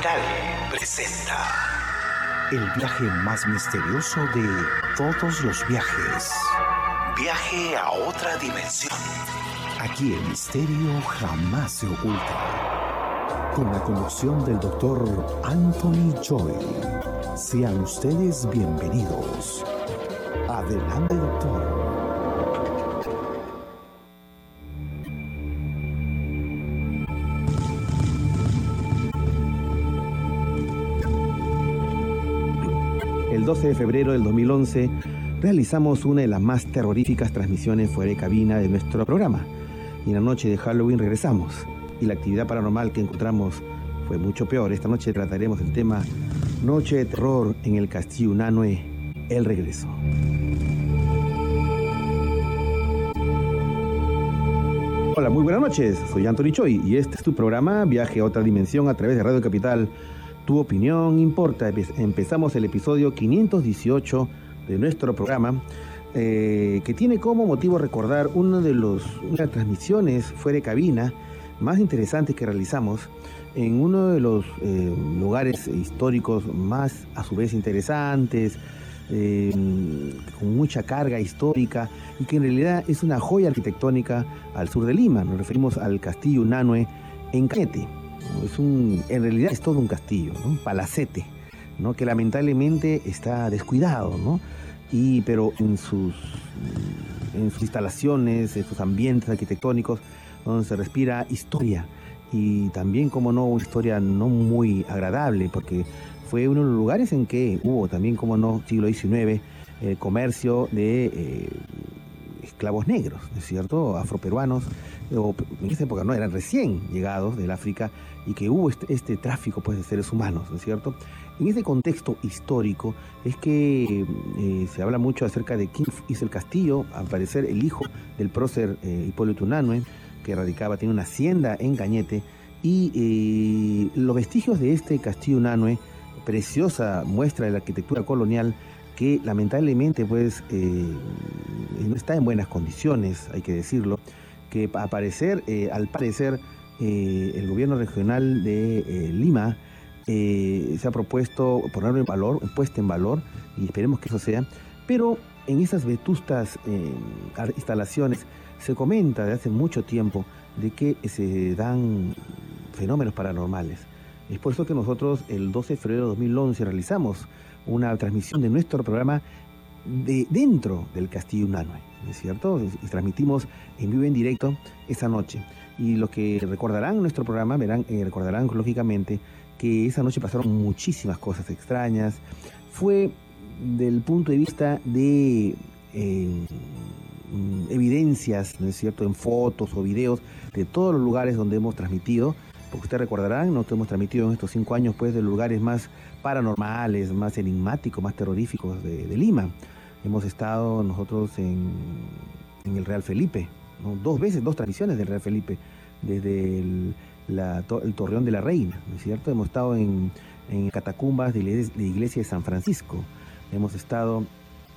Capital presenta el viaje más misterioso de todos los viajes. Viaje a otra dimensión. Aquí el misterio jamás se oculta. Con la conducción del doctor Anthony Joy. Sean ustedes bienvenidos. Adelante, doctor. El 12 de febrero del 2011 realizamos una de las más terroríficas transmisiones fuera de cabina de nuestro programa. Y en la noche de Halloween regresamos. Y la actividad paranormal que encontramos fue mucho peor. Esta noche trataremos el tema Noche de Terror en el Castillo Unanue, el regreso. Hola, muy buenas noches. Soy Anthony Choi y este es tu programa Viaje a otra dimensión a través de Radio Capital. Tu opinión importa. Empezamos el episodio 518 de nuestro programa, que tiene como motivo recordar una de las transmisiones fuera de cabina más interesantes que realizamos en uno de los lugares históricos más a su vez interesantes, con mucha carga histórica y que en realidad es una joya arquitectónica al sur de Lima. Nos referimos al Castillo Unanue en Cañete. En realidad es todo un castillo, ¿no? Un palacete, ¿no? Que lamentablemente está descuidado, ¿no? Pero en sus instalaciones, en sus ambientes arquitectónicos, donde se respira historia y también, como no, una historia no muy agradable, porque fue uno de los lugares en que hubo también, como no, siglo XIX, comercio de esclavos negros, ¿no es cierto?, afroperuanos, o en esa época no, eran recién llegados del África, y que hubo este tráfico, pues, de seres humanos, ¿no es cierto? En ese contexto histórico es que se habla mucho acerca de quién hizo el castillo. Al parecer el hijo del prócer Hipólito Unanue, que tiene una hacienda en Cañete, y los vestigios de este Castillo Unanue, preciosa muestra de la arquitectura colonial, que lamentablemente pues no está en buenas condiciones, hay que decirlo, que al parecer el gobierno regional de Lima se ha propuesto ponerlo en valor, puesta en valor, y esperemos que eso sea, pero en esas vetustas instalaciones se comenta desde hace mucho tiempo de que se dan fenómenos paranormales. Es por eso que nosotros el 12 de febrero de 2011 realizamos una transmisión de nuestro programa dentro del Castillo Unanue, ¿no es cierto? Y transmitimos en vivo, en directo, esa noche. Y los que recordarán nuestro programa recordarán lógicamente que esa noche pasaron muchísimas cosas extrañas. Fue del punto de vista de evidencias, ¿no es cierto?, en fotos o videos de todos los lugares donde hemos transmitido. Porque ustedes recordarán, nosotros hemos transmitido en estos 5 años, pues, de lugares más paranormales, más enigmáticos, más terroríficos de Lima. Hemos estado nosotros en el Real Felipe, ¿no? 2 transmisiones del Real Felipe, desde el Torreón de la Reina, ¿no es cierto? Hemos estado en catacumbas de la iglesia de San Francisco. Hemos estado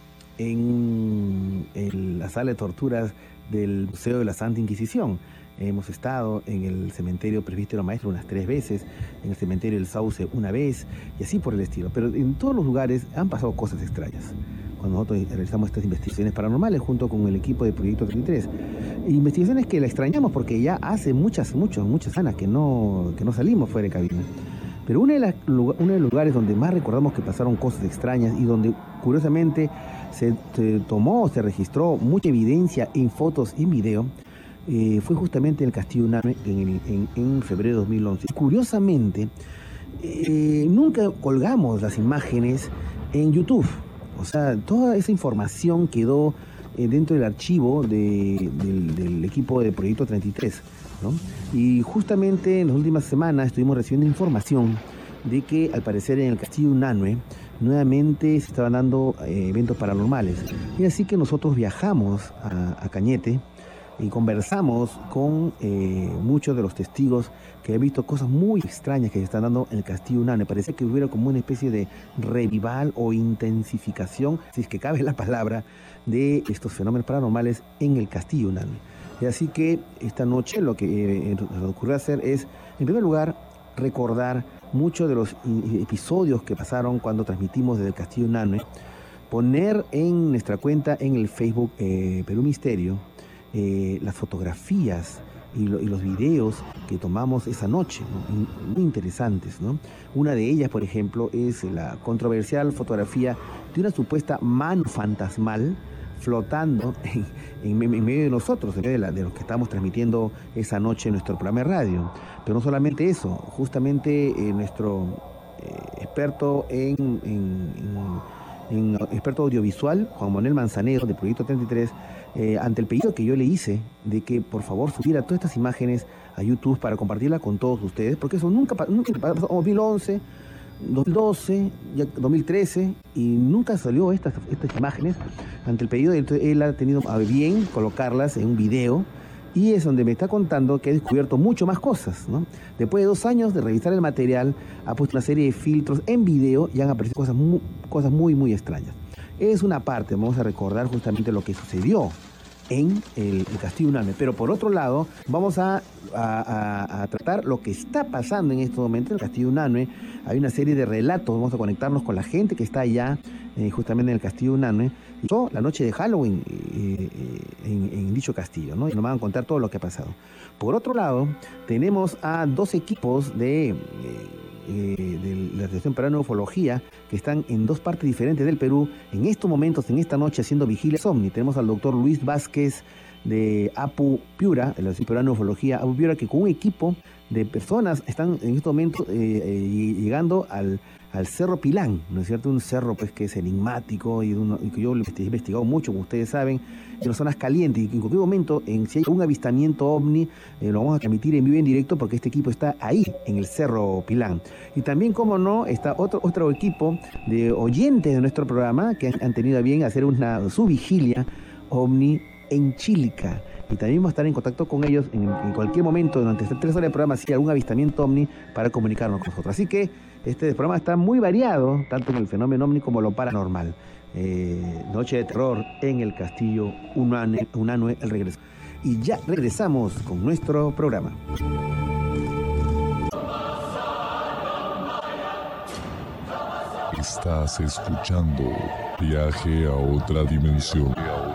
en la sala de torturas del Museo de la Santa Inquisición. Hemos estado en el cementerio Presbítero Maestro unas 3 veces, en el cementerio del Sauce una vez, y así por el estilo. Pero en todos los lugares han pasado cosas extrañas cuando nosotros realizamos estas investigaciones paranormales junto con el equipo de Proyecto 33. Investigaciones que la extrañamos porque ya hace muchas semanas que no salimos fuera de cabina. Pero uno de los lugares donde más recordamos que pasaron cosas extrañas y donde curiosamente se registró mucha evidencia en fotos y en video, fue justamente el Castillo Unanue en febrero de 2011. Y curiosamente, nunca colgamos las imágenes en YouTube. O sea, toda esa información quedó dentro del archivo del equipo de Proyecto 33, ¿no? Y justamente en las últimas semanas estuvimos recibiendo información de que al parecer en el Castillo Unanue nuevamente se estaban dando eventos paranormales. Y así que nosotros viajamos a Cañete y conversamos con muchos de los testigos que han visto cosas muy extrañas que se están dando en el Castillo Unanue. Parecía que hubiera como una especie de revival o intensificación, si es que cabe la palabra, de estos fenómenos paranormales en el Castillo Unanue. Y así que esta noche lo que nos ocurrió hacer es, en primer lugar, recordar muchos de los episodios que pasaron cuando transmitimos desde el Castillo Unanue, poner en nuestra cuenta en el Facebook Perú Misterio las fotografías y los videos que tomamos esa noche, ¿no? Muy interesantes, ¿no? Una de ellas, por ejemplo, es la controversial fotografía de una supuesta mano fantasmal flotando en medio de nosotros, en medio de los que estamos transmitiendo esa noche en nuestro programa de radio. Pero no solamente eso, justamente nuestro experto experto audiovisual, Juan Manuel Manzanero, de Proyecto 33, ante el pedido que yo le hice de que por favor subiera todas estas imágenes a YouTube para compartirla con todos ustedes, porque eso nunca pasó, 2011, 2012, 2013, y nunca salió estas imágenes. Ante el pedido, él ha tenido a bien colocarlas en un video, y es donde me está contando que ha descubierto mucho más cosas, ¿no? Después de 2 años de revisar el material, ha puesto una serie de filtros en video y han aparecido cosas muy, muy extrañas. Es una parte, vamos a recordar justamente lo que sucedió en el Castillo Unanue. Pero por otro lado, vamos a tratar lo que está pasando en estos momentos en el Castillo Unanue. Hay una serie de relatos, vamos a conectarnos con la gente que está allá, justamente en el Castillo Unanue. La noche de Halloween en dicho castillo, ¿no? Y nos van a contar todo lo que ha pasado. Por otro lado, tenemos a 2 equipos de la Asociación Peruana de Ufología que están en 2 partes diferentes del Perú en estos momentos, en esta noche, haciendo vigilias ovni. Tenemos al doctor Luis Vázquez de Apu Piura, de la Asociación Peruana de Ufología Apu Piura, que con un equipo de personas están en estos momentos llegando al Cerro Pilán, ¿no es cierto? Un cerro pues que es enigmático y que yo he investigado mucho, como ustedes saben, en las zonas calientes, y que en cualquier momento, si hay un avistamiento ovni, lo vamos a transmitir en vivo y en directo, porque este equipo está ahí, en el Cerro Pilán. Y también, como no, está otro equipo de oyentes de nuestro programa que han tenido a bien hacer su vigilia ovni en Chilca. Y también vamos a estar en contacto con ellos en cualquier momento durante estas 3 horas del programa, si hay algún avistamiento ovni, para comunicarnos con nosotros. Así que este programa está muy variado, tanto en el fenómeno ovni como lo paranormal. Noche de terror en el Castillo Unanue, el regreso. Y ya regresamos con nuestro programa. Estás escuchando Viaje a otra dimensión.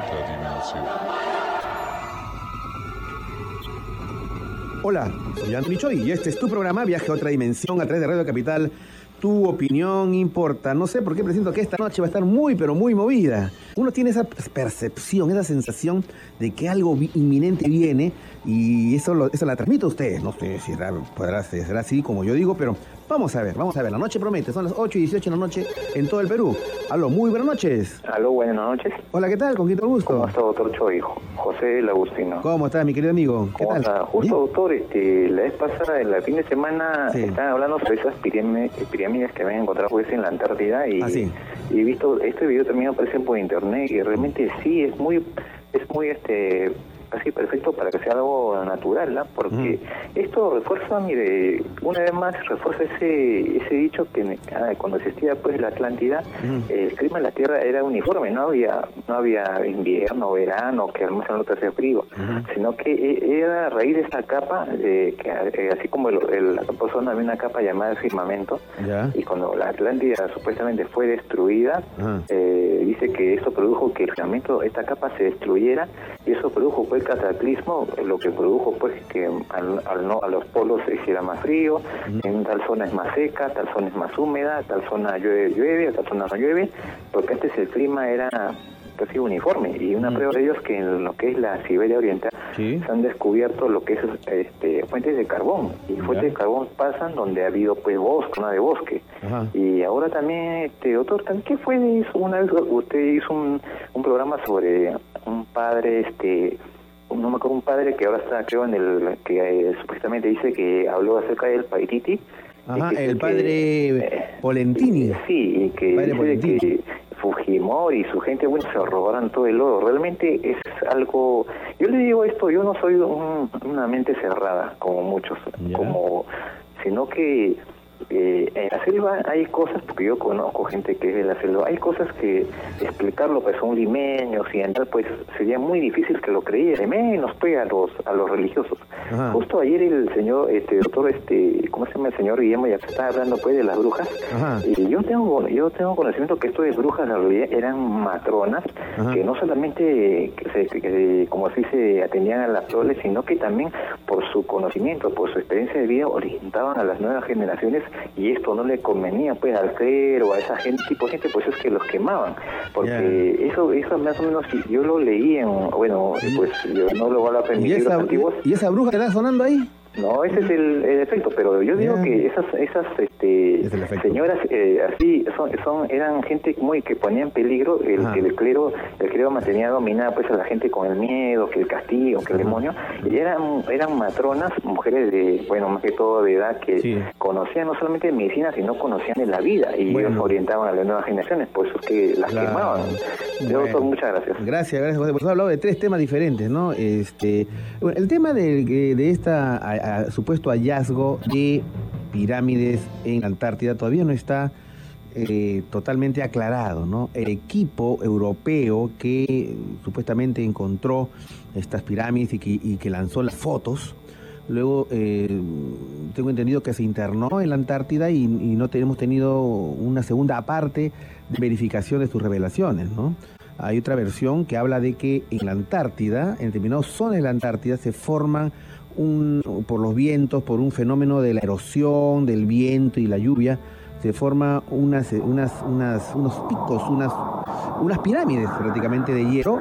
Hola, soy Anthony Choi y este es tu programa Viaje a otra dimensión a través de Radio Capital. Tu opinión importa. No sé por qué presiento que esta noche va a estar muy, pero muy movida. Uno tiene esa percepción, esa sensación de que algo inminente viene, y eso la transmite a ustedes. No sé si será así como yo digo, pero vamos a ver. La noche promete. Son las 8:18 de la noche en todo el Perú. Aló, muy buenas noches. Aló, buenas noches. Hola, ¿qué tal? ¿Con quién te gusto? ¿Cómo está, doctor Choi? José El Agustino. ¿Cómo estás, mi querido amigo? ¿Qué tal? Está? Justo, doctor, la vez pasada, el fin de semana, sí, estaban hablando sobre esas pirámides que habían encontrado pues en la Antártida, y he visto este video, también aparece por internet, y realmente sí, es muy casi perfecto para que sea algo natural, ¿no? Porque esto refuerza, mire, una vez más refuerza ese dicho que cuando existía pues la Atlántida, el clima de la Tierra era uniforme, no había invierno, verano, que al menos no te hacía frío, sino que era a raíz de esa capa, que así como la capa ozónico, había una capa llamada firmamento, y cuando la Atlántida supuestamente fue destruida, dice que eso produjo que el firmamento, esta capa se destruyera, y eso produjo pues cataclismo, lo que produjo pues que a los polos se hiciera más frío, en tal zona es más seca, tal zona es más húmeda, tal zona llueve, tal zona no llueve, porque antes el clima era casi uniforme, y una prueba de ellos que en lo que es la Siberia Oriental se han descubierto lo que es fuentes de carbón, y fuentes de carbón pasan donde ha habido pues zona de bosque. Y ahora también, doctor, ¿qué fue de eso? Una vez usted hizo un programa sobre un padre, no me acuerdo, un padre que ahora está, creo, que supuestamente dice que habló acerca del Paititi. El padre Polentini. Sí, y que dice que Fujimori y su gente, bueno, se robaron todo el oro. Realmente es algo... Yo le digo esto, yo no soy una mente cerrada, como muchos, sino que en la selva hay cosas, porque yo conozco gente que es de la selva, hay cosas que explicarlo pues a un limeño occidental pues sería muy difícil que lo creyera, menos pues a los religiosos. Ajá. Justo ayer el señor, doctor, ¿cómo se llama? El señor Guillermo ya se estaba hablando pues de las brujas. Ajá. Y yo tengo conocimiento que esto de brujas en realidad eran matronas. Ajá. Que no solamente como así se atendían a las flores, sino que también por su conocimiento, por su experiencia de vida, orientaban a las nuevas generaciones, y esto no le convenía pues al clero o a esa tipo de gente, pues es que los quemaban, porque eso más o menos yo lo leí pues yo no lo voy a aprender en libros antiguos. ¿Y esa bruja que está sonando ahí? No, ese es el efecto, pero yo digo que esas señoras así eran gente muy que ponía en peligro el clero mantenía dominada pues a la gente con el miedo, que el castigo, que el demonio, y eran matronas, mujeres de, más que todo de edad, que conocían no solamente de medicina, sino conocían de la vida, y ellos orientaban a las nuevas generaciones, por eso es que las quemaban. Doctor, muchas gracias. Gracias, José. Por eso he hablado de 3 temas diferentes, ¿no? El tema de esta supuesto hallazgo de pirámides en la Antártida todavía no está totalmente aclarado, ¿no? El equipo europeo que supuestamente encontró estas pirámides y que lanzó las fotos, luego tengo entendido que se internó en la Antártida y no hemos tenido una segunda parte de verificación de sus revelaciones, ¿no? Hay otra versión que habla de que en la Antártida, en determinadas zonas de la Antártida, se forman por los vientos, por un fenómeno de la erosión, del viento y la lluvia, se forma unos picos, unas pirámides prácticamente de hielo,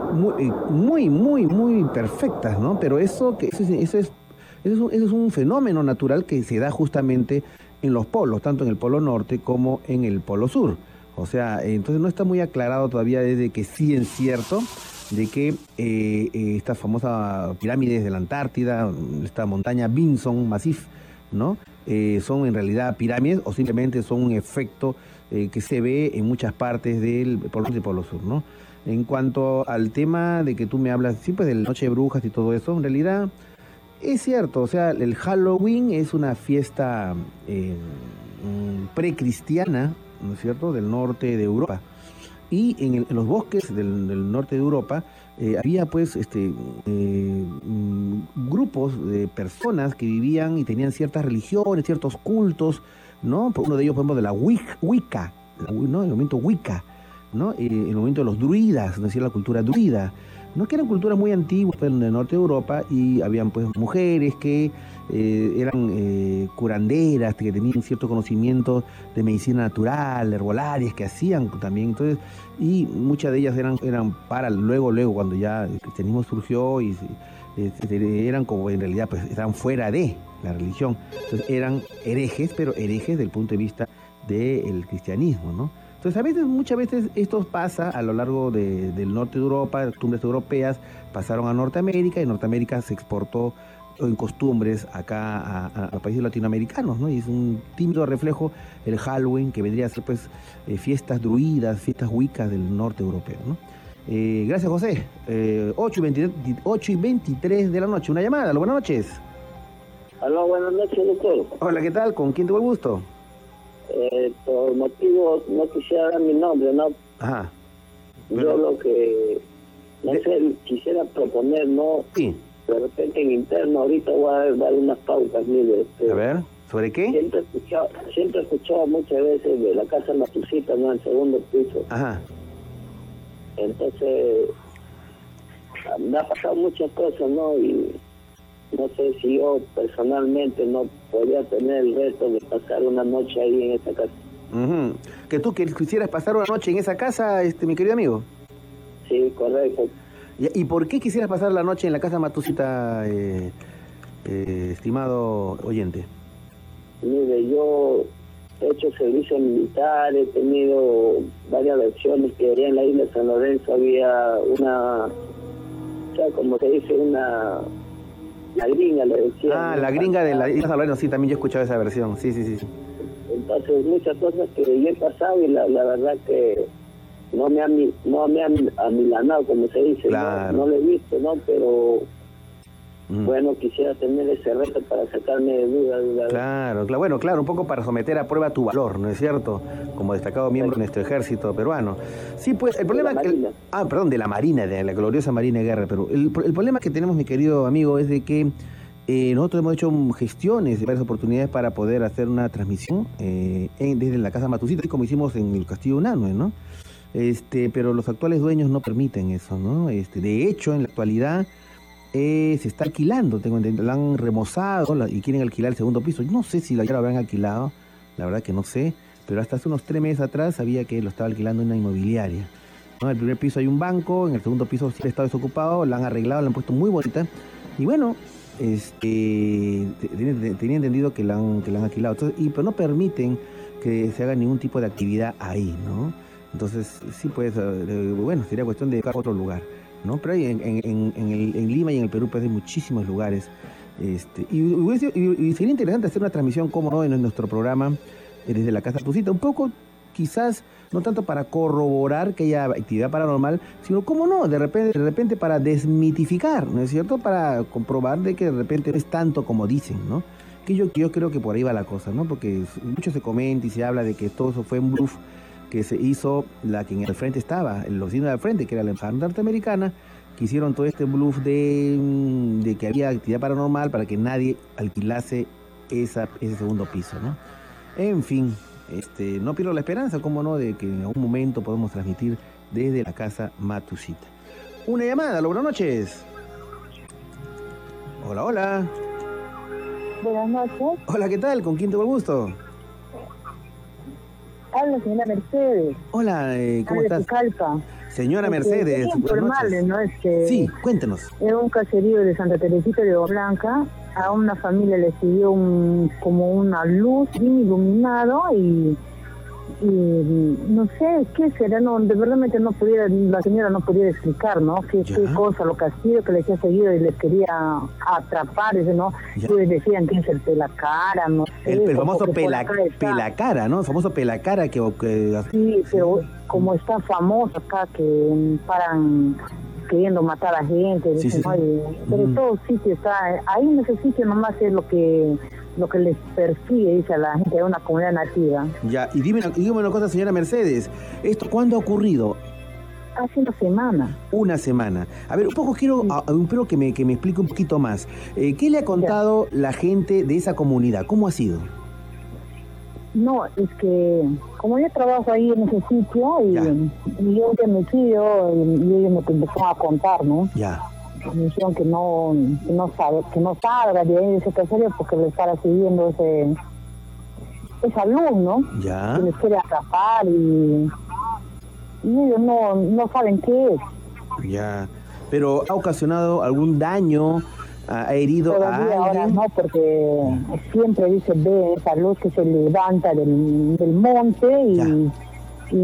muy perfectas, ¿no? Pero eso es un fenómeno natural que se da justamente en los polos, tanto en el polo norte como en el polo sur. O sea, entonces no está muy aclarado todavía desde que sí es cierto de que estas famosas pirámides de la Antártida, esta montaña Vinson Massif, ¿no? Son en realidad pirámides o simplemente son un efecto que se ve en muchas partes del polo norte y polo sur, ¿no? En cuanto al tema de que tú me hablas siempre de la Noche de Brujas y todo eso, en realidad es cierto, o sea, el Halloween es una fiesta precristiana, ¿no es cierto?, del norte de Europa. Y en los bosques del norte de Europa había pues grupos de personas que vivían y tenían ciertas religiones, ciertos cultos, ¿no? Uno de ellos, por ejemplo, de la Wicca, ¿no? El movimiento Wicca, ¿no? El movimiento de los druidas, ¿no? Es decir, la cultura druida, ¿no? Que eran culturas muy antiguas en el norte de Europa, y habían pues mujeres que eran curanderas, que tenían cierto conocimiento de medicina natural, herbolarias, que hacían también, entonces, y muchas de ellas eran para luego cuando ya el cristianismo surgió, y eran como en realidad pues estaban fuera de la religión, entonces eran herejes, pero herejes del punto de vista del cristianismo, ¿no? Entonces, muchas veces esto pasa a lo largo del norte de Europa, costumbres europeas pasaron a Norteamérica, y Norteamérica se exportó en costumbres acá a países latinoamericanos, ¿no? Y es un tímido reflejo el Halloween, que vendría a ser pues fiestas druidas, fiestas wiccas del norte europeo, ¿no? Gracias, José. 8:23 de la noche, una llamada. Buenas noches. Aló, buenas noches, doctor. Hola, ¿qué tal? ¿Con quién tuvo el gusto? Por motivos no quisiera dar mi nombre, ¿no? Ajá. Pero yo lo que, no sé, quisiera proponer, ¿no? Sí. De repente en interno, ahorita voy a dar unas pautas, mire. A ver, ¿sobre qué? Siempre he escuchado muchas veces de la casa Matucita, ¿no? En el segundo piso. Ajá. Entonces, me ha pasado muchas cosas, ¿no? Y no sé si yo personalmente no podía tener el reto de pasar una noche ahí en esa casa. Uh-huh. ¿Que tú quisieras pasar una noche en esa casa, mi querido amigo? Sí, correcto. ¿Y por qué quisieras pasar la noche en la casa Matucita, estimado oyente? Mire, yo he hecho servicio militar, he tenido varias versiones que en la isla de San Lorenzo había una, o sea, como se dice, la gringa, le decía. Ah, la gringa de la isla de San Lorenzo, sí, también yo he escuchado esa versión, sí. Entonces, muchas cosas que yo he pasado y la verdad que no me han amilanado, como se dice, claro. No lo he visto, ¿no? Pero Bueno, quisiera tener ese reto para sacarme de duda. Claro, bueno, claro, un poco para someter a prueba tu valor, ¿no es cierto? Como destacado miembro de nuestro ejército peruano. Sí, pues, el problema es que... de la Marina, de la gloriosa Marina de Guerra, pero el problema que tenemos, mi querido amigo, es de que nosotros hemos hecho gestiones de varias oportunidades para poder hacer una transmisión desde la Casa Matucita, como hicimos en el Castillo Unanue, ¿no? Pero los actuales dueños no permiten eso, ¿no? De hecho, en la actualidad se está alquilando, tengo entendido, la han remozado y quieren alquilar el segundo piso. No sé si ya lo habrán alquilado, la verdad que no sé, pero hasta hace unos 3 meses atrás sabía que lo estaba alquilando una inmobiliaria, ¿no? En el primer piso hay un banco, en el segundo piso sí está desocupado, la han arreglado, la han puesto muy bonita, y bueno, tenía entendido que la han alquilado, entonces, pero no permiten que se haga ningún tipo de actividad ahí, ¿no? Entonces, sí, pues, bueno, sería cuestión de buscar otro lugar, ¿no? Pero hay en Lima y en el Perú pues hay muchísimos lugares. Y sería interesante hacer una transmisión, como no, en nuestro programa desde la Casa Matucita, un poco, quizás, no tanto para corroborar que haya actividad paranormal, sino, como no, de repente para desmitificar, ¿no es cierto? Para comprobar de que de repente no es tanto como dicen, ¿no? Que yo creo que por ahí va la cosa, ¿no? Porque mucho se comenta y se habla de que todo eso fue un bluff que se hizo la que en el frente estaba, los vecinos del frente, que era la embajada norteamericana, que hicieron todo este bluff de que había actividad paranormal para que nadie alquilase ese segundo piso, ¿no? En fin, no pierdo la esperanza, cómo no, de que en algún momento podamos transmitir desde la Casa Matucita. Una llamada, buenas noches. Hola. Buenas noches. Hola, ¿qué tal? ¿Con quién tengo el gusto? Habla señora Mercedes. Hola, ¿cómo estás? Pucallpa. Señora Mercedes, buenas noches. ¿No? Sí, cuéntanos. En un caserío de Santa Teresita de Blanca, a una familia le siguió como una luz bien iluminado y no sé qué será, no, de verdad la señora no pudiera explicar, ¿no? Qué cosa, lo castillo que les había seguido y les quería atrapar, ¿no? Ellos decían que es el pelacara, no sé. El famoso pelacara, ¿no? El famoso pelacara que... Sí, pero como está famoso acá, que paran queriendo matar a gente, sí. Pero todo sitio está, ahí en ese sitio nomás es lo que les persigue, dice a la gente de una comunidad nativa. Ya, y dígame una cosa, señora Mercedes, ¿esto cuándo ha ocurrido? Hace una semana. Una semana. A ver, un poco quiero que me explique un poquito más. ¿Qué le ha contado la gente de esa comunidad? ¿Cómo ha sido? No, es que como yo trabajo ahí en ese sitio y yo me metí y ellos me empezaron a contar, ¿no? Ya. Me dijeron que no salga de ahí de ese caserío porque le estará siguiendo esa luz, ¿no? Ya. Que les quiere atrapar y ellos no saben qué es. Ya. Pero ¿ha ocasionado algún daño? ¿Ha herido a alguien? Ahora no, porque siempre dice, ve esa luz que se levanta del monte y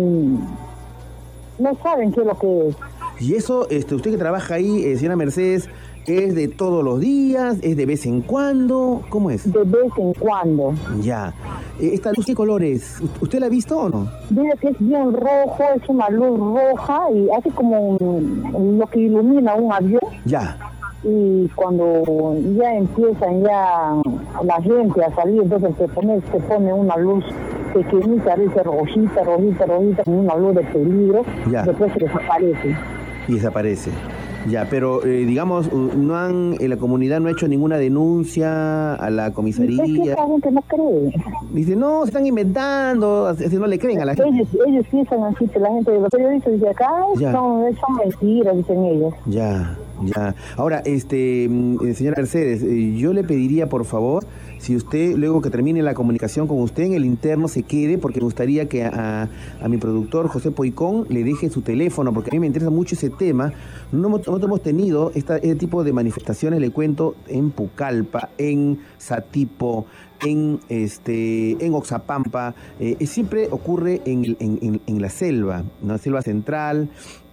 no saben qué es lo que es. Y eso, usted que trabaja ahí, señora Mercedes, ¿es de todos los días? ¿Es de vez en cuando? ¿Cómo es? De vez en cuando. Ya. ¿Esta luz qué colores? ¿Usted la ha visto o no? Dice que es bien rojo, es una luz roja y hace como lo que ilumina un avión. Ya. Y cuando ya empiezan la gente a salir, entonces se pone una luz pequeñita, dice rojita, con una luz de peligro, después se desaparece. Y desaparece. Ya, pero digamos, la comunidad no ha hecho ninguna denuncia a la comisaría. Es que esa gente no cree. Dice, no, se están inventando, así no le creen a la gente. Ellos piensan así, que la gente de los periodistas dice acá, son mentiras, dicen ellos. Ya. Ahora, señora Mercedes, yo le pediría, por favor, si usted, luego que termine la comunicación con usted, en el interno se quede, porque me gustaría que a mi productor, José Poicón, le deje su teléfono, porque a mí me interesa mucho ese tema. Nosotros hemos tenido este tipo de manifestaciones, le cuento, en Pucallpa, en Satipo, en Oxapampa, siempre ocurre en la selva, ¿no? La selva central,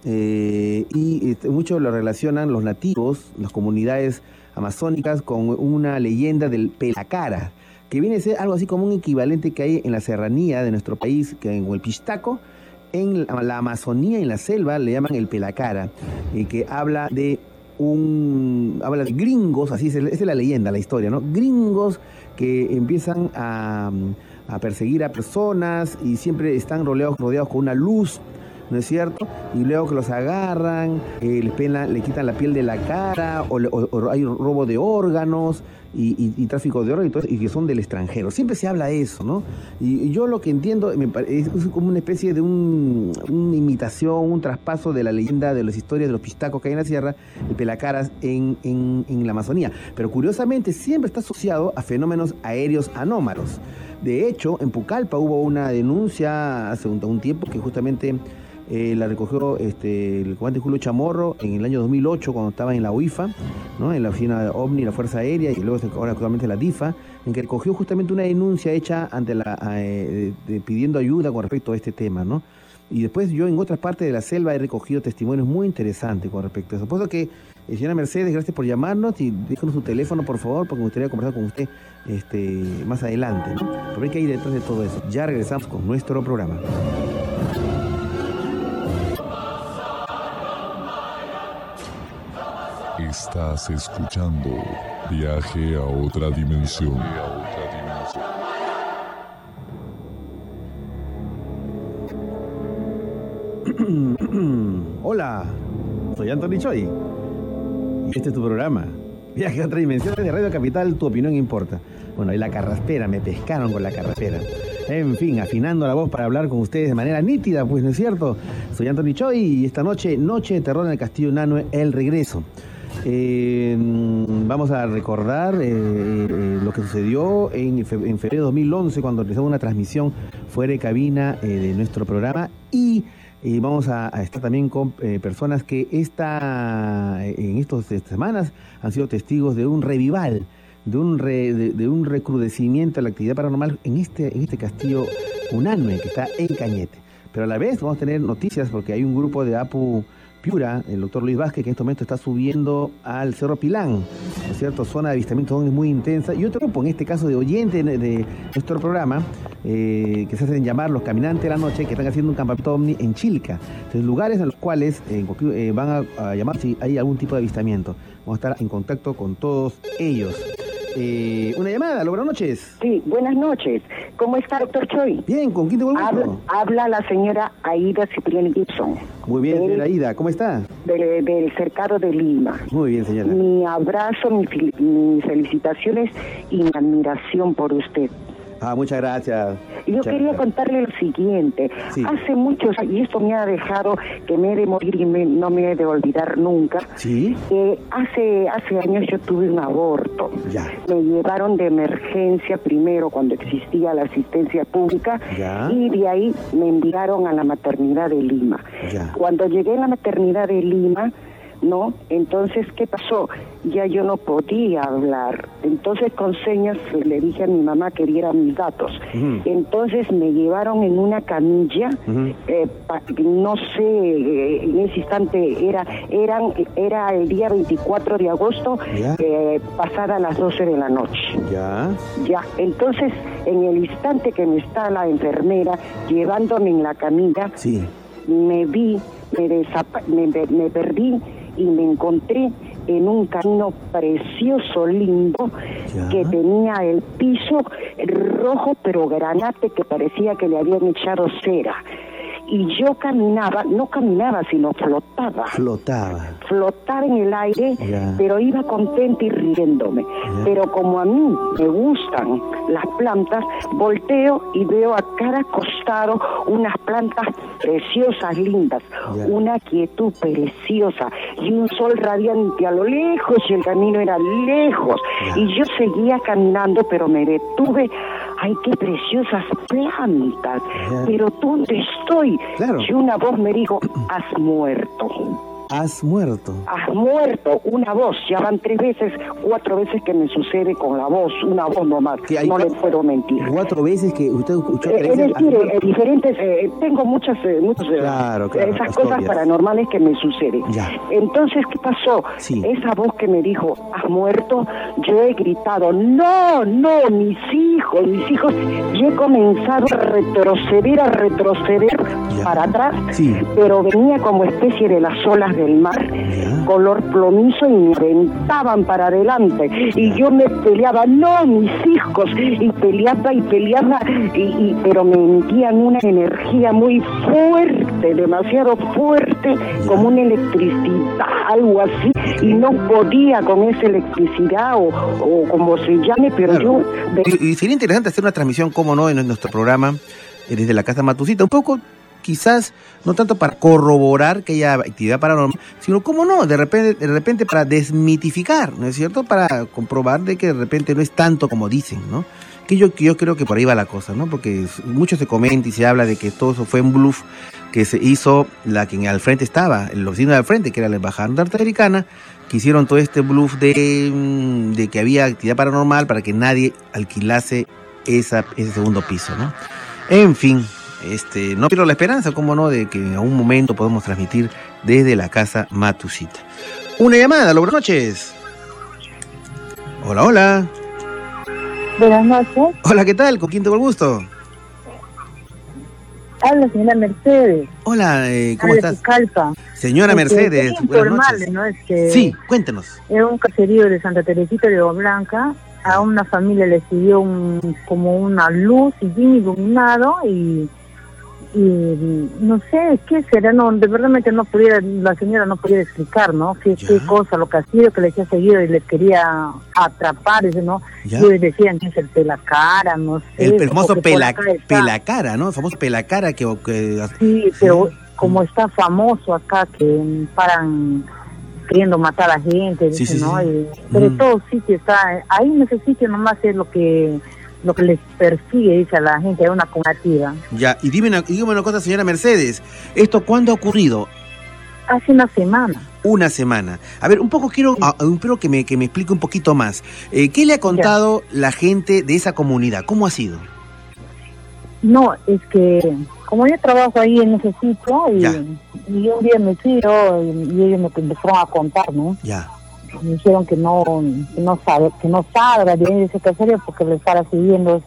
y muchos lo relacionan los nativos, las comunidades amazónicas, con una leyenda del pelacara, que viene a ser algo así como un equivalente que hay en la serranía de nuestro país, que en el Pistaco, en la Amazonía, en la selva, le llaman el pelacara, que habla de habla de gringos, así es la leyenda, la historia, ¿no? Gringos que empiezan a perseguir a personas y siempre están rodeados con una luz, ¿no es cierto? Y luego que los agarran, le quitan la piel de la cara, o hay un robo de órganos y tráfico de órganos y que son del extranjero. Siempre se habla de eso, ¿no? Y yo lo que entiendo es como una especie de una imitación, un traspaso de la leyenda de las historias de los pistacos que hay en la sierra, el pelacaras en la Amazonía. Pero curiosamente siempre está asociado a fenómenos aéreos anómalos. De hecho, en Pucallpa hubo una denuncia hace un tiempo que justamente la recogió el comandante Julio Chamorro en el año 2008 cuando estaba en la UIFA, ¿no? En la oficina de OVNI, la Fuerza Aérea, y luego ahora actualmente la DIFA, en que recogió justamente una denuncia hecha ante pidiendo ayuda con respecto a este tema, ¿no? Y después yo en otras partes de la selva he recogido testimonios muy interesantes con respecto a eso. Por eso que, señora Mercedes, gracias por llamarnos y déjanos su teléfono, por favor, porque me gustaría conversar con usted más adelante, ¿no? Pero hay que ir detrás de todo eso. Ya regresamos con nuestro programa. Estás escuchando Viaje a otra dimensión. Hola, soy Anthony Choi y este es tu programa Viaje a otra dimensión de Radio Capital, tu opinión importa. Bueno, y la carraspera, me pescaron con la carraspera. En fin, afinando la voz para hablar con ustedes de manera nítida, pues, ¿no es cierto? Soy Anthony Choi y esta noche de terror en el Castillo Nanue, el regreso. Vamos a recordar lo que sucedió en febrero de 2011 cuando realizamos una transmisión fuera de cabina de nuestro programa y vamos a estar también con personas que en estas semanas han sido testigos de un revival, de un recrudecimiento de la actividad paranormal en este castillo Unanue que está en Cañete. Pero a la vez vamos a tener noticias porque hay un grupo de Apu Piura, el doctor Luis Vázquez, que en este momento está subiendo al Cerro Pilán, ¿no es cierto? Zona de avistamiento ovni muy intensa. Y otro grupo, en este caso de oyentes de nuestro programa, que se hacen llamar los caminantes de la noche, que están haciendo un campamento ovni en Chilca. Entonces, lugares en los cuales van a llamar si hay algún tipo de avistamiento. Vamos a estar en contacto con todos ellos. Una llamada, buenas noches. Sí, buenas noches. ¿Cómo está, doctor Choi? Bien, ¿con quién te gusto? Habla la señora Aida Cipriani Gibson. Muy bien, señora Aida, ¿cómo está? Del cercado de Lima. Muy bien, señora. Mi abrazo, mis felicitaciones y mi admiración por usted. Muchas gracias. Yo quería contarle lo siguiente. Sí. Hace muchos años, y esto me ha dejado que me he de morir y no me he de olvidar nunca. ¿Sí? Hace años yo tuve un aborto. Ya. Me llevaron de emergencia primero cuando existía la asistencia pública. Ya. Y de ahí me enviaron a la maternidad de Lima. Ya. Cuando llegué a la maternidad de Lima, ¿no? Entonces, ¿qué pasó? Ya yo no podía hablar. Entonces, con señas le dije a mi mamá que diera mis datos. Uh-huh. Entonces, me llevaron en una camilla. Uh-huh. No sé, en ese instante era el día 24 de agosto, pasada las 12 de la noche. Ya. Entonces, en el instante que me está la enfermera llevándome en la camilla, sí, me perdí y me encontré en un camino precioso, lindo, que tenía el piso rojo pero granate, que parecía que le habían echado cera. Y yo no caminaba, sino flotaba. Flotaba en el aire, pero iba contenta y riéndome. Pero como a mí me gustan las plantas, volteo y veo a cada costado unas plantas preciosas, lindas, una quietud preciosa y un sol radiante a lo lejos, y el camino era lejos. Y yo seguía caminando, pero me detuve. ¡Ay, qué preciosas plantas! Pero ¿dónde estoy? Claro. Y una voz me dijo, has muerto. ¿Has muerto? Has muerto, una voz. Ya van 4 veces que me sucede con la voz, una voz nomás. No le puedo mentir. 4 veces que usted escuchó. Es decir, diferentes, tengo muchas claro, esas cosas paranormales que me suceden. Entonces, ¿qué pasó? Sí. Esa voz que me dijo, has muerto, yo he gritado, no, mis hijos. Y he comenzado a retroceder para atrás, pero venía como especie de las olas del mar, color plomizo y me aventaban para adelante. Y yo me peleaba, no, mis hijos, y peleaba, pero me emitían una energía muy fuerte, demasiado fuerte, como una electricidad, algo así, y no podía con esa electricidad o como se llame, pero claro. Y sería interesante hacer una transmisión, cómo no, en nuestro programa, desde la Casa Matucita, un poco, quizás, no tanto para corroborar que haya actividad paranormal, sino, cómo no, de repente para desmitificar, ¿no es cierto?, para comprobar de que de repente no es tanto como dicen, ¿no? Que yo creo que por ahí va la cosa, ¿no? Porque mucho se comenta y se habla de que todo eso fue un bluff que se hizo quien al frente estaba, el vecino de al frente, que era la embajada norteamericana, que hicieron todo este bluff de que había actividad paranormal para que nadie alquilase ese segundo piso, ¿no? En fin, no pierdo la esperanza, cómo no, de que en algún momento podamos transmitir desde la Casa Matucita. Una llamada, buenas noches. Hola, hola. Buenas noches. Hola, ¿qué tal? ¿Con quién tengo el gusto? Habla señora Mercedes. Hola, ¿cómo estás? Pucallpa. Señora Mercedes, buenas noches. ¿No? Sí, cuéntenos. En un caserío de Santa Teresita de Blanca, a una familia le siguió como una luz y bien iluminado y no sé qué será, no, de verdad la señora no podía explicar, ¿no? Qué cosa, lo que ha sido, que le había seguido y les quería atrapar, ¿no? ¿Ya? Y ellos decían que es el pelacara, no sé. El famoso pelacara, ¿no? El famoso pelacara que sí, pero como está famoso acá, que paran queriendo matar a la gente, sí, ¿no? Sí. Pero todo sitio está, ahí en ese sitio nomás es lo que les persigue, dice a la gente, es una conativa. Ya, y dígame una cosa, señora Mercedes, ¿esto cuándo ha ocurrido? Hace una semana. Una semana. A ver, quiero que me explique un poquito más. ¿Qué le ha contado la gente de esa comunidad? ¿Cómo ha sido? No, es que como yo trabajo ahí en ese sitio y un día me fui y ellos me empezaron a contar, ¿no? Ya. Me dijeron que no salga de ese caserío porque le estará siguiendo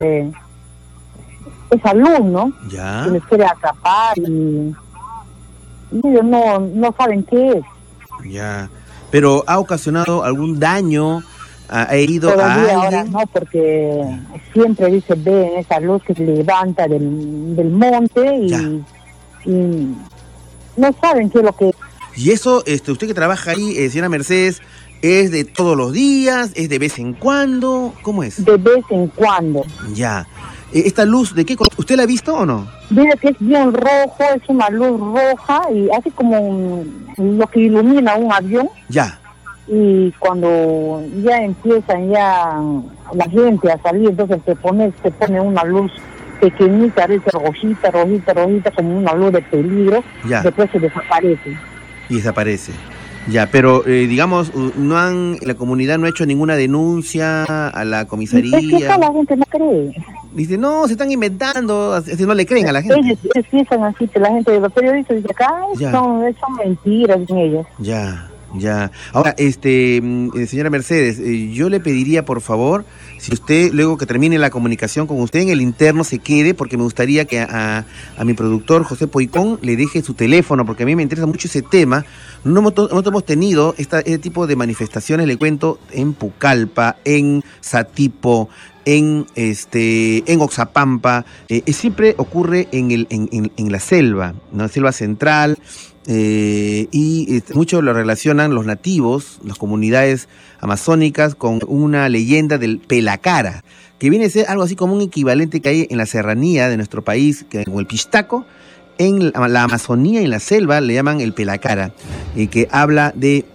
esa luz, ¿no? Ya. Que les quiere atrapar y ellos no saben qué es. Ya. Pero ¿ha ocasionado algún daño? ¿Ha herido todavía a alguien? Ahora no, porque siempre dice, ven esa luz que se levanta del monte y no saben qué es lo que es. Y eso, usted que trabaja ahí, señora Mercedes, ¿es de todos los días? ¿Es de vez en cuando? ¿Cómo es? De vez en cuando. Ya. ¿Esta luz de qué color? ¿Usted la ha visto o no? Dice que es bien rojo, es una luz roja y así como lo que ilumina un avión. Ya. Y cuando ya empiezan la gente a salir, entonces se pone una luz pequeñita, rojita, como una luz de peligro. Ya. Después se desaparece. Y desaparece. Ya, pero digamos, la comunidad no ha hecho ninguna denuncia a la comisaría. Es que la gente no cree. Dice, no, se están inventando, no le creen a la gente. Ellos piensan así, que la gente de los periodistas dice acá son mentiras en ellos. Ya. Ahora, señora Mercedes, yo le pediría, por favor, si usted, luego que termine la comunicación con usted, en el interno se quede, porque me gustaría que a mi productor, José Poicón, le deje su teléfono, porque a mí me interesa mucho ese tema. No hemos tenido este tipo de manifestaciones, le cuento, en Pucallpa, en Satipo, en Oxapampa, siempre ocurre en la selva, ¿no? La selva central. Y muchos lo relacionan los nativos, las comunidades amazónicas, con una leyenda del pelacara, que viene a ser algo así como un equivalente que hay en la serranía de nuestro país, como el pistaco. En la Amazonía, en la selva, le llaman el pelacara, que habla de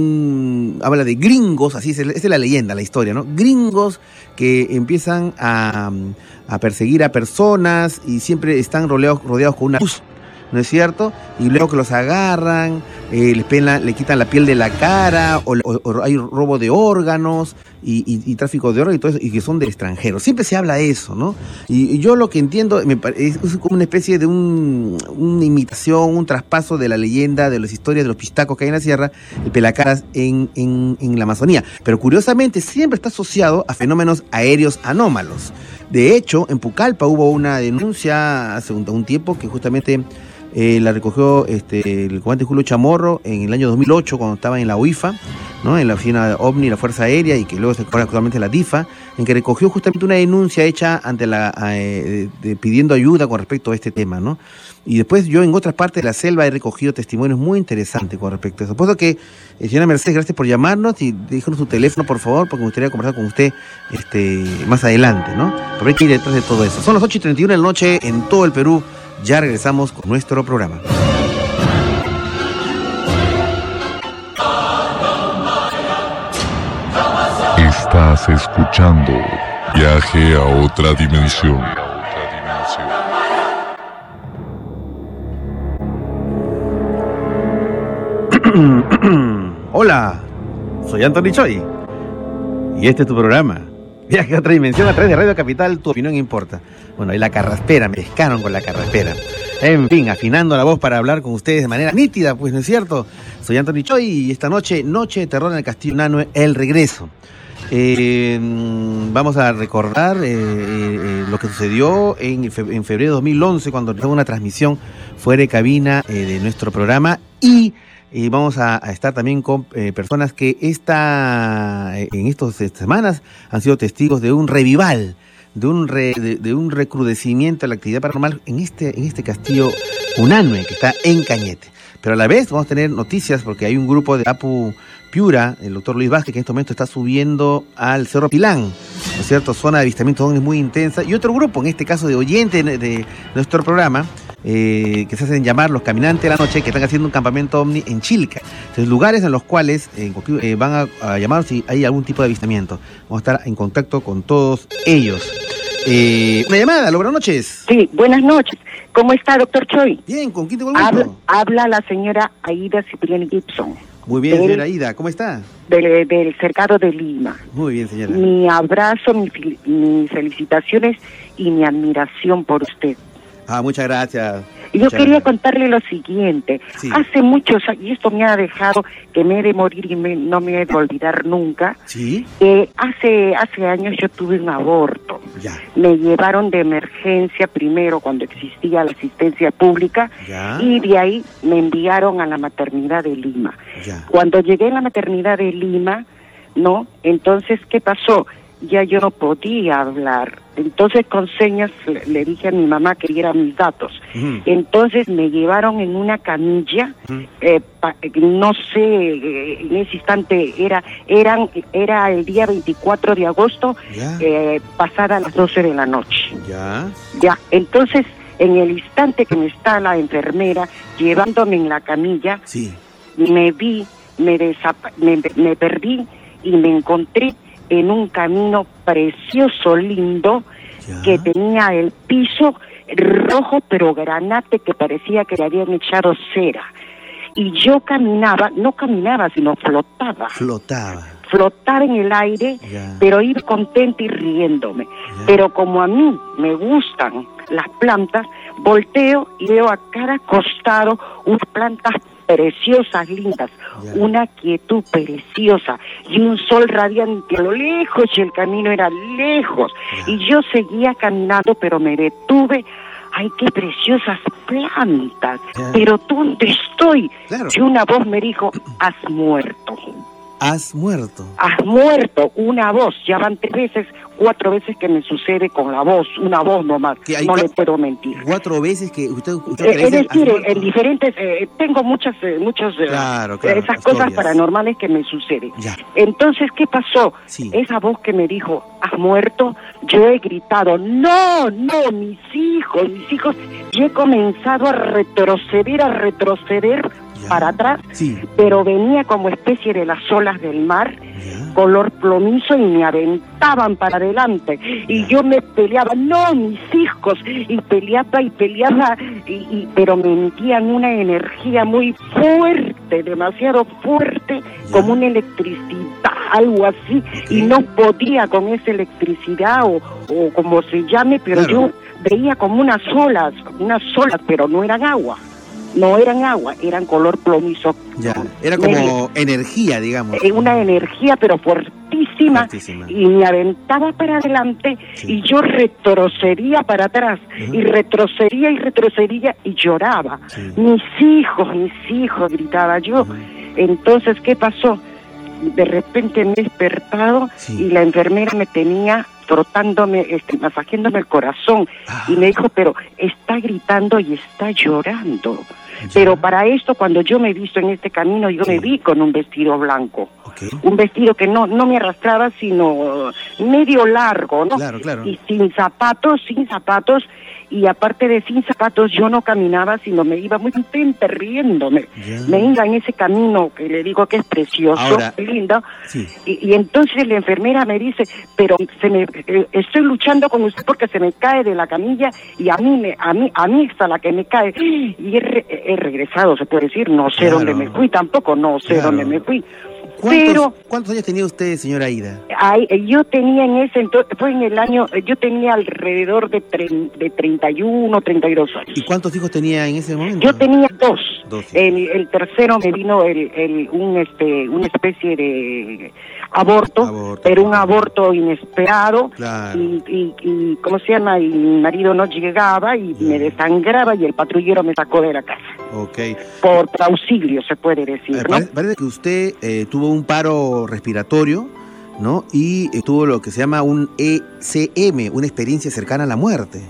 gringos, así esa es la leyenda, la historia, ¿no? Gringos que empiezan a perseguir a personas y siempre están rodeados con una luz, ¿no es cierto? Y luego que los agarran, le quitan la piel de la cara, o hay robo de órganos y tráfico de órganos y todo eso, y que son del extranjero. Siempre se habla de eso, ¿no? Y yo lo que entiendo es como una especie de una imitación, un traspaso de la leyenda, de las historias de los pistacos que hay en la sierra, el pelacaras en la Amazonía. Pero curiosamente siempre está asociado a fenómenos aéreos anómalos. De hecho, en Pucallpa hubo una denuncia hace un tiempo que justamente La recogió el comandante Julio Chamorro en el año 2008, cuando estaba en la UIFA, ¿no? En la oficina OVNI, la Fuerza Aérea, y que luego se fue actualmente la DIFA, en que recogió justamente una denuncia hecha ante pidiendo ayuda con respecto a este tema, ¿no? Y después yo en otras partes de la selva he recogido testimonios muy interesantes con respecto a eso. Por eso que, señora Mercedes, gracias por llamarnos y déjanos su teléfono, por favor, porque me gustaría conversar con usted más adelante, ¿no? Porque hay que ir detrás de todo eso. Son las 8:31 de la noche en todo el Perú. Ya regresamos con nuestro programa. Estás escuchando Viaje a otra dimensión. Hola, soy Anthony Choi y este es tu programa Viaje a otra dimensión a través de Radio Capital, tu opinión importa. Bueno, y la carraspera, me pescaron con la carraspera. En fin, afinando la voz para hablar con ustedes de manera nítida, pues, ¿no es cierto? Soy Anthony Choi y esta noche de terror en el Castillo Nanue, el regreso. Vamos a recordar lo que sucedió en febrero de 2011, cuando realizamos una transmisión fuera de cabina de nuestro programa, y vamos a estar también con personas que en estas semanas han sido testigos de un revival, de un recrudecimiento de la actividad paranormal en este castillo Unanue, que está en Cañete. Pero a la vez vamos a tener noticias, porque hay un grupo de Apu Piura, el doctor Luis Vázquez, que en este momento está subiendo al Cerro Pilán, ¿no es cierto? Zona de avistamiento ovnis muy intensa, y otro grupo, en este caso de oyentes de nuestro programa, que se hacen llamar los Caminantes de la Noche, que están haciendo un campamento ovni en Chilca. Entonces, lugares en los cuales van a llamar si hay algún tipo de avistamiento. Vamos a estar en contacto con todos ellos. Una llamada, buenas noches. Sí, buenas noches. ¿Cómo está, doctor Choi? Bien, ¿con quién tengo el gusto? Habla la señora Aida Cipriani Gibson. Muy bien, señora Aida, ¿cómo está? Del cercado de Lima. Muy bien, señora. Mi abrazo, mis felicitaciones y mi admiración por usted. Muchas gracias. Yo quería contarle lo siguiente. Sí. Hace muchos años, y esto me ha dejado que me he de morir y no me he de olvidar nunca. ¿Sí? Hace años yo tuve un aborto. Ya. Me llevaron de emergencia primero cuando existía la asistencia pública. Ya. Y de ahí me enviaron a la maternidad de Lima. Ya. Cuando llegué a la maternidad de Lima, ¿no? Entonces, ¿qué pasó? Ya yo no podía hablar. Entonces con señas le dije a mi mamá que diera mis datos. Uh-huh. Entonces me llevaron en una camilla, no sé, en ese instante era el día 24 de agosto, pasada las 12 de la noche. Ya, entonces en el instante que me está la enfermera llevándome en la camilla, sí, me perdí y me encontré en un camino precioso, lindo, que tenía el piso rojo pero granate, que parecía que le habían echado cera. Y yo no caminaba, sino flotaba. Flotaba en el aire, pero iba contenta y riéndome. Pero como a mí me gustan las plantas, volteo y veo a cada costado unas plantas preciosas, lindas, una quietud preciosa y un sol radiante a lo lejos, y el camino era lejos, y yo seguía caminando, pero me detuve. ¡Ay, qué preciosas plantas! Pero ¿dónde estoy? Y una voz me dijo: has muerto. ¿Has muerto? Has muerto, una voz. Ya van 4 veces que me sucede con la voz, una voz nomás, no le puedo mentir. 4 veces que usted es decir, en diferentes, tengo muchas esas cosas paranormales que me suceden. Entonces, ¿qué pasó? Sí. Esa voz que me dijo, has muerto, yo he gritado, no, mis hijos, y he comenzado a retroceder para atrás, pero venía como especie de las olas del mar, color plomizo, y me aventaban para adelante, y yo me peleaba, no, mis hijos, y peleaba, pero me metían una energía muy fuerte, demasiado fuerte, como una electricidad, algo así, y no podía con esa electricidad o como se llame, pero yo veía como unas olas, pero no eran agua. No eran agua, eran color plomizo. Era como energía, digamos. Una energía, pero fuertísima. fuertísima. Y me aventaba para adelante y yo retrocedía para atrás y retrocedía y lloraba. Mis hijos, gritaba yo. Entonces, ¿qué pasó? De repente me he despertado y la enfermera me tenía frotándome, masajeándome el corazón y me dijo, pero está gritando y está llorando. Pero para esto, cuando yo me he visto en este camino, yo me vi con un vestido blanco. Un vestido que no me arrastraba, sino medio largo, ¿no? Claro. Y sin zapatos, y aparte de sin zapatos, yo no caminaba, sino me iba muy contenta, riéndome. Me iba en ese camino, que le digo que es precioso, lindo, y entonces la enfermera me dice, pero estoy luchando con usted porque se me cae de la camilla, y a mí está la que me cae, y he regresado, se puede decir, no sé dónde me fui, tampoco no sé dónde me fui. ¿Cuántos años tenía usted, señora Aida? Yo tenía en ese entonces, fue en el año, yo tenía alrededor de 31, 32 años. ¿Y cuántos hijos tenía en ese momento? Yo tenía dos. El tercero me vino una especie de aborto, pero un aborto inesperado. Y ¿cómo se llama? Y mi marido no llegaba y me desangraba y el patrullero me sacó de la casa. Por auxilio, se puede decir, ¿no? Parece que usted tuvo un paro respiratorio, ¿no? Y tuvo lo que se llama un ECM, una experiencia cercana a la muerte.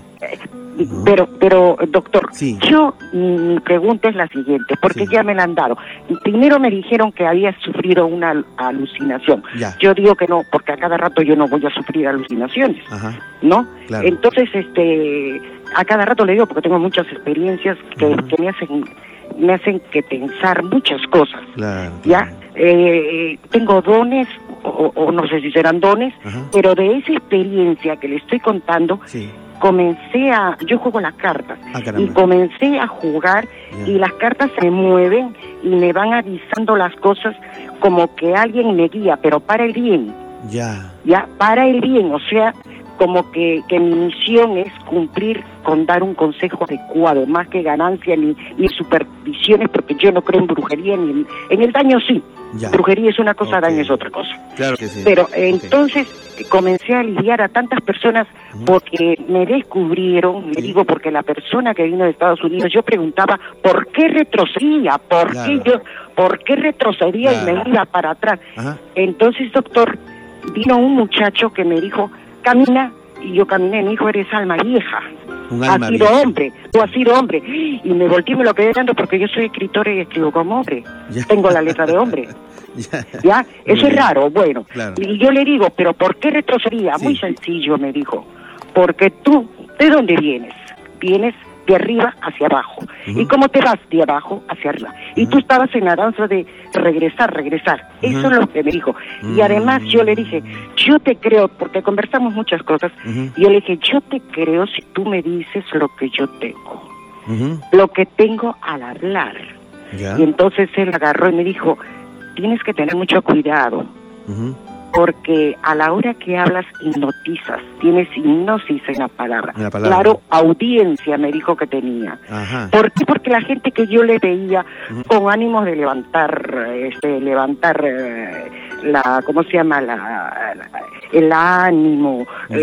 Pero doctor, yo, mi pregunta es la siguiente, porque ya me la han dado. Primero me dijeron que había sufrido una alucinación. Yo digo que no, porque a cada rato yo no voy a sufrir alucinaciones, ¿no? Entonces, a cada rato le digo, porque tengo muchas experiencias que me hacen que pensar muchas cosas, ¿ya? Tengo dones, o no sé si serán dones, pero de esa experiencia que le estoy contando, yo juego las cartas, y comencé a jugar, y las cartas se mueven y me van avisando las cosas como que alguien me guía, pero para el bien. Para el bien, o sea, como que mi misión es cumplir con dar un consejo adecuado, más que ganancia ni supersticiones, porque yo no creo en brujería ni en el daño. Brujería es una cosa, daño es otra cosa. Claro que sí. Pero entonces comencé a lidiar a tantas personas porque me descubrieron, le digo, porque la persona que vino de Estados Unidos, yo preguntaba por qué retrocedía, por qué retrocedía y me iba para atrás. Entonces, doctor, vino un muchacho que me dijo, camina, y yo caminé, me dijo, eres alma vieja. Tú has sido hombre. Y me volteé y me lo quedé dando porque yo soy escritora y escribo como hombre. Tengo la letra de hombre. Eso es raro, bueno. Y yo le digo, ¿pero por qué retrocedía? Muy sencillo, me dijo. Porque tú, ¿de dónde vienes? Vienes de arriba hacia abajo. ¿Y cómo te vas? De abajo hacia arriba. Y tú estabas en la danza de regresar. Eso es lo que me dijo. Y además yo le dije, yo te creo, porque conversamos muchas cosas, y yo le dije, yo te creo si tú me dices lo que yo tengo. Lo que tengo al hablar. Y entonces él agarró y me dijo, tienes que tener mucho cuidado. Porque a la hora que hablas hipnotizas, tienes hipnosis en la palabra. Claro, audiencia me dijo que tenía. ¿Por qué? Porque la gente que yo le veía con ánimos de levantar ¿cómo se llama? El ánimo.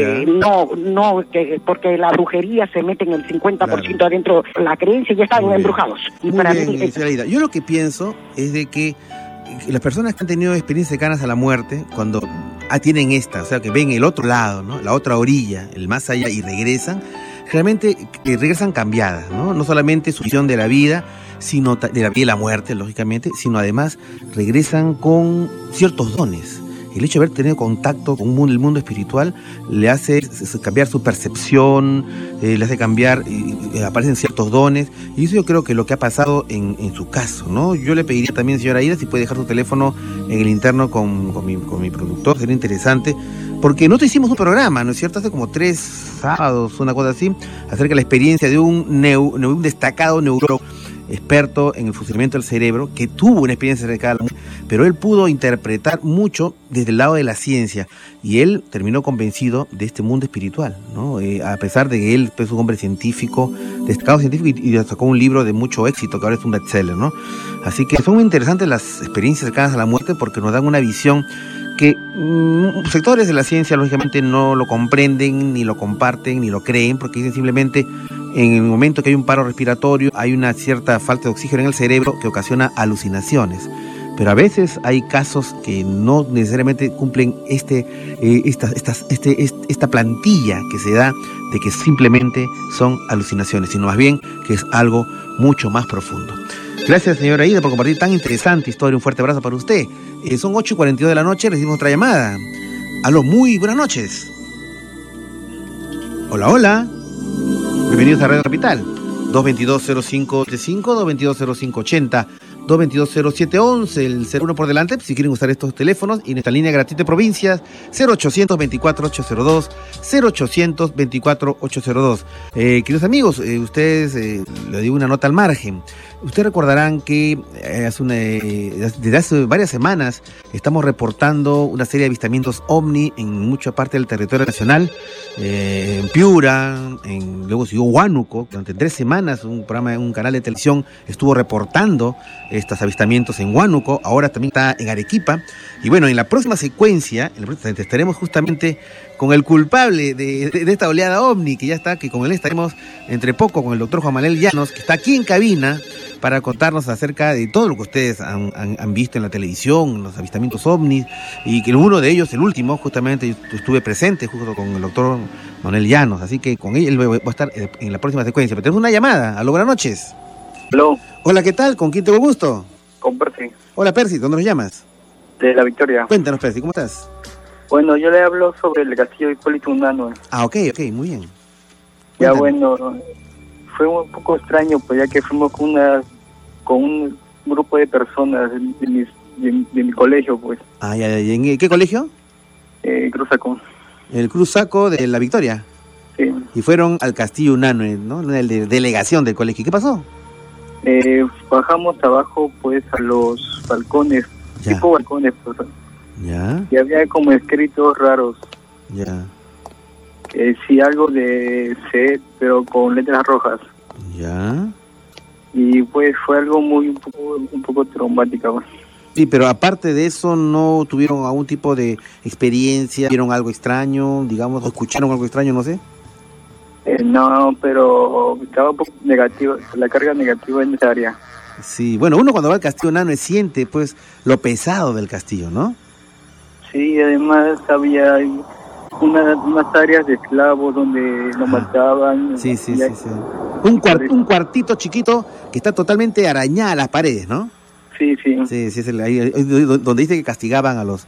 Porque la brujería se mete en el 50% adentro, la creencia, ya están embrujados. Y para mí, yo lo que pienso es de que las personas que han tenido experiencias cercanas a la muerte, cuando tienen o sea, que ven el otro lado, ¿no? La otra orilla, el más allá, y regresan, realmente regresan cambiadas, ¿no? No solamente su visión de la vida, sino de la vida y la muerte, lógicamente, sino además regresan con ciertos dones. El hecho de haber tenido contacto con el mundo espiritual le hace cambiar su percepción, le hace cambiar, aparecen ciertos dones, y eso yo creo que es lo que ha pasado en su caso, ¿no? Yo le pediría también, señora Aida, si puede dejar su teléfono en el interno con mi productor, sería interesante, porque nosotros hicimos un programa, ¿no es cierto?, hace como 3 sábados, una cosa así, acerca de la experiencia de un destacado neurólogo experto en el funcionamiento del cerebro, que tuvo una experiencia cercana, pero él pudo interpretar mucho desde el lado de la ciencia, y él terminó convencido de este mundo espiritual, ¿no? A pesar de que él es un hombre científico, destacado científico, y sacó un libro de mucho éxito, que ahora es un bestseller, ¿no? Así que son muy interesantes las experiencias cercanas a la muerte, porque nos dan una visión que sectores de la ciencia lógicamente no lo comprenden, ni lo comparten, ni lo creen, porque dicen simplemente en el momento que hay un paro respiratorio hay una cierta falta de oxígeno en el cerebro que ocasiona alucinaciones. Pero a veces hay casos que no necesariamente cumplen esta plantilla que se da de que simplemente son alucinaciones, sino más bien que es algo mucho más profundo. Gracias, señora Aida, por compartir tan interesante historia. Un fuerte abrazo para usted. Son 8:42 de la noche, recibimos otra llamada. Aló, muy buenas noches. Hola, hola. Bienvenidos a Radio Capital. 222-0535, 222-0580, 222-0711, el 01 por delante, si quieren usar estos teléfonos, y nuestra línea gratuita de provincias, 0800-24-802, 0800-24-802. Queridos amigos, ustedes, les digo una nota al margen. Ustedes recordarán que desde hace varias semanas estamos reportando una serie de avistamientos ovni en mucha parte del territorio nacional, en Piura, luego siguió Huánuco. Durante 3 semanas un canal de televisión estuvo reportando estos avistamientos en Huánuco, ahora también está en Arequipa. Y bueno, en la próxima secuencia estaremos justamente con el culpable de esta oleada ovni, que ya está, que con él estaremos entre poco con el doctor Juan Manuel Llanos, que está aquí en cabina para contarnos acerca de todo lo que ustedes han visto en la televisión, los avistamientos ovnis, y que uno de ellos, el último, justamente yo estuve presente justo con el doctor Manuel Llanos, así que con él va a estar en la próxima secuencia. Pero tenemos una llamada. Aló, buenas noches. Aló. Hola, ¿qué tal? ¿Con quién tengo gusto? Con Percy. Hola, Percy, ¿dónde nos llamas? De La Victoria. Cuéntanos, Percy, ¿cómo estás? Bueno, yo le hablo sobre el castillo Hipólito Unanue. Ah, ok, muy bien. Ya bueno, fue un poco extraño, pues ya que fuimos con un grupo de personas de mi colegio, pues. Ah, ya. ¿En qué colegio? Cruz Saco. El Cruz Saco de La Victoria. Sí. Y fueron al castillo Unanue, ¿no? Una delegación del colegio. ¿Qué pasó? Bajamos abajo, pues, a los balcones, tipo balcones, pues. Ya. Y había como escritos raros. Ya. Sí, algo de C, pero con letras rojas. Ya. Y pues fue algo un poco traumático. Sí, pero aparte de eso, ¿no tuvieron algún tipo de experiencia? ¿Vieron algo extraño, digamos, o escucharon algo extraño, no sé? No, pero estaba un poco negativa, la carga negativa en esa área. Sí, bueno, uno cuando va al castillo Unanue siente, pues, lo pesado del castillo, ¿no? Sí, además había unas áreas de esclavos donde nos mataban. Sí. Un cuartito chiquito que está totalmente arañada las paredes, ¿no? Sí. Sí, es ahí donde dice que castigaban a los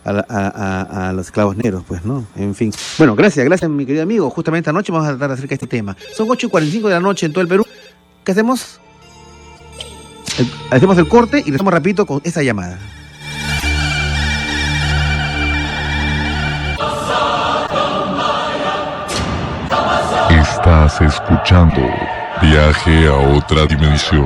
esclavos negros, pues, ¿no? En fin. Bueno, gracias, mi querido amigo. Justamente esta noche vamos a tratar acerca de este tema. Son 8:45 de la noche en todo el Perú. ¿Qué hacemos? Hacemos el corte y regresamos rapidito con esa llamada. Estás escuchando Viaje a otra dimensión.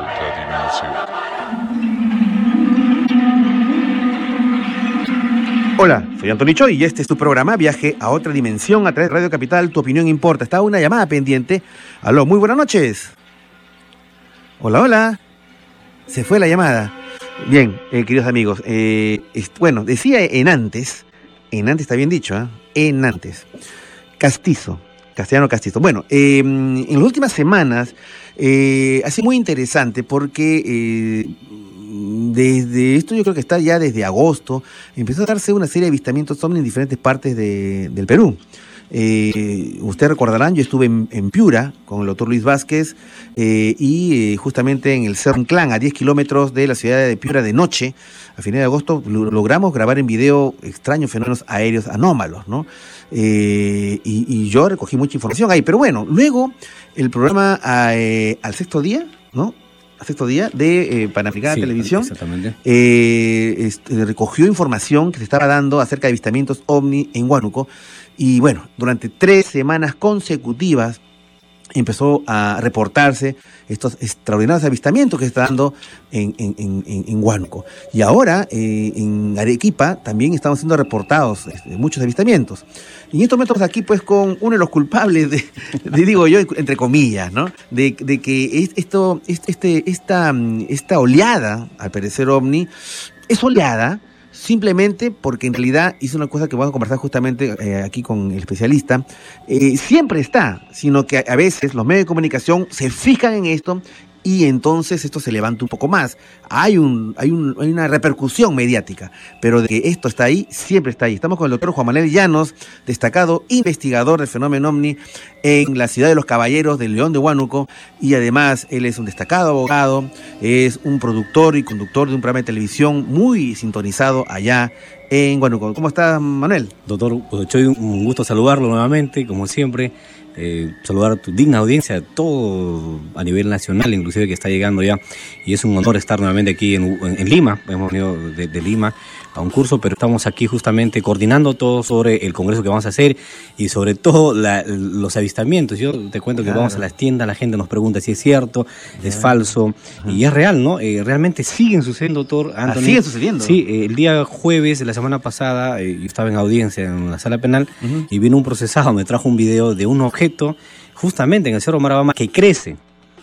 Hola, soy Antonio Choi y este es tu programa Viaje a otra dimensión a través de Radio Capital. Tu opinión importa. Está una llamada pendiente. Aló, muy buenas noches. Hola. Se fue la llamada. Bien, queridos amigos. Bueno, decía Enantes está bien dicho, ¿eh? Enantes. Castellano castizo. Bueno, en las últimas semanas ha sido muy interesante porque desde esto yo creo que está ya desde agosto, empezó a darse una serie de avistamientos ovni en diferentes partes del Perú. Ustedes recordarán, yo estuve en Piura con el doctor Luis Vázquez y justamente en el Cerro Inclán, a 10 kilómetros de la ciudad de Piura de noche, a finales de agosto, logramos grabar en video extraños fenómenos aéreos anómalos, ¿no? Y yo recogí mucha información ahí, pero bueno, luego el programa al sexto día, ¿no? Al sexto día de Panamericana Televisión, exactamente. Recogió información que se estaba dando acerca de avistamientos ovni en Huánuco. Y bueno, durante 3 semanas consecutivas empezó a reportarse estos extraordinarios avistamientos que se están dando en Huánuco. Y ahora en Arequipa también estamos siendo reportados muchos avistamientos. Y en estos momentos aquí pues con uno de los culpables digo yo, entre comillas, ¿no? De que esta oleada, al parecer ovni, es oleada simplemente porque en realidad hizo una cosa que vamos a conversar justamente aquí con el especialista, siempre está, sino que a veces los medios de comunicación se fijan en esto y entonces esto se levanta un poco más. Hay una repercusión mediática, pero de que esto está ahí, siempre está ahí. Estamos con el doctor Juan Manuel Llanos, destacado investigador del fenómeno OVNI en la ciudad de Los Caballeros del León de Huánuco, y además él es un destacado abogado, es un productor y conductor de un programa de televisión muy sintonizado allá en Huánuco. ¿Cómo estás, Manuel? Doctor Choy, un gusto saludarlo nuevamente, como siempre. Saludar a tu digna audiencia, todo a nivel nacional, inclusive, que está llegando ya, y es un honor estar nuevamente aquí en Lima. Hemos venido de Lima a un curso, pero estamos aquí justamente coordinando todo sobre el congreso que vamos a hacer y sobre todo los avistamientos. Yo te cuento que vamos a las tiendas, la gente nos pregunta si es cierto, es falso, y es real, ¿no? Realmente siguen sucediendo, doctor Anthony. ¿Sigue sucediendo? Sí, el día jueves de la semana pasada, yo estaba en audiencia en la sala penal y vino un procesado, me trajo un video de un objeto justamente en el Cerro Marabamba que crece.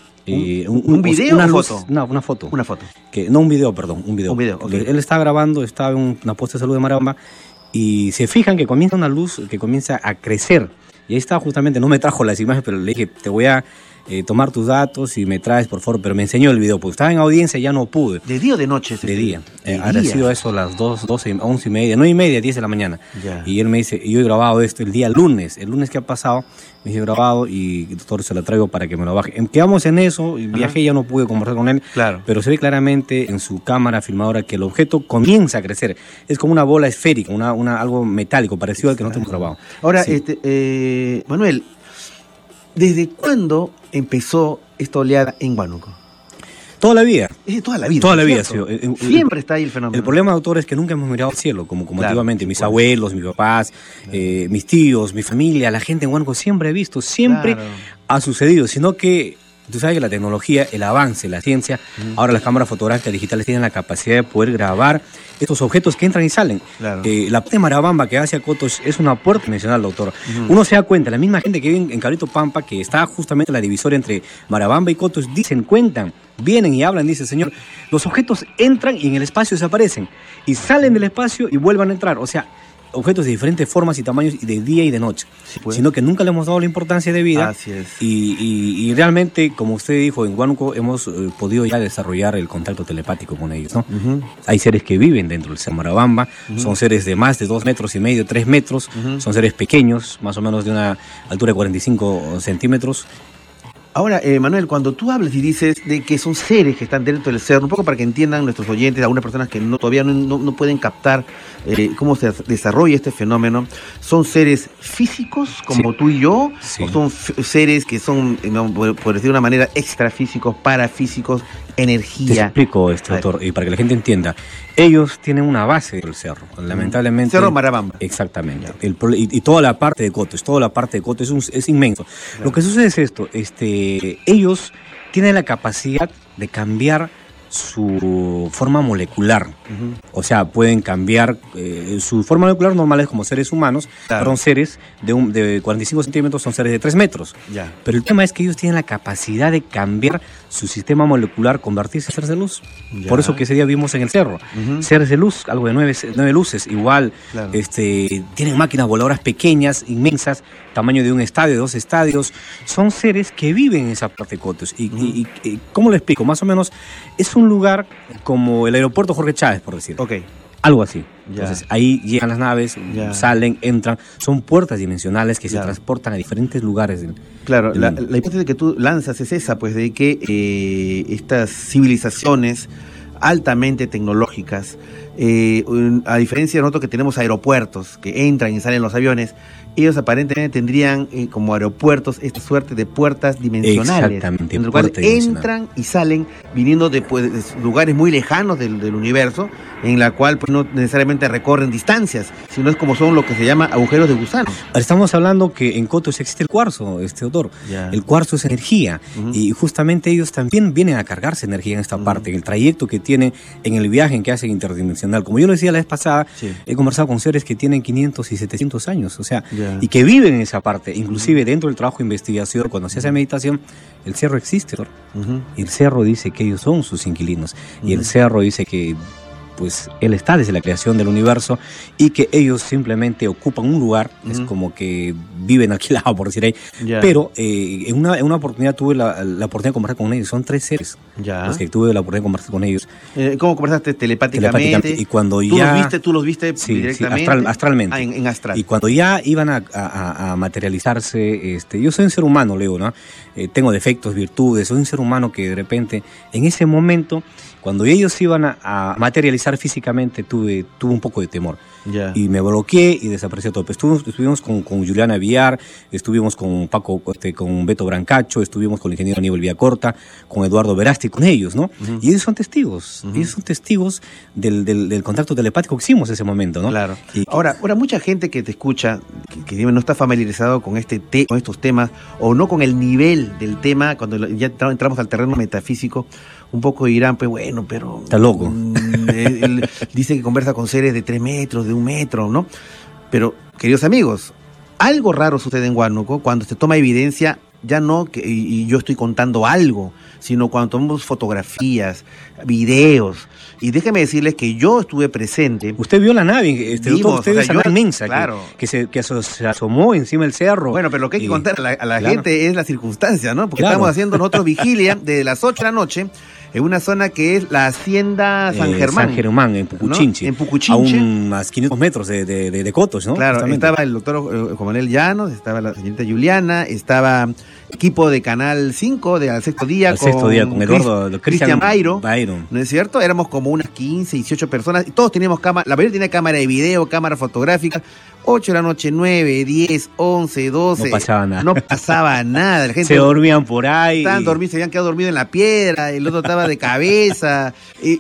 ¿Un video o una foto? No, una foto. Una foto. No, un video, perdón, un video. Un video, okay. Él está grabando, estaba en una puesta de salud de Marabamba y se fijan que comienza una luz que comienza a crecer. Y ahí está justamente, no me trajo las imágenes, pero le dije, te voy a tomar tus datos y me traes, por favor, pero me enseñó el video, porque estaba en audiencia y ya no pude. ¿De día o de noche? De día. Ha sido eso a las 12, 11 y media, 9:30, 10 de la mañana. Ya. Y él me dice, yo he grabado esto el día lunes que ha pasado, me dice grabado y doctor, se lo traigo para que me lo baje. Quedamos en eso, viajé, ya no pude conversar con él, claro, pero se ve claramente en su cámara filmadora que el objeto comienza a crecer. Es como una bola esférica, algo metálico, parecido al que nosotros hemos grabado. Ahora, sí. Manuel, ¿desde cuándo empezó esta oleada en Huánuco? Toda la vida. Toda la vida. Toda la vida. Siempre está ahí el fenómeno. El problema, doctor, es que nunca hemos mirado al cielo, como claro, antiguamente. Mis abuelos, mis papás, mis tíos, mi familia, la gente en Huánuco siempre he visto, siempre ha sucedido, sino que tú sabes que la tecnología, el avance, la ciencia, ahora las cámaras fotográficas digitales tienen la capacidad de poder grabar estos objetos que entran y salen. Claro. La puerta de Marabamba que va hacia Cotos es una puerta dimensional, doctor. Uno se da cuenta, la misma gente que vive en Cabrito Pampa, que está justamente en la divisoria entre Marabamba y Cotos, cuentan, vienen y hablan, dice, señor, los objetos entran y en el espacio desaparecen, y salen del espacio y vuelvan a entrar. O sea, objetos de diferentes formas y tamaños, y de día y de noche, sino que nunca le hemos dado la importancia de vida. Así es. Y realmente, como usted dijo, en Huánuco hemos podido ya desarrollar el contacto telepático con ellos, ¿no? Hay seres que viven dentro del Cerro Marabamba, son seres de más de 2,5 metros, 3 metros, son seres pequeños, más o menos de una altura de 45 centímetros. Ahora, Manuel, cuando tú hablas y dices de que son seres que están dentro del cerro, un poco para que entiendan nuestros oyentes, algunas personas que todavía no pueden captar cómo se desarrolla este fenómeno, ¿son seres físicos como tú y yo? ¿O son seres que son, por decir de una manera, extrafísicos, parafísicos, energía? Te explico esto, doctor, y para que la gente entienda. Ellos tienen una base del cerro, lamentablemente. Cerro Marabamba. Exactamente. Y toda la parte de Coto, es inmenso. Claro. Lo que sucede es esto, ellos tienen la capacidad de cambiar su forma molecular. O sea, pueden cambiar su forma molecular normal, es como seres humanos, claro, son seres de 45 centímetros, son seres de 3 metros. Ya. Pero el tema es que ellos tienen la capacidad de cambiar su sistema molecular, convertirse en seres de luz. Ya. Por eso que ese día vimos en el cerro, seres de luz, algo de 9 luces, igual, claro, tienen máquinas voladoras pequeñas, inmensas, tamaño de un estadio, de 2 estadios, son seres que viven en esa parte de Cotos. Y ¿cómo lo explico? Más o menos, es un lugar como el aeropuerto Jorge Chávez, por decir. Okay. Algo así. Ya. Entonces, ahí llegan las naves, salen, entran, son puertas dimensionales que se transportan a diferentes lugares. Claro, la hipótesis que tú lanzas es esa, pues, de que estas civilizaciones altamente tecnológicas, a diferencia de nosotros que tenemos aeropuertos que entran y salen los aviones, ellos aparentemente tendrían como aeropuertos esta suerte de puertas dimensionales. Exactamente, en el cual entran y salen viniendo de lugares muy lejanos del universo, en la cual pues no necesariamente recorren distancias, sino es como son lo que se llama agujeros de gusano. Estamos hablando que en Cotos existe el cuarzo, doctor. El cuarzo es energía, y justamente ellos también vienen a cargarse energía en esta parte, en el trayecto que tienen, en el viaje en que hacen interdimensional. Como yo lo decía la vez pasada, he conversado con seres que tienen 500 y 700 años, o sea, y que viven en esa parte. Inclusive dentro del trabajo de investigación, cuando se hace meditación, el cerro existe, doctor. Y el cerro dice que ellos son sus inquilinos. Y el cerro dice que pues Él está desde la creación del universo y que ellos simplemente ocupan un lugar, es como que viven alquilados, por decir ahí, pero en una oportunidad tuve la oportunidad de conversar con ellos, son 3 seres los que tuve la oportunidad de conversar con ellos. ¿Cómo conversaste? ¿Telepáticamente? Y cuando ¿Tú los viste directamente? Sí, astralmente. En astral. Y cuando ya iban a materializarse, yo soy un ser humano, Leo, ¿no? Tengo defectos, virtudes, soy un ser humano que de repente, en ese momento, cuando ellos iban a materializar físicamente, tuve un poco de temor. Y me bloqueé y desapareció todo. Estuvimos con Juliana Villar, estuvimos con Paco, con Beto Brancacho, estuvimos con el ingeniero Aníbal Villacorta, con Eduardo Verasti, con ellos, ¿no? Y ellos son testigos. Ellos son testigos del contacto telepático que hicimos en ese momento, ¿no? Claro. Ahora, mucha gente que te escucha, que no está familiarizado con con estos temas, o no con el nivel del tema, cuando ya entramos al terreno metafísico, un poco dirán, pues bueno, pero... Está loco. Él dice que conversa con seres de 3 metros, de 1 metro, ¿no? Pero, queridos amigos, algo raro sucede en Huánuco cuando se toma evidencia, ya no y yo estoy contando algo, sino cuando tomamos fotografías, videos. Y déjeme decirles que yo estuve presente. Usted vio la nave, usted esa nave inmensa, claro, que se asomó encima del cerro. Bueno, pero lo que hay que contar a la gente es la circunstancia, ¿no? Porque estamos haciendo nosotros vigilia desde las 8 de la noche en una zona que es la Hacienda San Germán. San Germán, en Pucuchinche. ¿No? En Pucuchinche. A unos 500 metros de Cotos, ¿no? Claro, estaba el doctor Juan Manuel Llanos, estaba la señorita Juliana, estaba equipo de Canal 5, de Al Sexto Día, con Eduardo, Cristian Byron, ¿no es cierto? Éramos como unas 15, 18 personas, y todos teníamos cámara, la mayoría tenía cámara de video, cámara fotográfica. 8 de la noche, 9, 10, 11, 12. No pasaba nada. No pasaba nada. La gente se dormían por ahí. Estaban dormidos, se habían quedado dormidos en la piedra, el otro estaba de cabeza.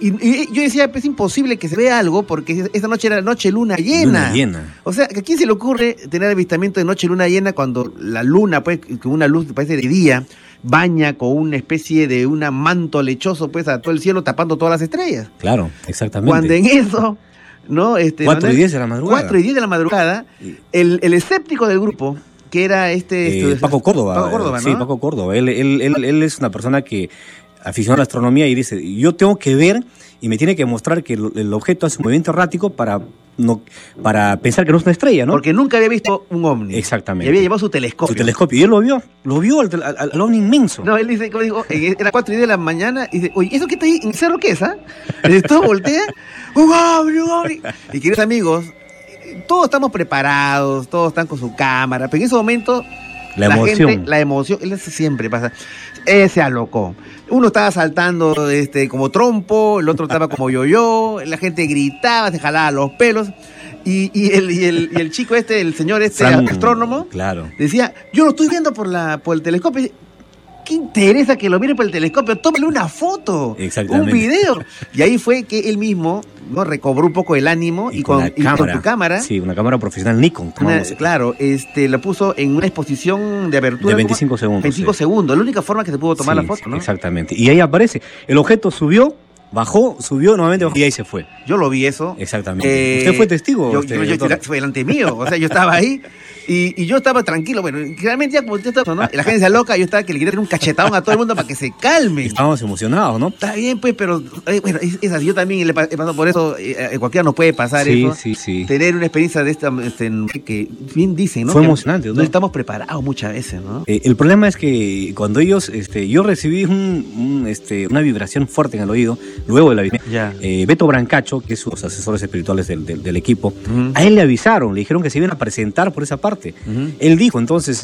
Y yo decía, es imposible que se vea algo porque esa noche era noche luna llena. Luna llena. O sea, ¿a quién se le ocurre tener avistamiento de noche luna llena cuando la luna, pues, con una luz que parece de día, baña con una especie de un manto lechoso, pues, a todo el cielo tapando todas las estrellas? Claro, exactamente. Cuando en eso... ¿no? 4 y 10 de la madrugada. 4 y 10 de la madrugada, el escéptico del grupo, que era Paco Córdoba. Paco Córdoba, ¿no? Sí, Paco Córdoba. Él es una persona que aficionada a la astronomía y dice, yo tengo que ver y me tiene que mostrar que el objeto hace un movimiento errático para pensar que no es una estrella, ¿no? Porque nunca había visto un ovni. Exactamente. Y había llevado su telescopio. Y él lo vio al ovni inmenso. No, él dice, como digo, era 4 y 10 de la mañana, y dice, oye, ¿eso qué está ahí en el cerro qué es, ah? Todo voltea, un ovni. Y queridos amigos, todos estamos preparados, todos están con su cámara, pero en ese momento la emoción, eso siempre pasa. Se alocó. Uno estaba saltando como trompo, el otro estaba como yo, la gente gritaba, se jalaba los pelos. Y el chico el señor astrónomo, claro, decía, yo lo estoy viendo por el telescopio. ¿Qué interesa que lo mire por el telescopio? Tómale una foto, un video. Y ahí fue que él mismo, ¿no?, recobró un poco el ánimo y con tu cámara. Sí, una cámara profesional Nikon. Claro, la puso en una exposición de abertura. De 25 segundos. 25 segundos, la única forma que se pudo tomar la foto, ¿no? Exactamente. Y ahí aparece, el objeto subió, bajó, subió, nuevamente bajó, y ahí se fue. Yo lo vi eso. Exactamente. ¿Usted fue testigo? Yo fue delante mío, o sea, yo estaba ahí. Y yo estaba tranquilo, bueno, realmente ya como usted está, ¿no? La gente se aloca, yo estaba que le quería tener un cachetón a todo el mundo para que se calme. Estábamos emocionados, ¿no? Está bien, pues, pero bueno, es así, yo también he pasado por eso, cualquiera nos puede pasar eso. Sí. Tener una experiencia de esta, que bien dicen, ¿no? Fue emocionante, ¿no? No estamos preparados muchas veces, ¿no? El problema es que cuando ellos, yo recibí una vibración fuerte en el oído, luego de la visita. Beto Brancacho, que es uno de los asesores espirituales del equipo, a él le avisaron, le dijeron que se iban a presentar por esa parte. Él dijo entonces,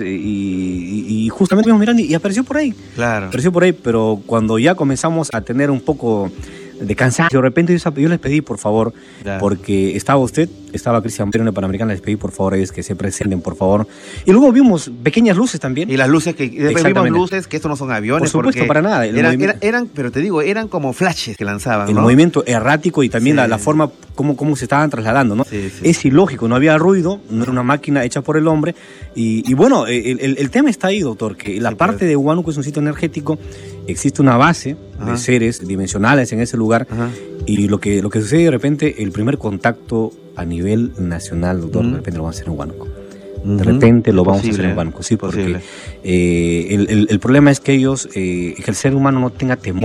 y justamente vimos mirando y apareció por ahí. Claro. Apareció por ahí, pero cuando ya comenzamos a tener un poco de cansancio, de repente yo les pedí, por favor, porque estaba Cristian Byron de Panamericana, les pedí por favor a ellos que se presenten, por favor. Y luego vimos pequeñas luces también. Y las luces vimos luces, que estos no son aviones. Por supuesto, para nada. Eran, pero te digo, eran como flashes que lanzaban, el ¿no? movimiento errático y también la forma como se estaban trasladando, ¿no? Sí. Es ilógico, no había ruido, no era una máquina hecha por el hombre. Y bueno, el tema está ahí, doctor, que la parte de Huánuco es un sitio energético, existe una base de seres dimensionales en ese lugar. Y lo que sucede de repente, el primer contacto a nivel nacional, doctor, de repente lo vamos a hacer en Huánuco. De repente lo vamos a hacer en Huánuco, sí, porque el problema es que ellos, que el ser humano no tenga temor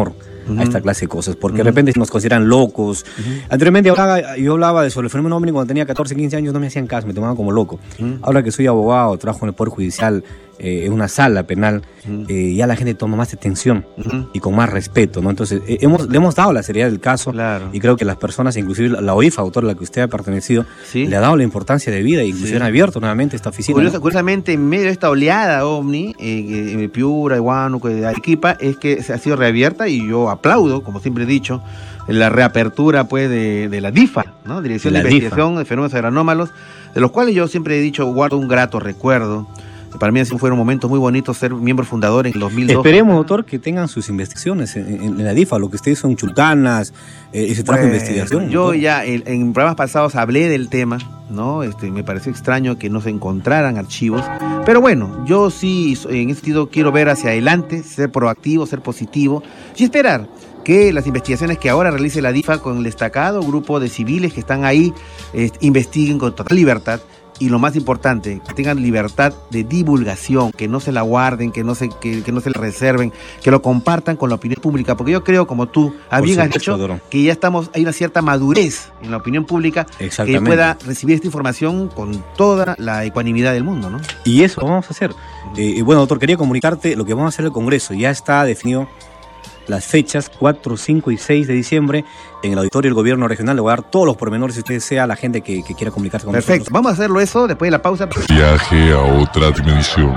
a esta clase de cosas, porque de repente nos consideran locos. Anteriormente yo hablaba sobre el fenómeno ovni cuando tenía 14, 15 años, no me hacían caso, me tomaban como loco. Ahora que soy abogado, trabajo en el Poder Judicial, en una sala penal, ya la gente toma más atención y con más respeto, ¿no? Entonces, le hemos dado la seriedad del caso, y creo que las personas, inclusive la OIFA, autor a la que usted ha pertenecido, le ha dado la importancia de vida, inclusive han abierto nuevamente esta oficina. Curiosamente, en medio de esta oleada ovni, en Piura, Huánuco, de Arequipa, es que se ha sido reabierta, y yo aplaudo, como siempre he dicho, la reapertura pues de la DIFA, ¿no? Dirección de Investigación de Fenómenos Anómalos, de los cuales yo siempre he dicho, guardo un grato recuerdo. Para mí así fueron momentos muy bonitos ser miembro fundador en 2002. Esperemos, doctor, que tengan sus investigaciones en la DIFA, lo que ustedes son chulcanas, ese trabajo de investigación. Yo ya en programas pasados hablé del tema, ¿no? Me pareció extraño que no se encontraran archivos, pero bueno, yo sí en ese sentido quiero ver hacia adelante, ser proactivo, ser positivo y esperar que las investigaciones que ahora realice la DIFA con el destacado grupo de civiles que están ahí investiguen con total libertad. Y lo más importante, que tengan libertad de divulgación, que no se la guarden, que no se la reserven, que lo compartan con la opinión pública, porque yo creo, como tú bien has dicho, que ya hay una cierta madurez en la opinión pública que pueda recibir esta información con toda la ecuanimidad del mundo, ¿no? Y eso vamos a hacer. Bueno, doctor, quería comunicarte lo que vamos a hacer en el Congreso. Ya está definido las fechas 4, 5 y 6 de diciembre en el auditorio del Gobierno Regional. Le voy a dar todos los pormenores si usted desea, a la gente que quiera comunicarse con nosotros. Perfecto, vamos a hacerlo eso después de la pausa. Viaje a otra dimensión.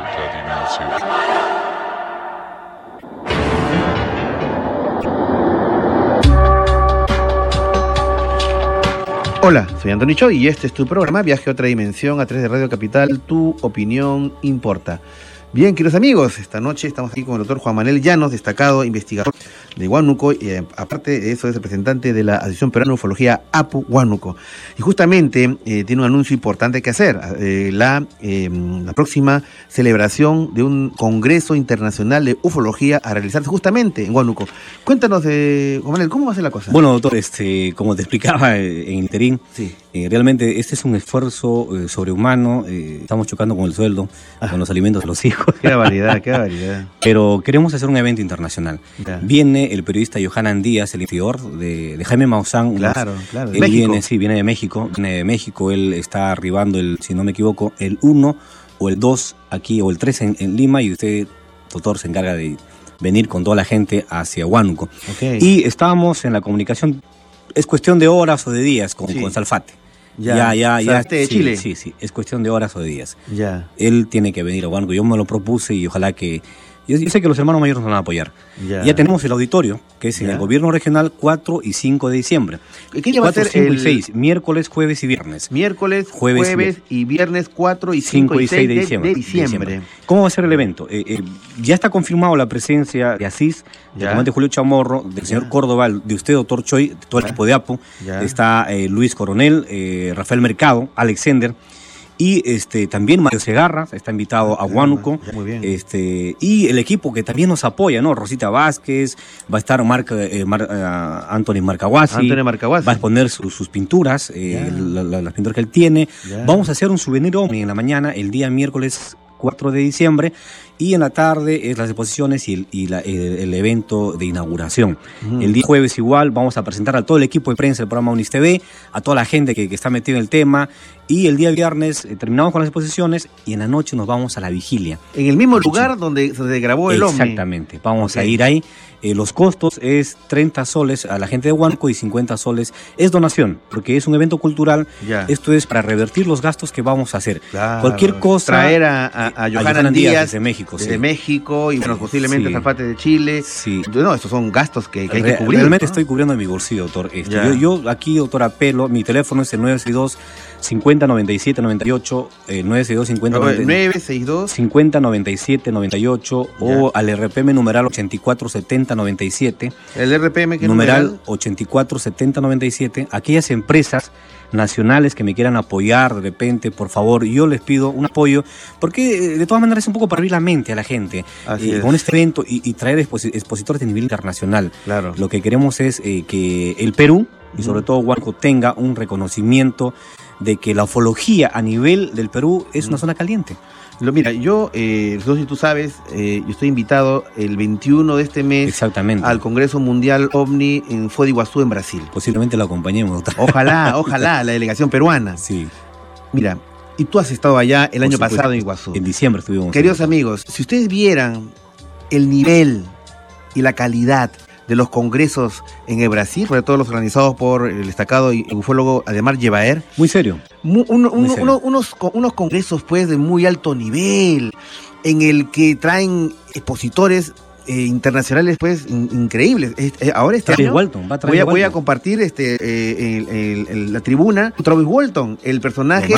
Hola, soy Antonio Cho y este es tu programa Viaje a otra dimensión a través de Radio Capital. Tu opinión importa. Bien, queridos amigos, esta noche estamos aquí con el doctor Juan Manuel Llanos, destacado investigador de Huánuco, y aparte de eso es representante de la Asociación Peruana de Ufología APU Huánuco. Y justamente tiene un anuncio importante que hacer, la próxima celebración de un Congreso Internacional de Ufología a realizarse justamente en Huánuco. Cuéntanos, Juan Manuel, ¿cómo va a ser la cosa? Bueno, doctor, como te explicaba en interín, realmente este es un esfuerzo sobrehumano, estamos chocando con el sueldo, con los alimentos de los hijos. Qué barbaridad, qué barbaridad. Pero queremos hacer un evento internacional. Ya. Viene el periodista Johanan Díaz, el investigador de Jaime Maussan. Claro. Él viene de México. Él está arribando, si no me equivoco, el 1 o el 2 aquí, o el 3 en Lima, y usted, doctor, se encarga de venir con toda la gente hacia Huánuco. Y estábamos en la comunicación, es cuestión de horas o de días con Salfate. Ya. De Chile. Sí, es cuestión de horas o de días. Ya. Él tiene que venir a Huánuco. Yo me lo propuse y ojalá que... Yo sé que los hermanos mayores nos van a apoyar. Ya tenemos el auditorio, que es en el Gobierno Regional 4 y 5 de diciembre. ¿Qué día va a ser 5 y 6, miércoles, jueves y viernes. Miércoles, jueves y viernes 4 y 5 y 6 de diciembre. ¿Cómo va a ser el evento? Ya está confirmado la presencia de Asís, del comandante Julio Chamorro, del señor Córdoba, de usted, doctor Choi, de todo el equipo de APU. Está Luis Coronel, Rafael Mercado, Alexander. Y también Mario Segarra está invitado a Huánuco. Muy bien. Y el equipo que también nos apoya, ¿no? Rosita Vázquez, va a estar Anthony Marcahuasi. Va a exponer sus pinturas, las pinturas que él tiene. Vamos a hacer un souvenir ovni en la mañana, el día miércoles 4 de diciembre, y en la tarde es las exposiciones y el evento de inauguración. El día jueves igual vamos a presentar a todo el equipo de prensa del programa Unis TV, a toda la gente que está metida en el tema, y el día viernes terminamos con las exposiciones y en la noche nos vamos a la vigilia. En el mismo lugar donde se grabó el ovni. Exactamente, vamos a ir ahí. Los costos es 30 soles a la gente de Huánuco y 50 soles es donación, porque es un evento cultural. Esto es para revertir los gastos que vamos a hacer. Cualquier cosa. Traer a Johanan Díaz desde México. Desde México y bueno, posiblemente Salfate de Chile. No, estos son gastos que hay que cubrir. Realmente estoy cubriendo de mi bolsillo, doctor. Yo aquí, doctor, apelo, mi teléfono es el 962 50 97 98, 962 50 962 50 97 98 o al RPM numeral 84 70 97. El RPM que numeral 84 70 97. Aquellas empresas nacionales que me quieran apoyar de repente, por favor, yo les pido un apoyo, porque de todas maneras es un poco para abrir la mente a la gente con este evento y traer expositores de nivel internacional. Lo que queremos es que el Perú y sobre todo Huánuco tenga un reconocimiento de que la ufología a nivel del Perú es una zona caliente. Mira, yo, no sé si tú sabes, yo estoy invitado el 21 de este mes. Exactamente. Al Congreso Mundial OVNI en Foz de Iguazú, en Brasil. Posiblemente lo acompañemos, doctor. Ojalá, la delegación peruana. Sí. Mira, y tú has estado allá el año pasado en Iguazú. En diciembre estuvimos. Queridos amigos, si ustedes vieran el nivel y la calidad de los congresos en el Brasil, sobre todo los organizados por el destacado ufólogo Ademar Yevaer. Muy serio. Unos congresos pues de muy alto nivel, en el que traen expositores internacionales pues increíbles. Ahora este año voy a compartir la tribuna Travis Walton, el personaje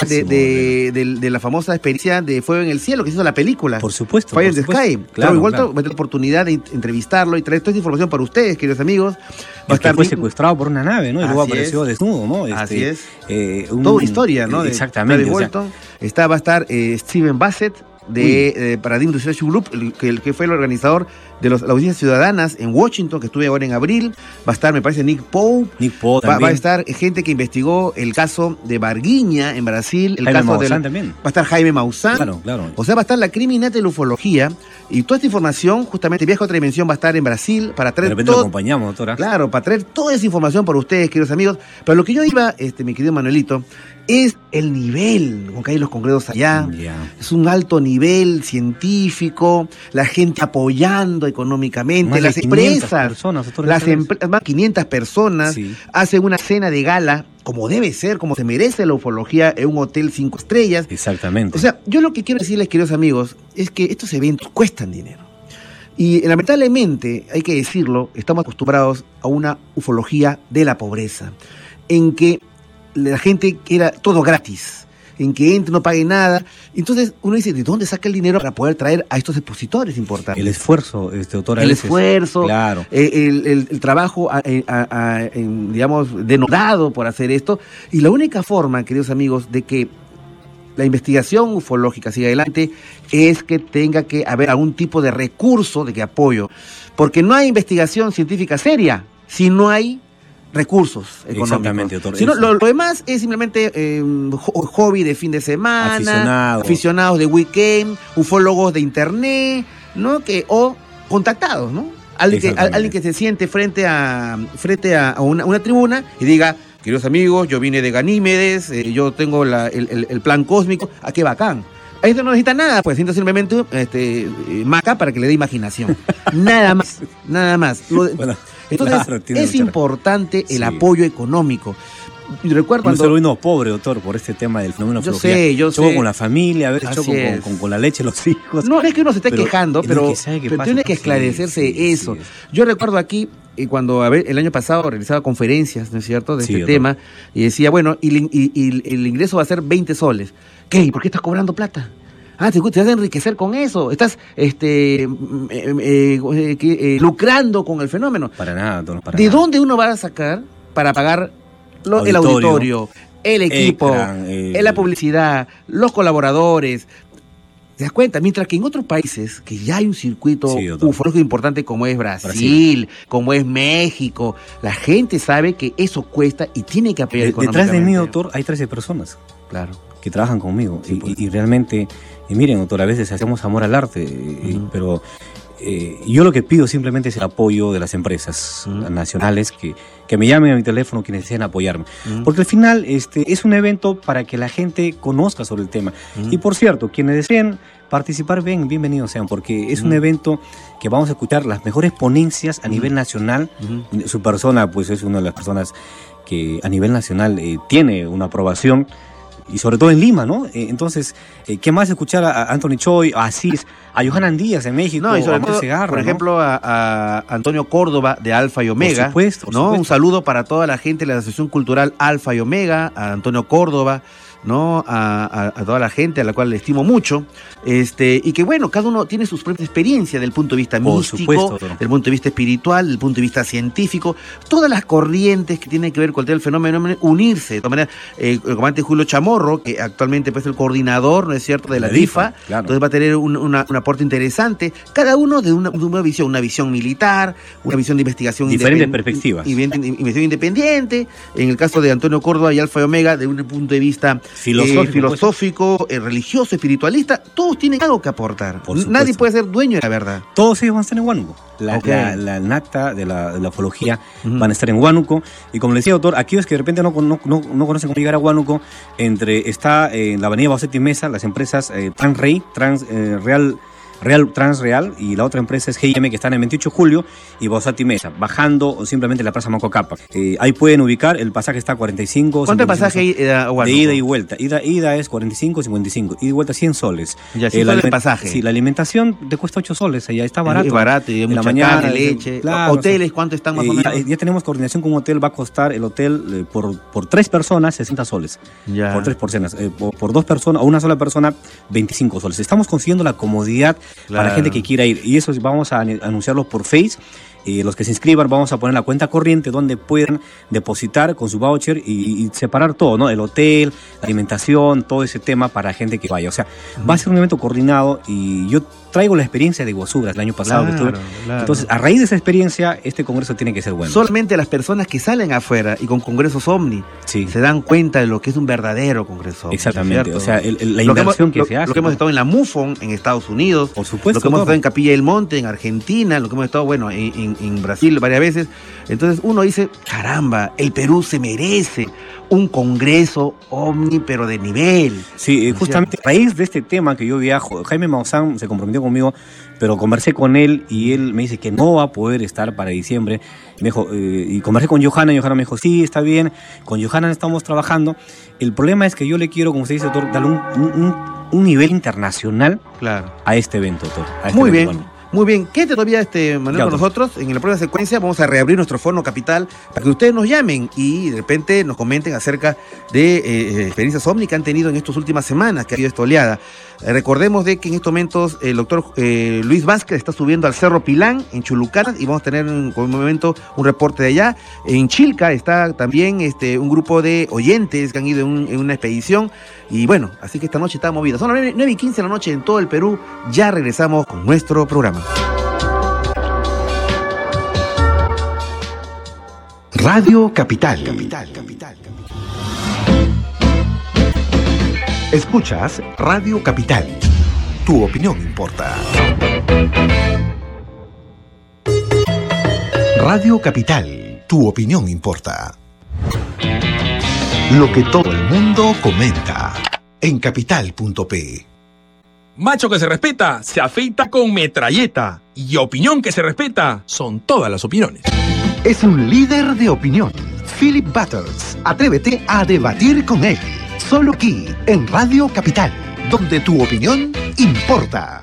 de la famosa experiencia de Fuego en el Cielo, que hizo la película. Por supuesto. Fire in the Sky. Claro, Travis Walton va a tener la oportunidad de entrevistarlo y traer toda esta información para ustedes, queridos amigos. Que fue secuestrado por una nave, ¿no? Y luego apareció desnudo, ¿no? Así es. Toda una historia, ¿no? Exactamente. Travis Walton. Va a estar Steven Bassett, de Paradigm Research Group, el que fue el organizador de las audiencias ciudadanas en Washington, que estuve ahora en abril. Va a estar, me parece, Nick Pope. Va a estar gente que investigó el caso de Varguiña en Brasil. También. Va a estar Jaime Maussan. Claro. O sea, va a estar la criminata de la ufología. Y toda esta información, justamente Viaje a otra dimensión, va a estar en Brasil para traer. De repente lo acompañamos, doctora. Claro, para traer toda esa información para ustedes, queridos amigos. Pero lo que yo iba, mi querido Manuelito, es el nivel con que hay los congresos allá. Es un alto nivel científico, la gente apoyando económicamente, más las empresas, más 500 personas, hacen una cena de gala, como debe ser, como se merece la ufología, en un hotel 5 estrellas. Exactamente. O sea, yo lo que quiero decirles, queridos amigos, es que estos eventos cuestan dinero. Y lamentablemente, hay que decirlo, estamos acostumbrados a una ufología de la pobreza, en que la gente era todo gratis, en que entre, no pague nada. Entonces uno dice, ¿de dónde saca el dinero para poder traer a estos expositores importantes? El esfuerzo, doctora. El esfuerzo, claro. El trabajo, digamos, denodado por hacer esto. Y la única forma, queridos amigos, de que la investigación ufológica siga adelante es que tenga que haber algún tipo de recurso de apoyo. Porque no hay investigación científica seria si no hay recursos económicos. Exactamente, doctor. Si no, lo demás es simplemente hobby de fin de semana, aficionados de weekend, ufólogos de internet, ¿no? O contactados, ¿no? Alguien que se siente frente a una tribuna y diga, queridos amigos, yo vine de Ganímedes, yo tengo el plan cósmico, ¿a qué bacán? Ahí no necesita nada, pues necesita simplemente maca para que le dé imaginación. Nada más. Entonces, claro, es importante el apoyo económico. Yo recuerdo cuando... se lo vino pobre, doctor, por este tema del fenómeno ufología. Yo sé. Con la familia, choco con la leche de los hijos. No es que uno se esté quejando, pero tiene que esclarecerse eso. Sí. Yo recuerdo aquí, cuando el año pasado realizaba conferencias, ¿no es cierto?, de este tema, y decía, bueno, y el ingreso va a ser 20 soles. ¿Qué? ¿Por qué estás cobrando plata? Te vas a enriquecer con eso. Estás lucrando con el fenómeno. Para nada, no, para ¿De nada. ¿Dónde uno va a sacar para pagar el auditorio, el equipo, la publicidad, los colaboradores? ¿Te das cuenta? Mientras que en otros países, que ya hay un circuito ufológico importante como es Brasil, como es México, la gente sabe que eso cuesta y tiene que apoyar económicamente. Detrás de mí, doctor, hay 13 personas. Claro. Que trabajan conmigo. Y realmente, miren, doctor, a veces hacemos amor al arte, pero yo lo que pido simplemente es el apoyo de las empresas nacionales que me llamen a mi teléfono quienes deseen apoyarme. Porque al final es un evento para que la gente conozca sobre el tema. Y por cierto, quienes deseen participar, bienvenidos sean, porque es un evento que vamos a escuchar las mejores ponencias a nivel nacional. Su persona, pues, es una de las personas que a nivel nacional tiene una aprobación, y sobre todo en Lima, ¿no? Entonces, ¿qué más escuchar a Anthony Choi, a Asís, a Johanan Díaz en México, y sobre a Mario Segarra, por ejemplo, a Antonio Córdoba de Alfa y Omega? Por supuesto. Un saludo para toda la gente de la Asociación Cultural Alfa y Omega, a Antonio Córdoba, ¿no? A toda la gente a la cual le estimo mucho, y que bueno, cada uno tiene sus propias experiencias del punto de vista místico, del punto de vista espiritual, del punto de vista científico, todas las corrientes que tienen que ver con el fenómeno, unirse. De todas maneras, el comandante Julio Chamorro, que actualmente es el coordinador, ¿no es cierto?, de la DIFA, claro. Entonces va a tener un aporte interesante, cada uno de una visión militar, una visión de investigación diferentes perspectivas, investigación independiente, en el caso de Antonio Córdoba y Alfa y Omega, de un punto de vista filosófico, religioso, espiritualista, todos tienen algo que aportar. Nadie puede ser dueño de la verdad. Todos ellos van a estar en Huánuco. La nacta de la ufología van a estar en Huánuco. Y como le decía, doctor, aquellos que de repente no conocen cómo llegar a Huánuco, está en la avenida Baucetti Mesa, las empresas Transreal y la otra empresa es G&M, que están en 28 de julio y Baucetti Mesa, bajando o simplemente la Plaza Macocapa. Ahí pueden ubicar, el pasaje está a 45. ¿Cuánto el pasaje a Huánuco? De ida y vuelta. Ida es 45, 55. Ida y vuelta 100 soles. Ya, ¿100 soles el pasaje? Sí, la alimentación te cuesta 8 soles, allá está barato. Es barato, y hay mucha carne, leche. Claro, ¿hoteles cuánto están más o menos? Ya tenemos coordinación con un hotel, va a costar el hotel por 3 personas 60 soles. Ya. Por 3 personas. Por 2 personas o una sola persona 25 soles. Estamos consiguiendo la comodidad para la gente que quiera ir. Y eso vamos a anunciarlo por Face. Los que se inscriban, vamos a poner la cuenta corriente donde pueden depositar con su voucher y separar todo, ¿no? El hotel, la alimentación, todo ese tema para gente que vaya. O sea, va a ser un evento coordinado y yo traigo la experiencia de Iguazú el año pasado que estuve. Claro. Entonces, a raíz de esa experiencia, este congreso tiene que ser bueno. Solamente las personas que salen afuera y con congresos OVNI se dan cuenta de lo que es un verdadero congreso OVNI. Exactamente. O sea, la inversión que se hace. Lo que hemos estado en la MUFON, en Estados Unidos. Por supuesto. Lo que hemos estado en Capilla del Monte, en Argentina. Lo que hemos estado, bueno, en Brasil varias veces. Entonces uno dice, caramba, el Perú se merece un congreso OVNI, pero de nivel. Sí, justamente a raíz de este tema que yo viajo, Jaime Maussan se comprometió conmigo, pero conversé con él y él me dice que no va a poder estar para diciembre. Me dijo, y conversé con Johanna, y Johanna me dijo, sí, está bien, con Johanna estamos trabajando. El problema es que yo le quiero, como usted dice, doctor, darle un nivel internacional a este evento, doctor. Muy bien. Muy bien, quédate todavía Manuel con nosotros. En la próxima secuencia vamos a reabrir nuestro Fono Capital para que ustedes nos llamen y de repente nos comenten acerca de experiencias OVNI que han tenido en estas últimas semanas que ha habido esta oleada. Recordemos de que en estos momentos el doctor Luis Vázquez está subiendo al Cerro Pilán en Chulucanas y vamos a tener en un momento un reporte de allá. En Chilca está también un grupo de oyentes que han ido en una expedición. Y bueno, así que esta noche está movida. Son las 9:15 de la noche en todo el Perú. Ya regresamos con nuestro programa. Radio Capital. Escuchas Radio Capital. Tu opinión importa. Radio Capital. Tu opinión importa. Lo que todo el mundo comenta en capital.p. Macho que se respeta, se afeita con metralleta. Y opinión que se respeta, son todas las opiniones. Es un líder de opinión. Philip Butters. Atrévete a debatir con él. Solo aquí, en Radio Capital, donde tu opinión importa.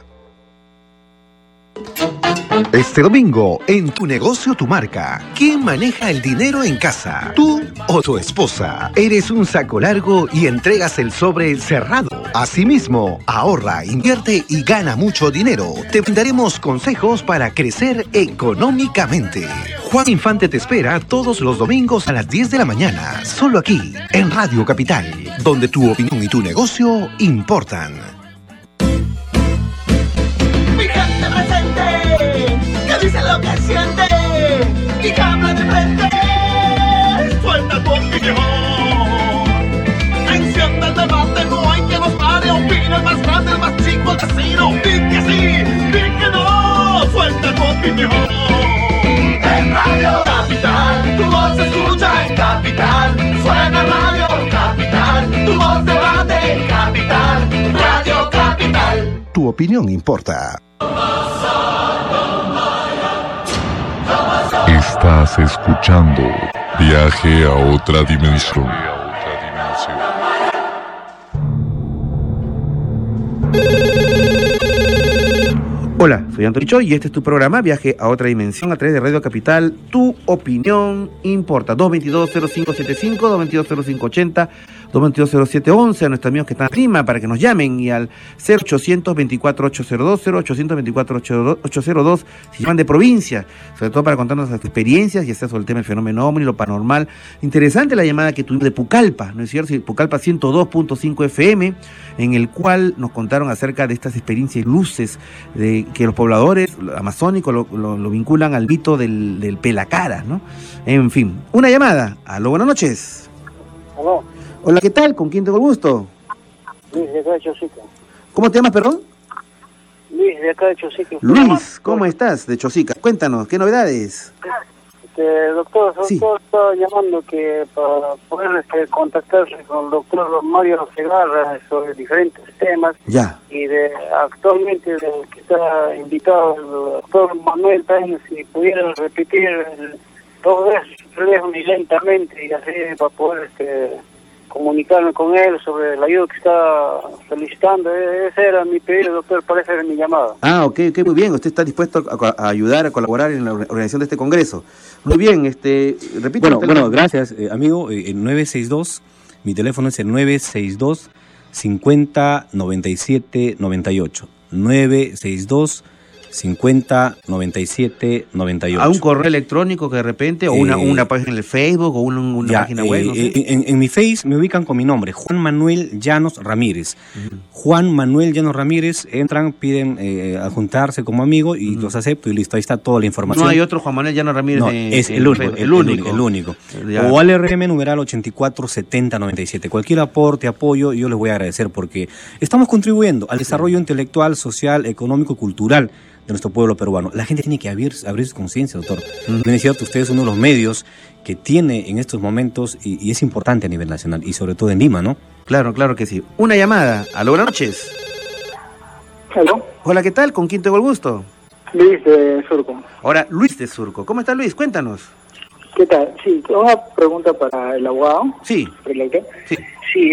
Este domingo, en Tu Negocio, Tu Marca, ¿quién maneja el dinero en casa? ¿Tú o tu esposa? ¿Eres un saco largo y entregas el sobre cerrado? Asimismo, ahorra, invierte y gana mucho dinero. Te brindaremos consejos para crecer económicamente. Juan Infante te espera todos los domingos a las 10 de la mañana, solo aquí, en Radio Capital, donde tu opinión y tu negocio importan. Dice lo que siente y que habla de frente. Suelta tu opinión. Encienda el debate, no hay que nos pare. Opina el más grande, el más chico, el vecino. Di que sí, di que no. Suelta tu opinión. En Radio Capital, tu voz se escucha en Capital. Suena Radio Capital, tu voz debate en Capital. Radio Capital. Tu opinión importa. Estás escuchando Viaje a otra dimensión. Hola, soy Antonio Choi y este es tu programa Viaje a otra dimensión a través de Radio Capital. Tu opinión importa. 222-0575, 222-0580, 222-0711 a nuestros amigos que están en Lima para que nos llamen y al 0800-24-802, 0800-24-802 si llaman de provincia, sobre todo para contarnos sus experiencias, ya sea sobre el tema del fenómeno OVNI, lo paranormal. Interesante la llamada que tuvimos de Pucallpa, ¿no es cierto? Pucallpa 102.5 FM, en el cual nos contaron acerca de estas experiencias y luces de que los pobladores amazónicos lo vinculan al mito del pelacara, ¿no? En fin, una llamada. Aló, buenas noches. Aló. Hola, ¿qué tal? ¿Con quién tengo el gusto? Luis, de acá de Chosica. ¿Cómo te llamas, perdón? Luis, de acá de Chosica. Luis, ¿cómo estás? De Chosica. Cuéntanos, ¿qué novedades? Doctor, sí. Estaba llamando que para poder contactarse con el doctor Mario Segarra sobre diferentes temas. Ya. Y actualmente que está invitado el doctor Manuel Peña, si pudiera repetir dos veces el teléfono y lentamente y así para poder comunicarme con él sobre la ayuda que está solicitando. Ese era mi pedido, doctor, para esa era mi llamada. Ah, ok, muy bien. Usted está dispuesto a ayudar, a colaborar en la organización de este congreso. Muy bien, repito. Bueno, gracias, amigo. El 962, mi teléfono es el 962 50 97 98. 962 50 97 98. ¿A un correo electrónico que de repente, o una página en el Facebook, o una página web? No sé. En mi Face me ubican con mi nombre, Juan Manuel Llanos Ramírez. Juan Manuel Llanos Ramírez, entran, piden adjuntarse como amigo y los acepto y listo, ahí está toda la información. No hay otro Juan Manuel Llanos Ramírez. No, es el único. O al RM numeral 84 70 97. Cualquier aporte, apoyo, yo les voy a agradecer porque estamos contribuyendo al desarrollo intelectual, social, económico y cultural de nuestro pueblo peruano. La gente tiene que abrir su conciencia, doctor. Bien es cierto, usted es uno de los medios que tiene en estos momentos y es importante a nivel nacional y sobre todo en Lima, ¿no? Claro que sí. Una llamada. Aló, buenas noches. ¿Aló? Hola, ¿qué tal? ¿Con quién tengo el gusto? Luis de Surco. Ahora, Luis de Surco. ¿Cómo está, Luis? Cuéntanos. ¿Qué tal? Sí, una pregunta para el abogado. Sí. ¿El doctor? Sí. Sí,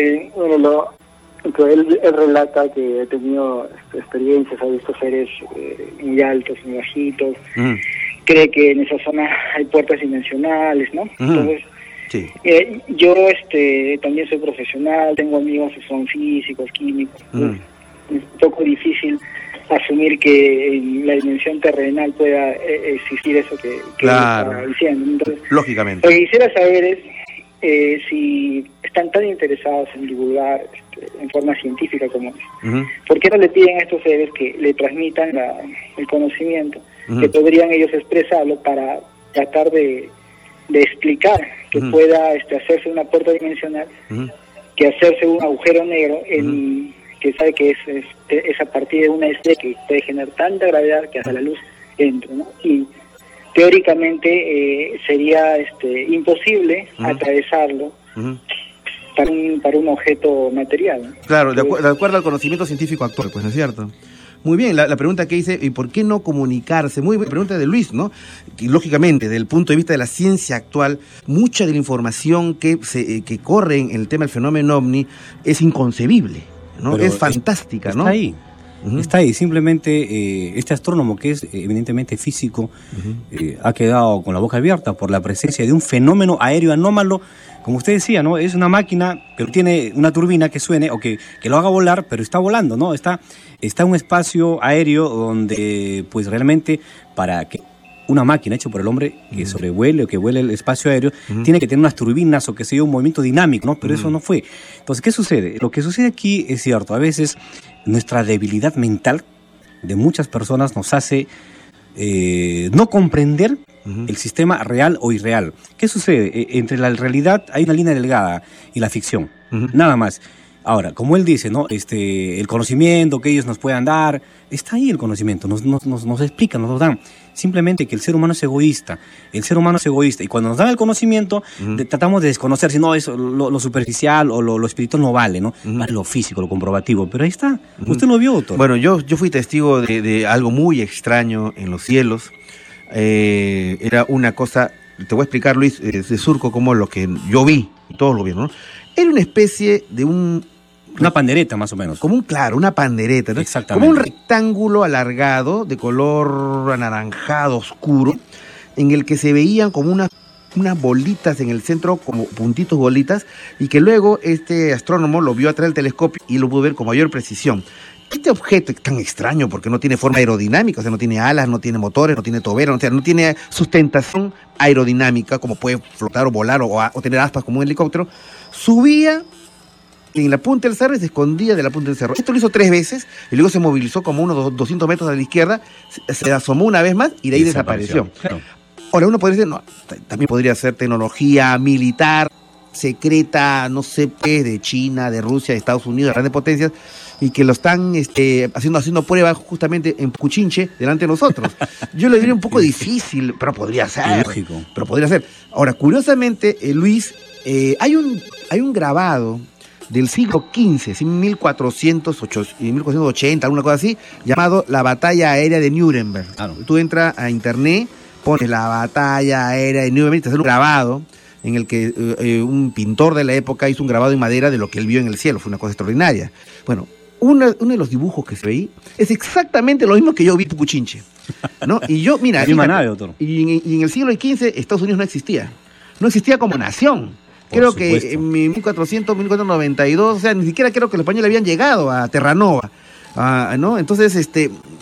él relata que ha tenido experiencias, ha visto seres muy altos, muy bajitos, cree que en esa zona hay puertas dimensionales, ¿no? Entonces, sí. Yo también soy profesional, tengo amigos que son físicos, químicos, es un poco difícil asumir que en la dimensión terrenal pueda existir eso que está diciendo. Entonces, lógicamente. Lo que quisiera saber es si están tan interesados en divulgar en forma científica como es, ¿por qué no le piden a estos seres que le transmitan el conocimiento, que podrían ellos expresarlo para tratar de explicar que pueda hacerse una puerta dimensional, que hacerse un agujero negro, que sabe que es a partir de una estrella que puede generar tanta gravedad que hasta la luz entra, ¿no? Y teóricamente sería imposible atravesarlo para un objeto material, ¿no? Claro, de acuerdo al conocimiento científico actual, pues, ¿no es cierto? Muy bien, la pregunta que hice, ¿y por qué no comunicarse? Muy buena pregunta de Luis, ¿no? Y, lógicamente, desde el punto de vista de la ciencia actual, mucha de la información que corre en el tema del fenómeno OVNI es inconcebible, ¿no? Pero es fantástica, ¿no? Está ahí. Está ahí, simplemente este astrónomo que es evidentemente físico ha quedado con la boca abierta por la presencia de un fenómeno aéreo anómalo, como usted decía, ¿no? Es una máquina que tiene una turbina que suene o que lo haga volar, pero está volando, ¿no? Está en un espacio aéreo donde pues realmente para que una máquina hecha por el hombre que sobrevuele o que vuele el espacio aéreo, tiene que tener unas turbinas o que sea un movimiento dinámico, ¿no? Pero eso no fue. Entonces, ¿qué sucede? Lo que sucede aquí es cierto, a veces nuestra debilidad mental de muchas personas nos hace no comprender el sistema real o irreal. ¿Qué sucede? Entre la realidad hay una línea delgada y la ficción, nada más. Ahora, como él dice, ¿no? El conocimiento que ellos nos puedan dar, está ahí el conocimiento, nos explican, nos lo dan. Simplemente que el ser humano es egoísta, y cuando nos dan el conocimiento, tratamos de desconocer, si no, eso, lo superficial o lo espiritual no vale, ¿no? Vale lo físico, lo comprobativo, pero ahí está, usted lo vio, doctor. Bueno, yo fui testigo de algo muy extraño en los cielos, era una cosa, te voy a explicar, Luis, de Surco, como lo que yo vi, y todos lo vieron, ¿no? Era una especie de una pandereta, más o menos. Una pandereta, ¿no? Exactamente. Como un rectángulo alargado, de color anaranjado oscuro, en el que se veían como unas bolitas en el centro, como puntitos bolitas, y que luego este astrónomo lo vio a través del telescopio y lo pudo ver con mayor precisión. Este objeto es tan extraño porque no tiene forma aerodinámica, o sea, no tiene alas, no tiene motores, no tiene toberas, o sea, no tiene sustentación aerodinámica como puede flotar o volar o tener aspas como un helicóptero. Subía en la punta del cerro y se escondía de la punta del cerro. Esto lo hizo 3 veces y luego se movilizó como unos 200 metros a la izquierda, se asomó una vez más y de ahí desapareció. Claro. Ahora uno podría decir, no, también podría ser tecnología militar, secreta, no sé qué, de China, de Rusia, de Estados Unidos, de grandes potencias, y que lo están haciendo pruebas justamente en Puchinche delante de nosotros. Yo le diría un poco difícil, pero podría ser. Lógico. Pero podría ser. Ahora, curiosamente, Luis, hay un grabado del siglo XV, 1480, alguna cosa así, llamado La Batalla Aérea de Nuremberg. Claro. Tú entras a internet, pones La Batalla Aérea de Nuremberg, te hace un grabado en el que un pintor de la época hizo un grabado en madera de lo que él vio en el cielo. Fue una cosa extraordinaria. Bueno, uno de los dibujos que se veí es exactamente lo mismo que yo vi en Puchinche, ¿no? Y yo, mira, y en el siglo XV Estados Unidos no existía como nación. Creo que en 1400, 1492, o sea, ni siquiera creo que los españoles habían llegado a Terranova, ¿no? Entonces,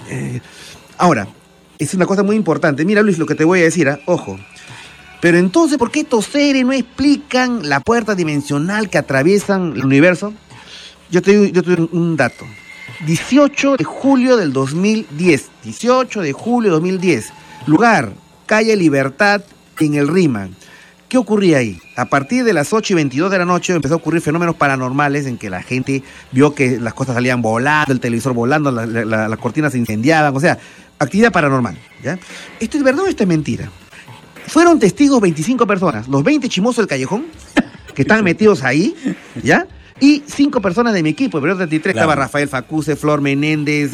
ahora, es una cosa muy importante. Mira, Luis, lo que te voy a decir, ojo. Pero entonces, ¿por qué estos seres no explican la puerta dimensional que atraviesan el universo? Yo te doy un dato. 18 de julio del 2010. 18 de julio de 2010. Lugar, calle Libertad, en el Rímac. ¿Qué ocurría ahí? A partir de las 8:22 de la noche empezó a ocurrir fenómenos paranormales en que la gente vio que las cosas salían volando, el televisor volando, las cortinas se incendiaban, o sea, actividad paranormal, ¿ya? ¿Esto es verdad o esto es mentira? Fueron testigos 25 personas, los 20 chimosos del callejón, que están metidos ahí, ¿ya? Y 5 personas de mi equipo, en el 33 claro. Estaba Rafael Facuse, Flor Menéndez,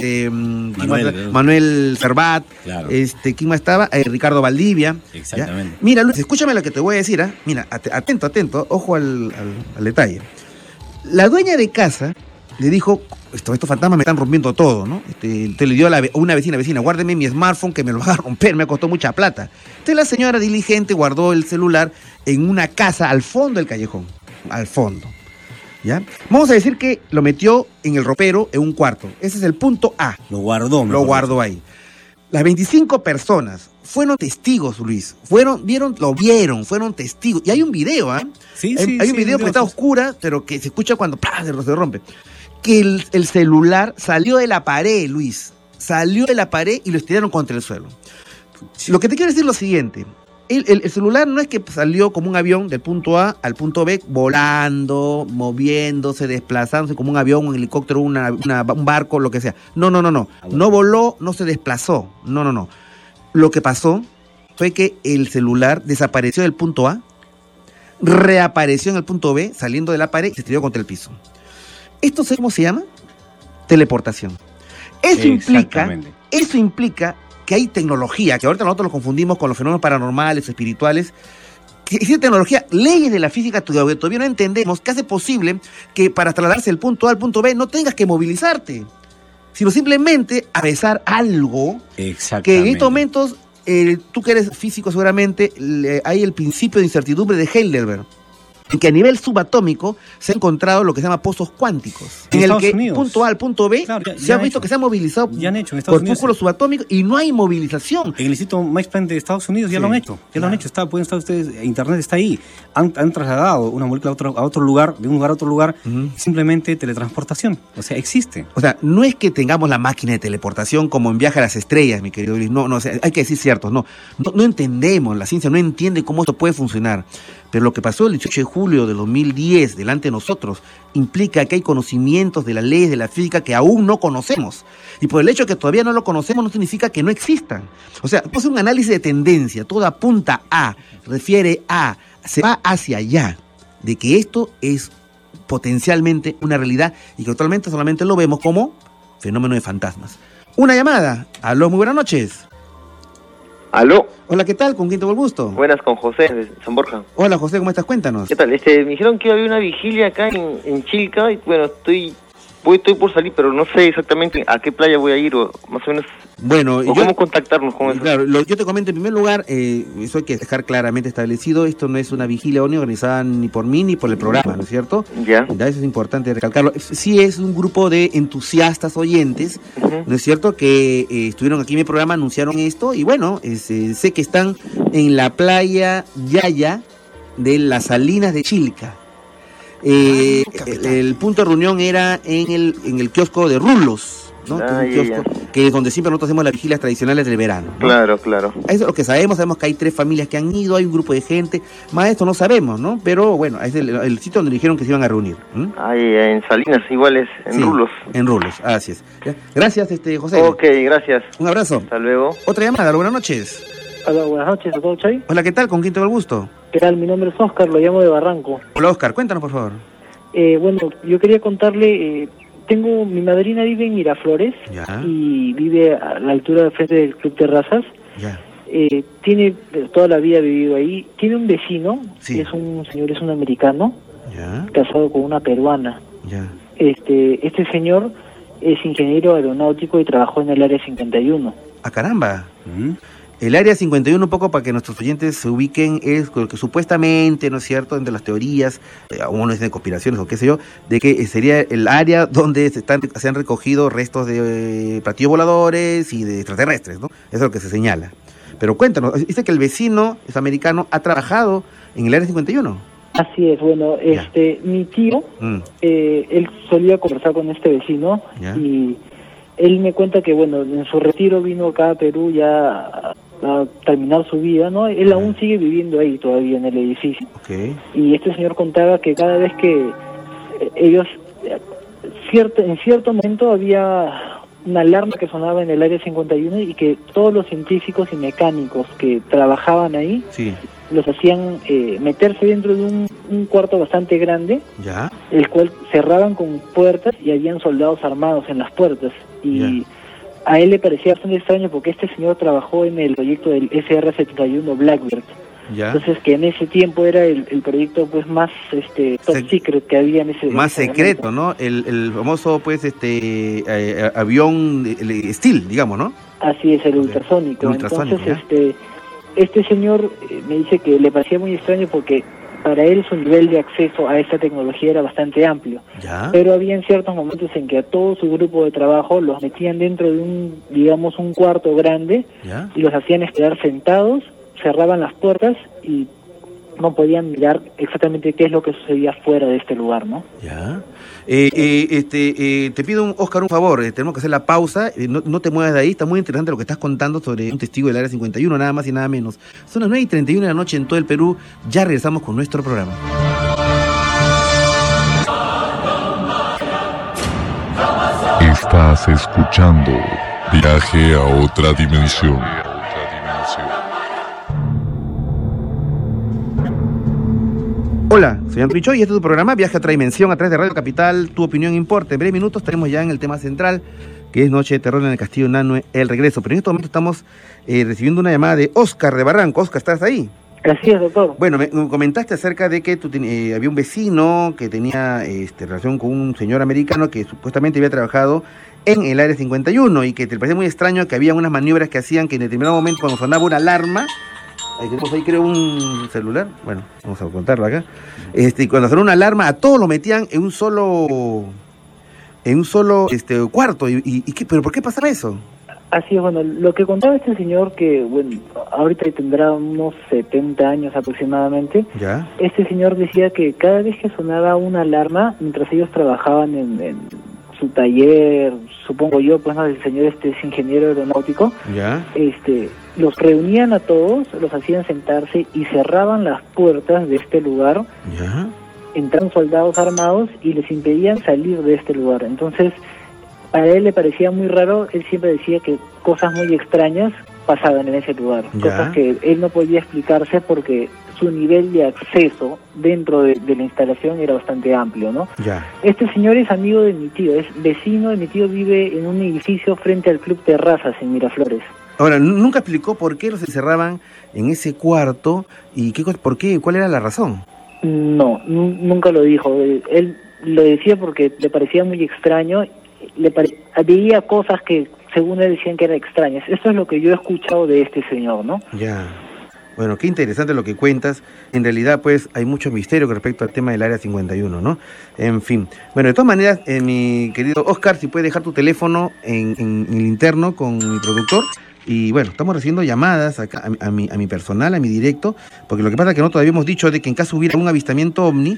Manuel Cervat, claro. ¿Quién más estaba? Ricardo Valdivia. Exactamente. ¿Ya? Mira, Luis, escúchame lo que te voy a decir, Mira, atento, ojo al detalle. La dueña de casa le dijo, estos fantasmas me están rompiendo todo, ¿no? Te le dio a una vecina, guárdeme mi smartphone que me lo va a romper, me costó mucha plata. Entonces la señora diligente guardó el celular en una casa al fondo del callejón, al fondo. ¿Ya? Vamos a decir que lo metió en el ropero en un cuarto. Ese es el punto A. Lo guardó ahí. Las 25 personas fueron testigos, Luis. Fueron testigos. Y hay un video, Sí, hay un video que está oscura, pero que se escucha cuando se rompe. Que el celular salió de la pared, Luis. Salió de la pared y lo estiraron contra el suelo. Lo que te quiero decir es lo siguiente. El celular no es que salió como un avión del punto A al punto B, volando, moviéndose, desplazándose como un avión, un helicóptero, un barco, lo que sea. No. No voló, no se desplazó. No. Lo que pasó fue que el celular desapareció del punto A, reapareció en el punto B, saliendo de la pared y se estrelló contra el piso. ¿Esto cómo se llama? Teleportación. Eso implica que hay tecnología, que ahorita nosotros lo confundimos con los fenómenos paranormales, espirituales, que existe tecnología, leyes de la física que todavía no entendemos, que hace posible que para trasladarse del punto A al punto B no tengas que movilizarte, sino simplemente atravesar algo que en estos momentos, tú que eres físico seguramente, hay el principio de incertidumbre de Heidelberg, en que a nivel subatómico se ha encontrado lo que se llama pozos cuánticos, en el que punto A al punto B se ha visto que se ha movilizado corpúsculos subatómicos y no hay movilización. En el Instituto Max Planck de Estados Unidos ya lo han hecho, pueden estar ustedes, internet está ahí, han trasladado una molécula a otro lugar, de un lugar a otro lugar, simplemente teletransportación, o sea, existe. O sea, no es que tengamos la máquina de teleportación como en Viaje a las Estrellas, mi querido Luis, no, o sea, hay que decir cierto, no entendemos, la ciencia no entiende cómo esto puede funcionar. Pero lo que pasó el 18 de julio de 2010 delante de nosotros implica que hay conocimientos de las leyes de la física que aún no conocemos. Y por el hecho de que todavía no lo conocemos no significa que no existan. O sea, pues un análisis de tendencia, todo apunta a, refiere a, se va hacia allá, de que esto es potencialmente una realidad y que actualmente solamente lo vemos como fenómeno de fantasmas. Una llamada. Aló, muy buenas noches. ¿Aló? Hola, ¿qué tal? ¿Con quién tengo el gusto? Buenas, con José, de San Borja. Hola, José, ¿cómo estás? Cuéntanos. ¿Qué tal? Me dijeron que había una vigilia acá en Chilca, y bueno, estoy por salir, pero no sé exactamente a qué playa voy a ir, o más o menos... Bueno, ¿cómo contactarnos con eso? Claro, yo te comento en primer lugar, eso hay que dejar claramente establecido, esto no es una vigilia ni organizada ni por mí ni por el programa, ¿no es cierto? Ya. Eso es importante recalcarlo. Sí es un grupo de entusiastas oyentes, ¿no es cierto?, que estuvieron aquí en mi programa, anunciaron esto, y bueno, sé que están en la playa Yaya de las Salinas de Chilca. El punto de reunión era en el kiosco de Rulos, ¿no? Que es un kiosco, que es donde siempre nosotros hacemos las vigilias tradicionales del verano, ¿no? Claro. Eso es lo que sabemos que hay 3 familias que han ido, hay un grupo de gente, más de esto no sabemos, ¿no? Pero bueno, es el sitio donde dijeron que se iban a reunir. Ahí en Salinas, igual en Rulos. En Rulos, así es. ¿Ya? Gracias, José. Ok, gracias. Un abrazo. Hasta luego. Otra llamada, buenas noches. Hola, buenas noches, doctor Chay. Hola, ¿qué tal? ¿Con quién tengo el gusto? ¿Qué tal? Mi nombre es Oscar, lo llamo de Barranco. Hola, Oscar, cuéntanos, por favor. Bueno, yo quería contarle, mi madrina vive en Miraflores y vive a la altura de frente del Club Terrazas. Tiene toda la vida vivido ahí. Tiene un vecino, es un señor, es un americano, casado con una peruana. Este señor es ingeniero aeronáutico y trabajó en el Área 51. ¡Ah, caramba! El Área 51, un poco para que nuestros oyentes se ubiquen, es lo que supuestamente, ¿no es cierto?, entre las teorías, uno dice de conspiraciones o qué sé yo, de que sería el área donde se han recogido restos de platillos voladores y de extraterrestres, ¿no? Eso es lo que se señala. Pero cuéntanos, dice que el vecino es americano, ha trabajado en el Área 51. Así es, bueno, mi tío, él solía conversar con este vecino y él me cuenta que, bueno, en su retiro vino acá a Perú ya a terminar su vida, ¿no? Él aún sigue viviendo ahí todavía en el edificio. Y este señor contaba que cada vez que ellos, en cierto momento había una alarma que sonaba en el Área 51 y que todos los científicos y mecánicos que trabajaban ahí los hacían meterse dentro de un cuarto bastante grande, el cual cerraban con puertas y habían soldados armados en las puertas. Y a él le parecía bastante extraño porque este señor trabajó en el proyecto del SR-71 Blackbird. Entonces, que en ese tiempo era el proyecto pues más top secret que había en ese más secreto, ¿no? El famoso pues avión Steel, digamos, ¿no? Así es, el ultrasónico. Entonces, este señor me dice que le parecía muy extraño porque para él su nivel de acceso a esa tecnología era bastante amplio. Pero había en ciertos momentos en que a todo su grupo de trabajo los metían dentro de un cuarto grande y los hacían esperar sentados, cerraban las puertas y no podían mirar exactamente qué es lo que sucedía fuera de este lugar, ¿no? Te pido, Oscar, un favor, tenemos que hacer la pausa, no te muevas de ahí, está muy interesante lo que estás contando sobre un testigo del Área 51, nada más y nada menos. Son las 9:31 de la noche en todo el Perú, ya regresamos con nuestro programa. Estás escuchando Viaje a otra dimensión. Hola, soy Antonio Choi y este es tu programa Viaje a otra dimensión a través de Radio Capital. Tu opinión importa. En breves minutos estaremos ya en el tema central, que es Noche de Terror en el Castillo Nanue, el regreso. Pero en este momento estamos recibiendo una llamada de Oscar de Barranco. Oscar, ¿estás ahí? Así es, doctor. Bueno, me comentaste acerca de que había un vecino que tenía relación con un señor americano que supuestamente había trabajado en el Área 51 y que te parecía muy extraño que había unas maniobras que hacían que en determinado momento cuando sonaba una alarma, tenemos ahí creo un celular, bueno, vamos a contarlo acá, cuando sonó una alarma a todos lo metían en un solo cuarto, ¿pero por qué pasaba eso? Así es, bueno, lo que contaba este señor que, bueno, ahorita tendrá unos 70 años aproximadamente, este señor decía que cada vez que sonaba una alarma, mientras ellos trabajaban en su taller, supongo yo, pues no, el señor es ingeniero aeronáutico, los reunían a todos, los hacían sentarse y cerraban las puertas de este lugar, entraron soldados armados y les impedían salir de este lugar. Entonces, a él le parecía muy raro, él siempre decía que cosas muy extrañas pasaban en ese lugar, cosas que él no podía explicarse porque su nivel de acceso dentro de la instalación era bastante amplio, ¿no? Este señor es amigo de mi tío, es vecino de mi tío, vive en un edificio frente al Club Terrazas en Miraflores. Ahora, nunca explicó por qué los encerraban en ese cuarto y por qué, cuál era la razón. No, nunca lo dijo. Él lo decía porque le parecía muy extraño, veía cosas que según él decían que eran extrañas. Eso es lo que yo he escuchado de este señor, ¿no? Bueno, qué interesante lo que cuentas. En realidad, pues, hay mucho misterio con respecto al tema del Área 51, ¿no? En fin. Bueno, de todas maneras, mi querido Oscar, si puedes dejar tu teléfono en el interno con mi productor, Y bueno, estamos recibiendo llamadas acá a mi personal, a mi directo, porque lo que pasa es que nosotros habíamos dicho de que en caso hubiera un avistamiento ovni,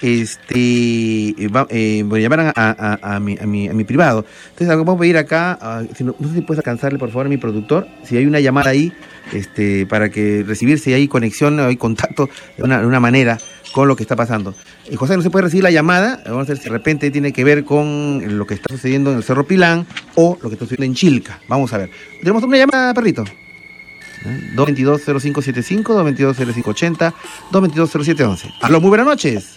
llamaran a mi privado. Entonces vamos a pedir acá, no sé si puedes alcanzarle por favor a mi productor, si hay una llamada ahí, para que recibir si hay conexión o hay contacto de una manera con lo que está pasando. José, no se puede recibir la llamada, vamos a ver si de repente tiene que ver con lo que está sucediendo en el Cerro Pilán o lo que está sucediendo en Chilca. Vamos a ver. Tenemos una llamada, perrito. 222-0575, 222-0580, 222-0711. Aló, muy buenas noches.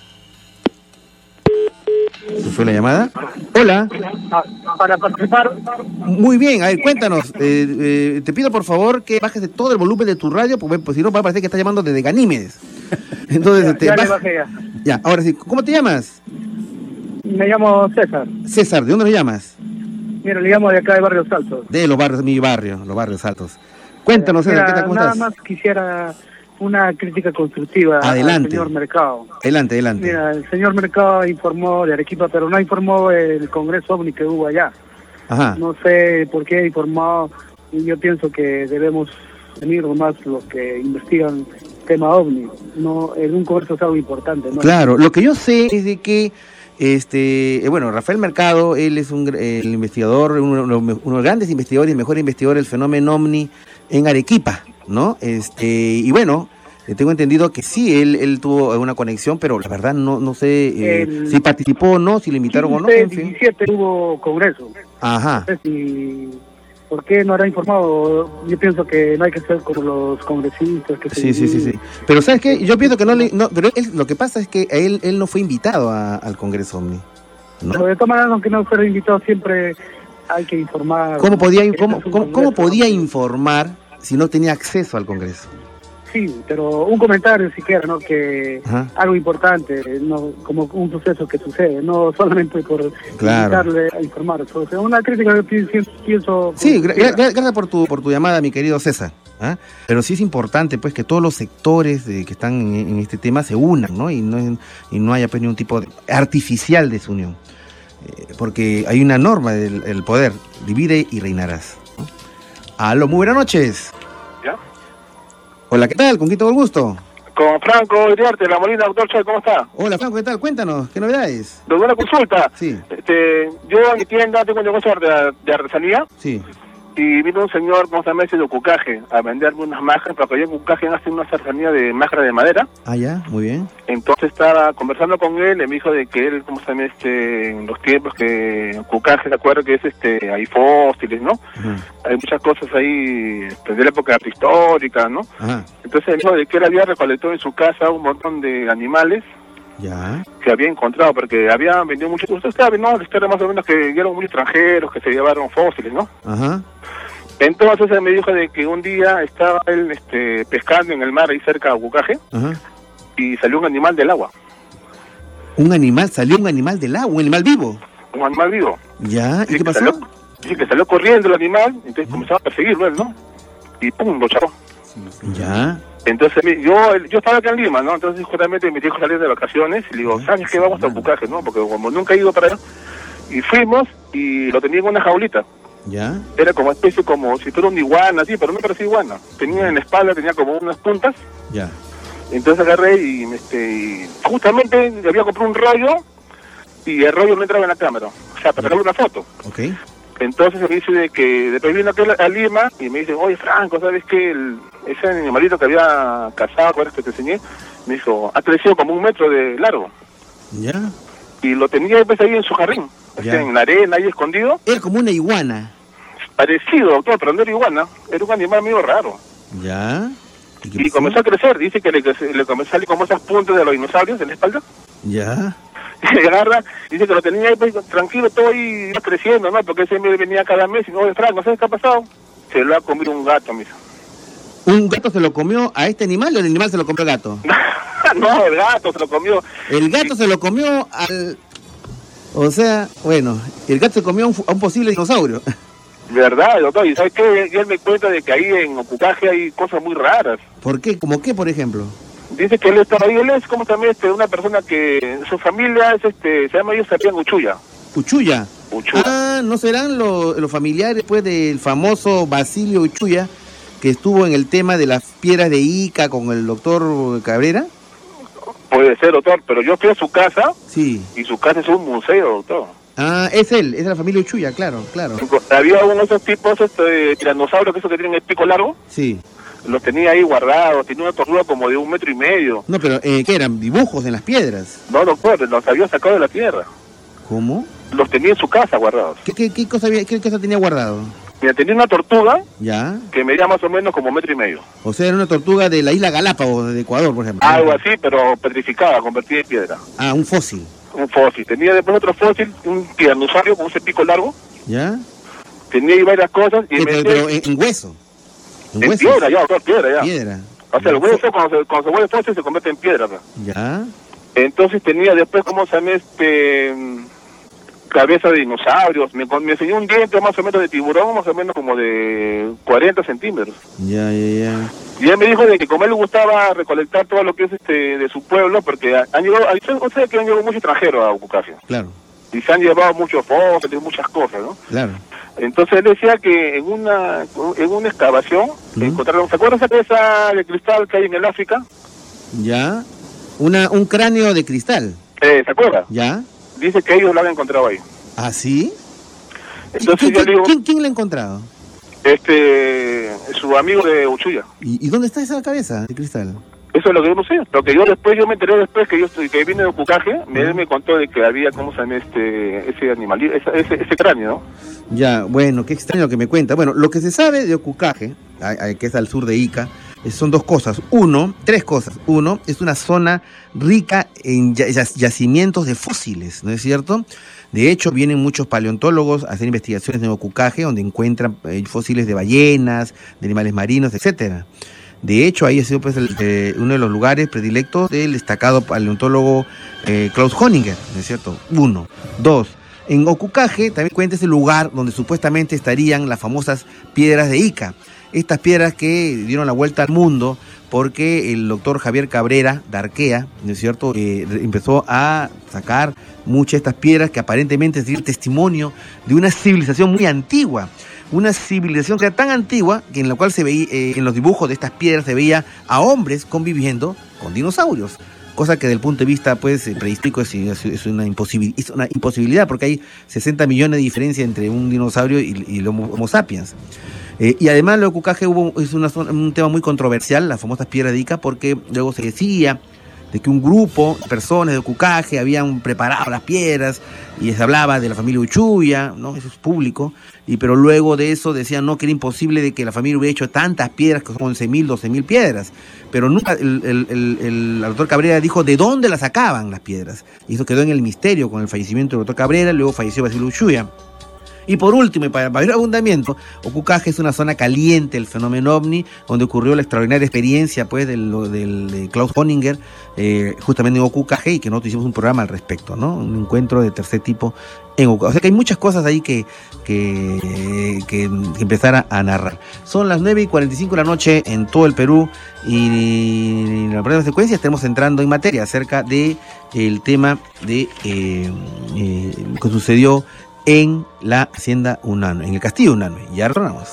¿Se fue la llamada? Hola. Para participar. Muy bien, a ver, cuéntanos. Te pido por favor que bajes de todo el volumen de tu radio, porque pues, si no va a parecer que estás llamando desde Ganímedes. Entonces, ya le bajé ya. Ya, ahora sí. ¿Cómo te llamas? Me llamo César. César, ¿de dónde me llamas? Mira, le llamo de acá de Barrios Altos. De los barrios, mi barrio, los Barrios Altos. Cuéntanos, César, mira, ¿qué tal? ¿Cómo nada estás? más quisiera una crítica constructiva Adelante. al señor Mercado. Adelante. Mira, el señor Mercado informó de Arequipa, pero no informó el Congreso OVNI que hubo allá. Ajá. No sé por qué informó, y yo pienso que debemos venir más los que investigan tema OVNI. No, en un Congreso es algo importante, ¿no? Claro, lo que yo sé es de que Rafael Mercado, él es el investigador, uno de los grandes investigadores y mejor investigador del fenómeno OVNI en Arequipa, ¿no? Y bueno, tengo entendido que sí, él tuvo una conexión, pero la verdad no sé si participó o no, si le invitaron o no. En 17 hubo congreso. Ajá. No sé si, ¿por qué no habrá informado? Yo pienso que no hay que ser como los congresistas. Que Sí. Pero ¿sabes qué? Yo pienso que pero lo que pasa es que él no fue invitado al Congreso OVNI, ¿no? Pero de todas maneras, aunque no fuera invitado, siempre hay que informar. ¿Cómo podía informar si no tenía acceso al Congreso? Sí, pero un comentario siquiera, ¿no? Que algo importante, no como un suceso que sucede, no solamente por invitarle a informar. O sea, una crítica que pienso... Sí, gracias por tu llamada, mi querido César. Pero sí es importante pues que todos los sectores que están en este tema se unan, ¿no? Y no haya pues ningún tipo artificial de desunión. Porque hay una norma del poder, divide y reinarás, ¿no? Aló, muy buenas noches. ¿Ya? Hola, ¿qué tal? ¿Con quién tengo el gusto? Con Franco Iriarte, La Molina, doctor Choy, ¿cómo está? Hola, Franco, ¿qué tal? Cuéntanos, ¿qué novedades? Doctor, una consulta. Sí. Yo en mi tienda tengo un negocio de artesanía. Sí. Y vino un señor, ¿cómo se llama ese? De Cucaje, a venderme unas máscaras, porque allá en Cucaje hacen una artesanía de máscara de madera. Ah, ya, muy bien. Entonces estaba conversando con él, y me dijo de que él, ¿cómo se llama? En los tiempos que Cucaje, ¿se acuerda que es hay fósiles, ¿no? Ajá. Hay muchas cosas ahí, de la época prehistórica, ¿no? Ajá. Entonces él dijo de que él había recolectado en su casa un montón de animales. Ya. Que había encontrado, porque había vendido muchos. Usted sabe, ¿no? La historia más o menos que eran muchos extranjeros que se llevaron fósiles, ¿no? Ajá. Entonces él me dijo de que un día estaba él pescando en el mar ahí cerca de Cucaje. Ajá. Y salió un animal del agua. ¿Salió un animal del agua? ¿Un animal vivo? Un animal vivo. Ya, ¿y qué pasó? Dice que salió corriendo el animal, entonces comenzaba a perseguirlo él, ¿no? Y pum, lo chapó. Ya. Entonces yo estaba acá en Lima, ¿no? Entonces justamente mi hijo salió de vacaciones y le digo, ¿sabes qué? Vamos a Cucaje, ¿no? Porque como nunca he ido para allá. Y fuimos y lo tenía en una jaulita. ¿Ya? Era como especie, como si fuera una iguana, así, pero no parecía iguana. Tenía en la espalda, tenía como unas puntas. Ya. Entonces agarré y justamente le había comprado un rollo y el rollo no entraba en la cámara. O sea, para sacarle una foto. Ok. Entonces me dice de que después vino a Lima y me dice, oye Franco, ¿sabes qué? Ese animalito que había cazado, ¿cuál es que te enseñé? Me dijo, ha crecido como 1 metro de largo. Ya. Y lo tenía pues ahí en su jardín, en la arena, ahí escondido. Era como una iguana. Parecido, doctor, pero no era iguana. Era un animal medio raro. Ya. Y comenzó a crecer, dice que le comenzó a salir como esas puntas de los dinosaurios en la espalda. Ya. Y agarra, dice que lo tenía ahí pues, tranquilo, todo ahí iba creciendo, ¿no? Porque ese me venía cada mes y no, Franco, ¿sabes qué ha pasado? Se lo ha comido un gato, mira. ¿Un gato se lo comió a este animal o el animal se lo comió al gato? No, el gato se lo comió. El gato se lo comió al... O sea, bueno, el gato se comió a un posible dinosaurio. ¿Verdad, doctor? ¿Y sabes qué? Y él me cuenta de que ahí en Ocucaje hay cosas muy raras. ¿Por qué? ¿Cómo qué, por ejemplo? Dice que él estaba ahí, él es como también una persona que su familia es se llama ellos Sapián Uchuya. ¿Uchuya? Uchuya. Ah, ¿no serán los familiares pues del famoso Basilio Uchuya, que estuvo en el tema de las piedras de Ica con el doctor Cabrera? Puede ser, doctor, pero yo fui a su casa. Sí. Y su casa es un museo, doctor. Ah, es él, es de la familia Uchuya, claro. Había uno de esos tipos, tiranosaurios, que tienen el pico largo. Sí. Los tenía ahí guardados, tenía una tortuga como de 1,5 metros. No, pero ¿qué eran? ¿Dibujos en las piedras? No, doctor, los había sacado de la tierra. ¿Cómo? Los tenía en su casa guardados. ¿Qué cosa tenía guardado? Mira, tenía una tortuga. Ya. Que medía más o menos como 1,5 metros. O sea, era una tortuga de la isla Galápagos, de Ecuador, por ejemplo. Algo así, pero petrificada, convertida en piedra. Ah, un fósil. Un fósil. Tenía después otro fósil, un tiranosaurio con ese pico largo. ¿Ya? Tenía ahí varias cosas. Y pero en hueso. En piedra, ya, doctor, piedra, ya. Piedra. O sea, el hueso, cuando se vuelve fósil, se convierte en piedra. ¿No? Ya. Entonces tenía después, ¿cómo se llama cabeza de dinosaurios? Me enseñó un diente más o menos de tiburón, más o menos como de 40 centímetros. Ya. Y él me dijo de que como a él le gustaba recolectar todo lo que es de su pueblo, porque han llegado, o sea que han llegado muchos extranjeros a Ucucaje. Claro. Y se han llevado muchos fósiles, muchas cosas, ¿no? Claro. Entonces él decía que en una excavación encontraron, ¿se acuerdan de esa de cristal que hay en el África? Ya. Un cráneo de cristal. ¿Se acuerda? Ya. Dice que ellos lo han encontrado ahí. ¿Ah, sí? Entonces yo digo, ¿Quién lo ha encontrado? Su amigo de Uchuya. ¿Y dónde está esa cabeza de cristal? Eso es lo que yo no sé. Lo que yo me enteré después que vine de Ucucaje, él me contó de que había, ¿cómo se llama ese animal, ese cráneo, ¿no? Ya, bueno, qué extraño que me cuenta. Bueno, lo que se sabe de Ucucaje, que es al sur de Ica, son tres cosas. Uno, es una zona rica en yacimientos de fósiles, ¿no es cierto? De hecho, vienen muchos paleontólogos a hacer investigaciones en Ucucaje, donde encuentran fósiles de ballenas, de animales marinos, etcétera. De hecho, ahí ha sido pues, uno de los lugares predilectos del destacado paleontólogo Klaus Honinger, ¿no es cierto? 1. 2. En Ucucaje también cuenta ese lugar donde supuestamente estarían las famosas piedras de Ica. Estas piedras que dieron la vuelta al mundo porque el doctor Javier Cabrera de Arquea, ¿no es cierto?, empezó a sacar muchas de estas piedras que aparentemente es el testimonio de una civilización muy antigua. Una civilización que era tan antigua que en la cual se veía, en los dibujos de estas piedras se veía a hombres conviviendo con dinosaurios. Cosa que desde el punto de vista pues prehistórico es una imposibilidad, porque hay 60 millones de diferencia entre un dinosaurio y el Homo sapiens. Y además lo de Ucucaje es un tema muy controversial, las famosas piedras de Ica, porque luego se decía de que un grupo de personas de Ucucaje habían preparado las piedras y se hablaba de la familia Uchuya, ¿no? Eso es público, pero luego de eso decían no, que era imposible de que la familia hubiera hecho tantas piedras, que son 11.000, 12.000 piedras, pero nunca el doctor Cabrera dijo de dónde las sacaban las piedras, y eso quedó en el misterio con el fallecimiento del doctor Cabrera. Luego falleció Basilio Uchuya. Y por último, y para mayor abundamiento, Ucucaje es una zona caliente, el fenómeno ovni, donde ocurrió la extraordinaria experiencia pues de Klaus Honinger, justamente en Ucucaje, y que nosotros hicimos un programa al respecto, ¿no? Un encuentro de tercer tipo en Ucucaje. O sea que hay muchas cosas ahí que empezar a narrar. Son las 9:45 de la noche en todo el Perú, y en la próxima secuencia estaremos entrando en materia acerca de el tema de lo que sucedió en la hacienda Unanue, en el castillo Unanue. Ya retornamos.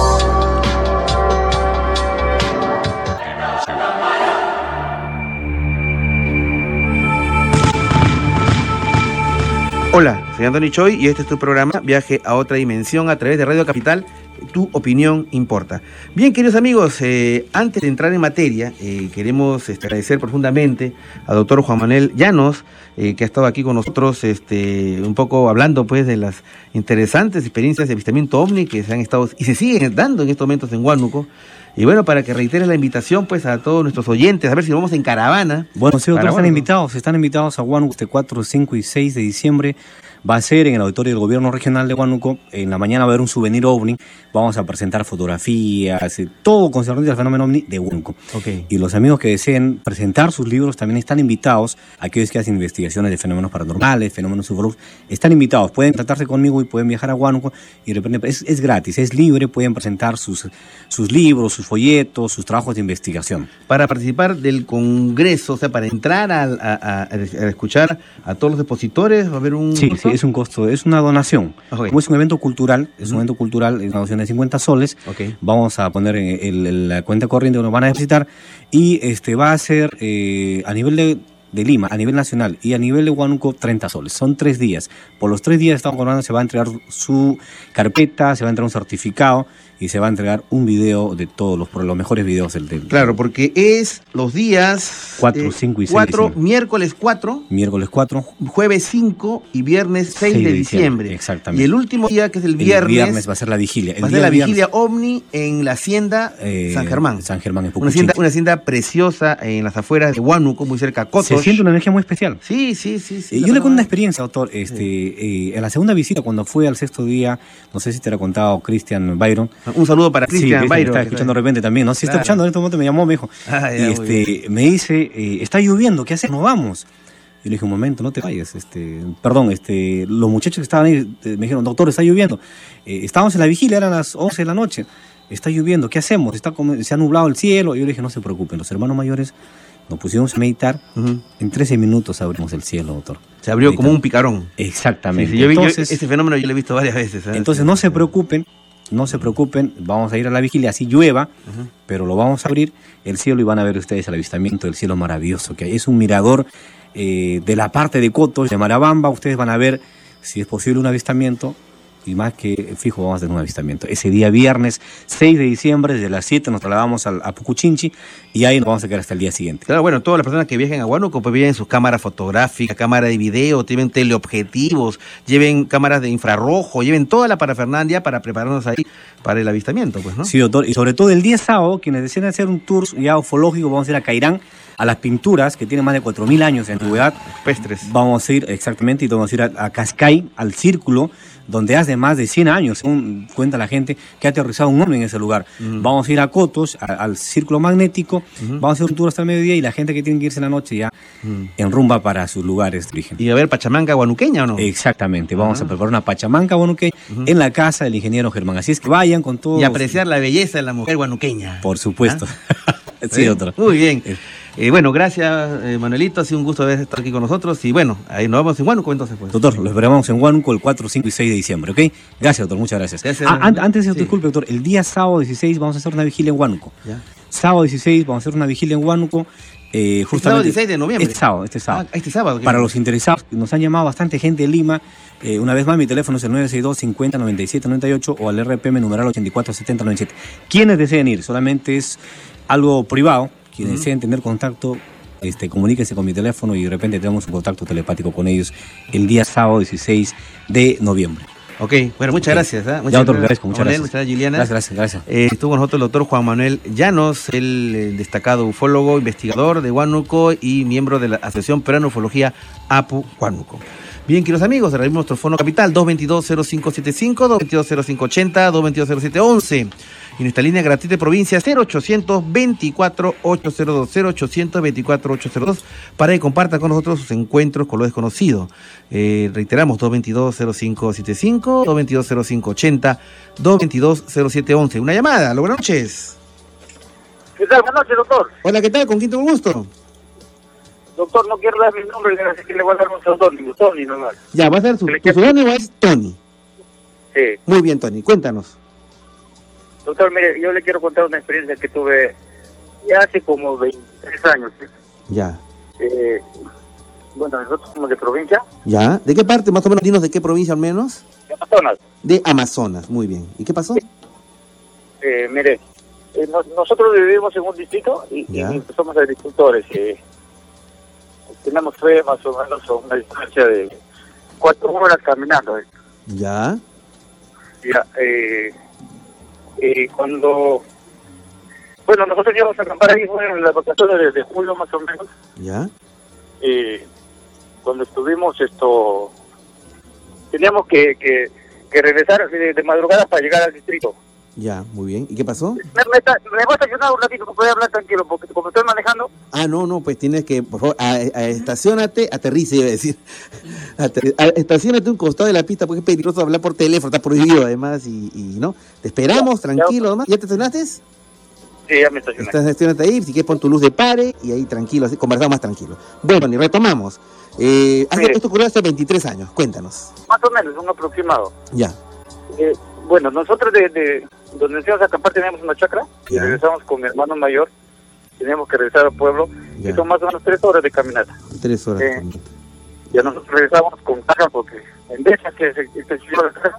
Hola, soy Anthony Choi y este es tu programa Viaje a otra dimensión a través de Radio Capital. Tu opinión importa. Bien, queridos amigos, antes de entrar en materia, queremos agradecer profundamente al doctor Juan Manuel Llanos, que ha estado aquí con nosotros un poco hablando pues de las interesantes experiencias de avistamiento ovni que se han estado y se siguen dando en estos momentos en Huánuco. Y bueno, para que reitere la invitación pues a todos nuestros oyentes, a ver si nos vamos en caravana. Bueno, sí, doctor, están invitados a Huánuco este 4, 5 y 6 de diciembre. Va a ser en el auditorio del Gobierno Regional de Huánuco. En la mañana va a haber un souvenir ovni. Vamos a presentar fotografías, todo concerniente al fenómeno ovni de Huánuco. Okay. Y los amigos que deseen presentar sus libros también están invitados. Aquellos que hacen investigaciones de fenómenos paranormales, fenómenos ufólogos, están invitados. Pueden tratarse conmigo y pueden viajar a Huánuco. Y de repente es gratis, es libre. Pueden presentar sus libros, sus folletos, sus trabajos de investigación. Para participar del congreso, o sea, para entrar a escuchar a todos los expositores, va a haber un... Sí, es un costo, es una donación. Como es un evento cultural, es una donación de 50 soles. Vamos a poner en la cuenta corriente que nos van a depositar y va a ser a nivel de Lima, a nivel nacional y a nivel de Huánuco 30 soles. Son 3 días. Por los 3 días estamos cobrando, se va a entregar su carpeta, se va a entregar un certificado y se va a entregar un video de todos los mejores videos del Claro, porque es los días 4, 5 y 6 4, miércoles 4, jueves 5 y viernes 6 de diciembre. Exactamente. Y el último día, que es el viernes. El viernes va a ser la vigilia. Va a ser la vigilia OVNI en la hacienda San Germán. San Germán, en Pucuchín. Una hacienda preciosa en las afueras de Huánuco, muy cerca a Cotos. Se siente una energía muy especial. Sí. Yo le cuento una experiencia, doctor. En la segunda visita, cuando fue al 6º día, no sé si te lo ha contado Cristian Byron. Un saludo para Cristian Byron. Está escuchando de repente también, ¿no? Sí, está escuchando, en este momento me llamó, me dijo. Me dice, está lloviendo, ¿qué hacemos? Nos vamos. Yo le dije, un momento, no te vayas. Los muchachos que estaban ahí me dijeron, doctor, está lloviendo. Estábamos en la vigilia, eran las 11 de la noche. Está lloviendo, ¿qué hacemos? Se ha nublado el cielo. Yo le dije, no se preocupen, los hermanos mayores nos pusimos a meditar. En 13 minutos abrimos el cielo, doctor. Se abrió como un picarón. Exactamente. Entonces, ese fenómeno yo lo he visto varias veces. Entonces no se preocupen, vamos a ir a la vigilia, así llueva, pero lo vamos a abrir el cielo y van a ver ustedes el avistamiento del cielo maravilloso que hay. Es un mirador de la parte de Cotos, de Marabamba. Ustedes van a ver, si es posible, un avistamiento. Y más que fijo, vamos a tener un avistamiento. Ese día viernes 6 de diciembre, desde las 7 nos trasladamos a Pucuchinchi y ahí nos vamos a quedar hasta el día siguiente. Claro, bueno, todas las personas que viajen a Huánuco pues lleven sus cámaras fotográficas, cámara de video, lleven teleobjetivos, lleven cámaras de infrarrojo, lleven toda la parafernalia para prepararnos ahí para el avistamiento, pues, ¿no? Sí, doctor, y sobre todo el día sábado, quienes desean hacer un tour ya ufológico, vamos a ir a Cairán, a las pinturas que tienen más de 4.000 años de antigüedad. Pestres. Vamos a ir, exactamente, y vamos a ir a Cascay, al círculo, donde hace más de 100 años, según cuenta la gente, que ha aterrizado un hombre en ese lugar. Vamos a ir a Cotos, al círculo magnético, vamos a hacer un tour hasta el mediodía y la gente que tiene que irse en la noche ya enrumba para sus lugares de origen. ¿Y a ver pachamanca guanuqueña o no? Exactamente, vamos a preparar una pachamanca guanuqueña en la casa del ingeniero Germán. Así es que vayan con todos. Y apreciar la belleza de la mujer guanuqueña. Por supuesto. Sí, doctor. Muy bien. Bueno, gracias, Manuelito. Ha sido un gusto haber estado aquí con nosotros. Y bueno, ahí nos vemos en Huánuco entonces. Pues. Doctor, lo esperamos en Huánuco el 4, 5 y 6 de diciembre, ¿ok? Gracias, doctor. Muchas gracias. Antes de eso, disculpe, doctor. El día sábado 16 vamos a hacer una vigilia en Huánuco. ¿Ya? Sábado 16 vamos a hacer una vigilia en Huánuco. Justamente, sábado 16 de noviembre. Este sábado. Este sábado. Para los interesados, nos han llamado bastante gente de Lima. Una vez más, mi teléfono es el 962-50-97-98 o al RPM numeral 847097. ¿Quiénes deseen ir? Solamente es algo privado. Quienes deseen tener contacto, comuníquense con mi teléfono y de repente tenemos un contacto telepático con ellos el día sábado 16 de noviembre. Ok, bueno, muchas gracias. Muchas gracias. Muchas gracias. Muchas gracias, Juliana. Gracias. Estuvo con nosotros el doctor Juan Manuel Llanos, el destacado ufólogo, investigador de Huánuco y miembro de la Asociación Peruana de Ufología APU Huánuco. Bien, queridos amigos, realizamos nuestro fono capital 222-0575, 222-0580, 222-0711. Y nuestra línea gratuita de provincia 0824-802, 0824-802, para que compartan con nosotros sus encuentros con lo desconocido. Reiteramos, 222-0575, 222-0580, 222-0711. Una llamada, hola, buenas noches. ¿Qué tal? Buenas noches, doctor. Hola, ¿qué tal? ¿Con quién tengo gusto? Doctor, no quiero dar mi nombre, así que le voy a dar un seudónimo, Tony nomás. Ya, va a ser tu seudónimo es Tony. Sí. Muy bien, Tony, cuéntanos. Doctor, mire, yo le quiero contar una experiencia que tuve ya hace como 23 años. ¿Sí? Ya. Bueno, nosotros somos de provincia. Ya. ¿De qué parte? Más o menos, dinos de qué provincia al menos. De Amazonas. De Amazonas, muy bien. ¿Y qué pasó? Mire, nosotros vivimos en un distrito y somos agricultores. Tenemos fe más o menos a una distancia de 4 horas caminando. Ya. Ya, cuando... Bueno, nosotros íbamos a acampar ahí en las vacaciones de julio más o menos. Ya. Cuando estuvimos teníamos que regresar de madrugada para llegar al distrito. Ya, muy bien. ¿Y qué pasó? ¿Me vas a ayudar un ratito? ¿Puedes hablar tranquilo? Porque como estoy manejando... No, pues tienes que, por favor, estacionate, aterrice, iba a decir. Estacionate un costado de la pista porque es peligroso hablar por teléfono, está prohibido además, y no. Te esperamos, tranquilo, nomás. ¿Ya te estacionaste? Sí, ya me estacioné. Estacionate ahí, si quieres pon tu luz de pare y ahí tranquilo, así conversamos más tranquilo. Bueno, y retomamos. Esto ocurrió hace 23 años, cuéntanos. Más o menos, un aproximado. Ya. Bueno, nosotros de donde nos íbamos a acampar teníamos una chacra y regresamos con mi hermano mayor. Teníamos que regresar al pueblo y son más o menos 3 horas de caminata. 3 horas de caminata. Ya nosotros regresamos con caja porque en vez de que se hicieron las cajas.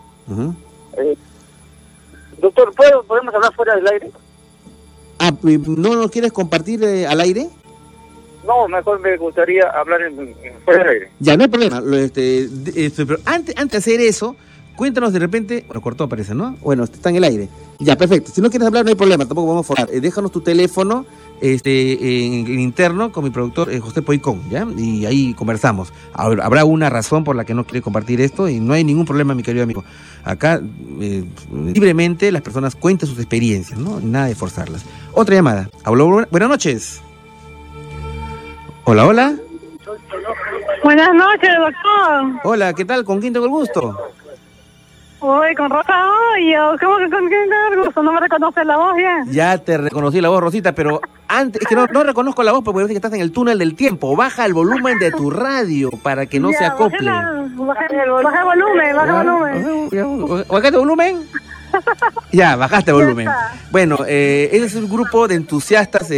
Doctor, ¿podemos hablar fuera del aire? ¿No nos quieres compartir al aire? No, mejor me gustaría hablar fuera del aire. Ya, no hay problema. Pero antes de hacer eso, cuéntanos de repente... Bueno, cortó parece, ¿no? Bueno, está en el aire. Ya, perfecto. Si no quieres hablar, no hay problema. Tampoco vamos a formar. Déjanos tu teléfono en interno con mi productor José Poicón, ¿ya? Y ahí conversamos. Habrá una razón por la que no quiere compartir esto y no hay ningún problema, mi querido amigo. Acá, libremente, las personas cuentan sus experiencias, ¿no? Nada de forzarlas. Otra llamada. Buenas noches. Hola, hola. Buenas noches, doctor. Hola, ¿qué tal? ¿Con quién tengo el gusto? Uy, con Rosa Hoyos. ¿Cómo que con quién tengo el gusto? ¿No me reconoces la voz bien? Ya te reconocí la voz, Rosita, pero antes, es que no reconozco la voz porque parece que estás en el túnel del tiempo. Baja el volumen de tu radio para que no se acople. Baja el volumen. ¿Bajaste el volumen? Ya, bajaste el volumen. Bueno, ese es un grupo de entusiastas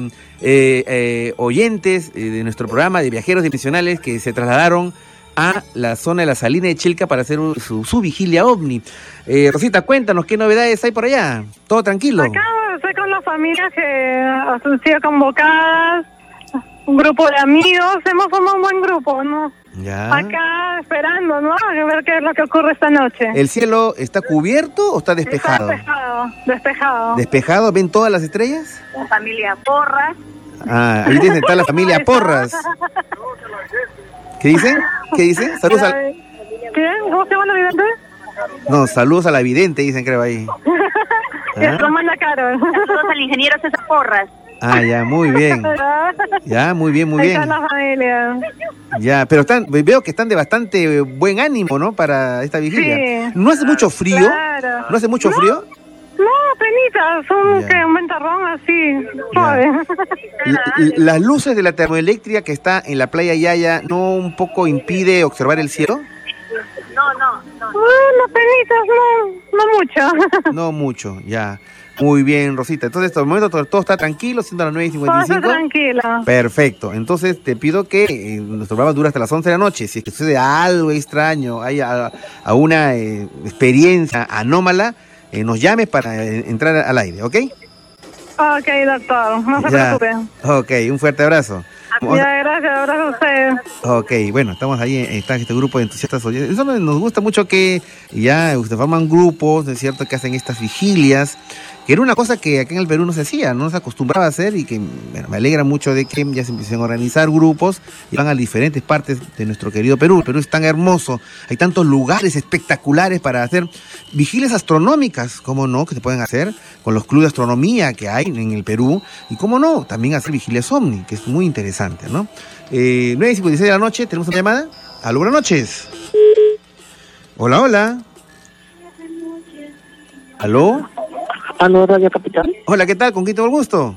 oyentes de nuestro programa de viajeros dimensionales que se trasladaron a la zona de la Salina de Chilca para hacer su vigilia ovni. Rosita, cuéntanos, ¿qué novedades hay por allá? ¿Todo tranquilo? Acá estoy con las familias que han sido convocadas, un grupo de amigos, hemos formado un buen grupo, ¿no? Ya. Acá esperando, ¿no? A ver qué es lo que ocurre esta noche. ¿El cielo está cubierto o está despejado? Está despejado. ¿Despejado? ¿Ven todas las estrellas? La familia Porras. Ah, ahí está la familia Porras. ¿Qué dicen? ¿Qué dicen? Saludos al... ¿Quién? ¿Cómo se llama la vidente? No, saludos a la vidente, dicen, creo ahí. Romana Caro. Saludos al ingeniero César Porras. Ah, ya, muy bien. Ya, muy bien, muy bien. Ahí está la familia. Ya, pero veo que están de bastante buen ánimo, ¿no? Para esta vigilia. Sí. ¿No hace mucho frío? Claro. ¿No hace mucho frío? No, penitas, un ventarrón así, suave. ¿Las luces de la termoeléctrica que está en la playa Yaya no un poco impide observar el cielo? No, penitas, no mucho. No mucho, ya. Muy bien, Rosita. Entonces, en este momento todo está tranquilo, siendo las 9:55. Todo está tranquilo. Perfecto. Entonces, te pido que nuestro programa dura hasta las 11 de la noche. Si es que sucede algo extraño, hay una experiencia anómala, nos llames para entrar al aire, ¿ok? Ok, doctor, no se preocupe. Ok, un fuerte abrazo. Ya, gracias, abrazo a ustedes. Ok, bueno, estamos ahí, está este grupo de entusiastas oyentes. Eso nos gusta mucho que ya se forman grupos, ¿no es cierto?, que hacen estas vigilias, que era una cosa que acá en el Perú no se hacía, no se acostumbraba a hacer y que bueno, me alegra mucho de que ya se empiecen a organizar grupos y van a diferentes partes de nuestro querido Perú. El Perú es tan hermoso, hay tantos lugares espectaculares para hacer vigilias astronómicas, ¿cómo no?, que se pueden hacer con los clubes de astronomía que hay en el Perú y cómo no, también hacer vigilias ovni, que es muy interesante, ¿no? 9:56 de la noche, tenemos una llamada. Aló, buenas noches. Hola, hola. ¿Aló? Aló, Radio Capital. Hola, ¿qué tal? ¿Con quién tengo el gusto?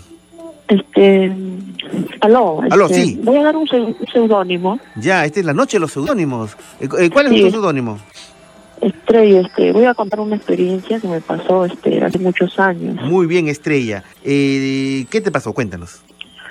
Aló, sí. Voy a dar un seudónimo. Ya, esta es la noche de los seudónimos. ¿Cuál es tu seudónimo? Estrella, voy a contar una experiencia que me pasó hace muchos años. Muy bien, Estrella. ¿Qué te pasó? Cuéntanos.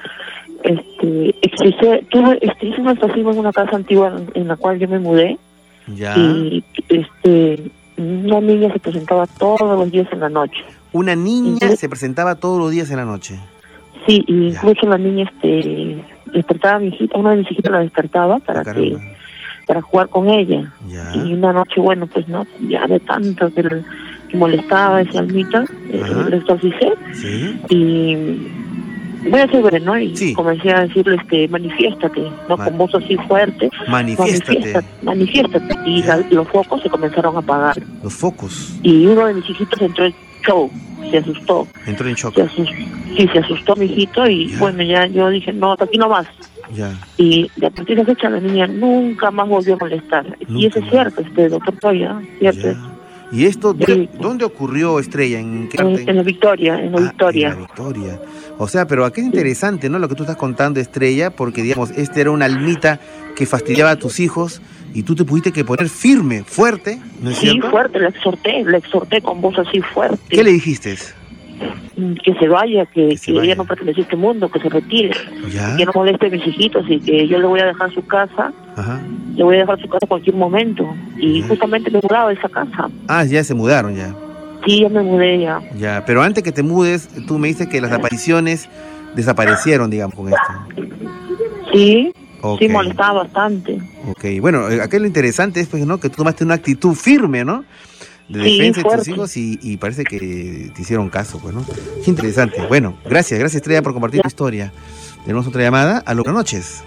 Hice un exorcismo en una casa antigua en la cual yo me mudé. Ya. Y una niña se presentaba todos los días en la noche. ¿Una niña se presentaba todos los días en la noche? Sí, y incluso la niña despertaba a mi hijita, una de mis hijitas la despertaba para jugar con ella. Ya. Y una noche, bueno, pues no, ya de tanto que molestaba esa almita, le exorcicé. Sí. Y voy a ser breve, ¿no? Y comencé a decirle, manifiéstate, ¿no? Con voz así fuerte. Manifiéstate. Manifiéstate. Y los focos se comenzaron a apagar. Los focos. Y uno de mis hijitos entró en shock, se asustó. Entró en shock. Se asustó mi hijito y bueno, ya yo dije, no, hasta aquí no más. Ya. Y a partir de esa fecha la niña nunca más volvió a molestar. Y eso es cierto, doctor Toya, cierto. ¿Y esto dónde ocurrió, Estrella? ¿En qué parte? En la Victoria, en la Victoria. En la Victoria. O sea, pero aquí es interesante, ¿no? Lo que tú estás contando, Estrella, porque, digamos, era una almita que fastidiaba a tus hijos y tú te pudiste que poner firme, fuerte, ¿no es cierto? Sí, fuerte, la exhorté con voz así fuerte. ¿Qué le dijiste? Que se vaya, que ella no pertenece a este mundo, que se retire, que no moleste a mis hijitos y que yo le voy a dejar su casa. Ajá. Le voy a dejar su casa en cualquier momento. Y justamente me he mudado de esa casa. Ah, ya se mudaron ya. Sí, ya me mudé ya. Ya, pero antes que te mudes, tú me dices que las apariciones desaparecieron, digamos, con esto. Sí, sí, molestaba bastante. Ok, bueno, acá lo interesante es, pues, ¿no? Que tú tomaste una actitud firme, ¿no? De defensa de tus hijos y parece que te hicieron caso, pues, ¿no? Qué interesante. Bueno, gracias Estrella por compartir tu historia. Tenemos otra llamada. Aló, buenas noches.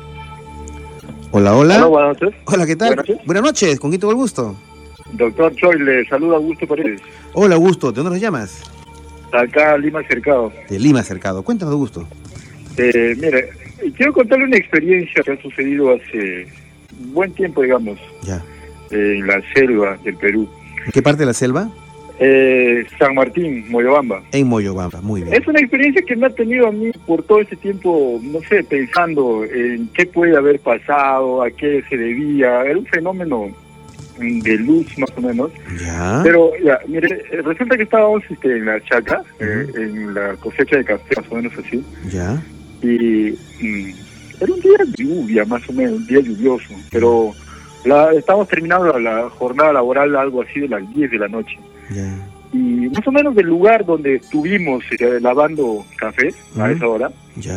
Hola. Hola, buenas noches. Hola, ¿qué tal? Buenas noches, ¿con quién tengo el gusto? Doctor Choi, le saluda Augusto Paredes. Hola, Augusto, ¿de dónde nos llamas? Acá, Lima Cercado. De Lima Cercado, cuéntanos, Augusto. Mire, quiero contarle una experiencia que ha sucedido hace buen tiempo, digamos, en la selva del Perú. ¿En qué parte de la selva? San Martín, Moyobamba. En Moyobamba, muy bien. Es una experiencia que me ha tenido a mí por todo este tiempo, no sé, pensando en qué puede haber pasado, a qué se debía. Era un fenómeno de luz, más o menos. Ya. Pero, ya, mire, resulta que estábamos en la chacra, en la cosecha de café, más o menos así. Ya. Y era un día de lluvia, más o menos, un día lluvioso, pero estábamos terminando la jornada laboral, algo así de las 10 de la noche. Yeah. Y más o menos del lugar donde estuvimos lavando café a esa hora,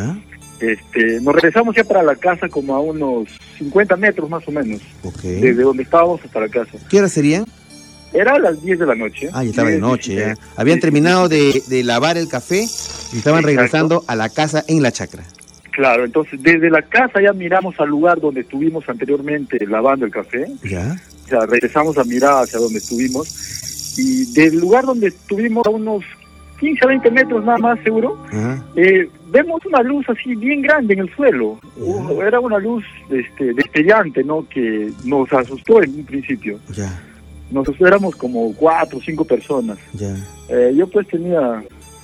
nos regresamos ya para la casa como a unos 50 metros más o menos, desde donde estábamos hasta la casa. ¿Qué hora serían? Era a las 10 de la noche. Ah, ya estaba de noche, ya. Habían terminado de lavar el café y estaban regresando a la casa en la chacra. Claro, entonces desde la casa ya miramos al lugar donde estuvimos anteriormente lavando el café. Ya. O sea, regresamos a mirar hacia donde estuvimos. Y del lugar donde estuvimos a unos 15 a 20 metros nada más, seguro, vemos una luz así bien grande en el suelo. Era una luz destellante, ¿no? Que nos asustó en un principio. Ya. Nosotros éramos como 4 o 5 personas. Ya. Yo pues tenía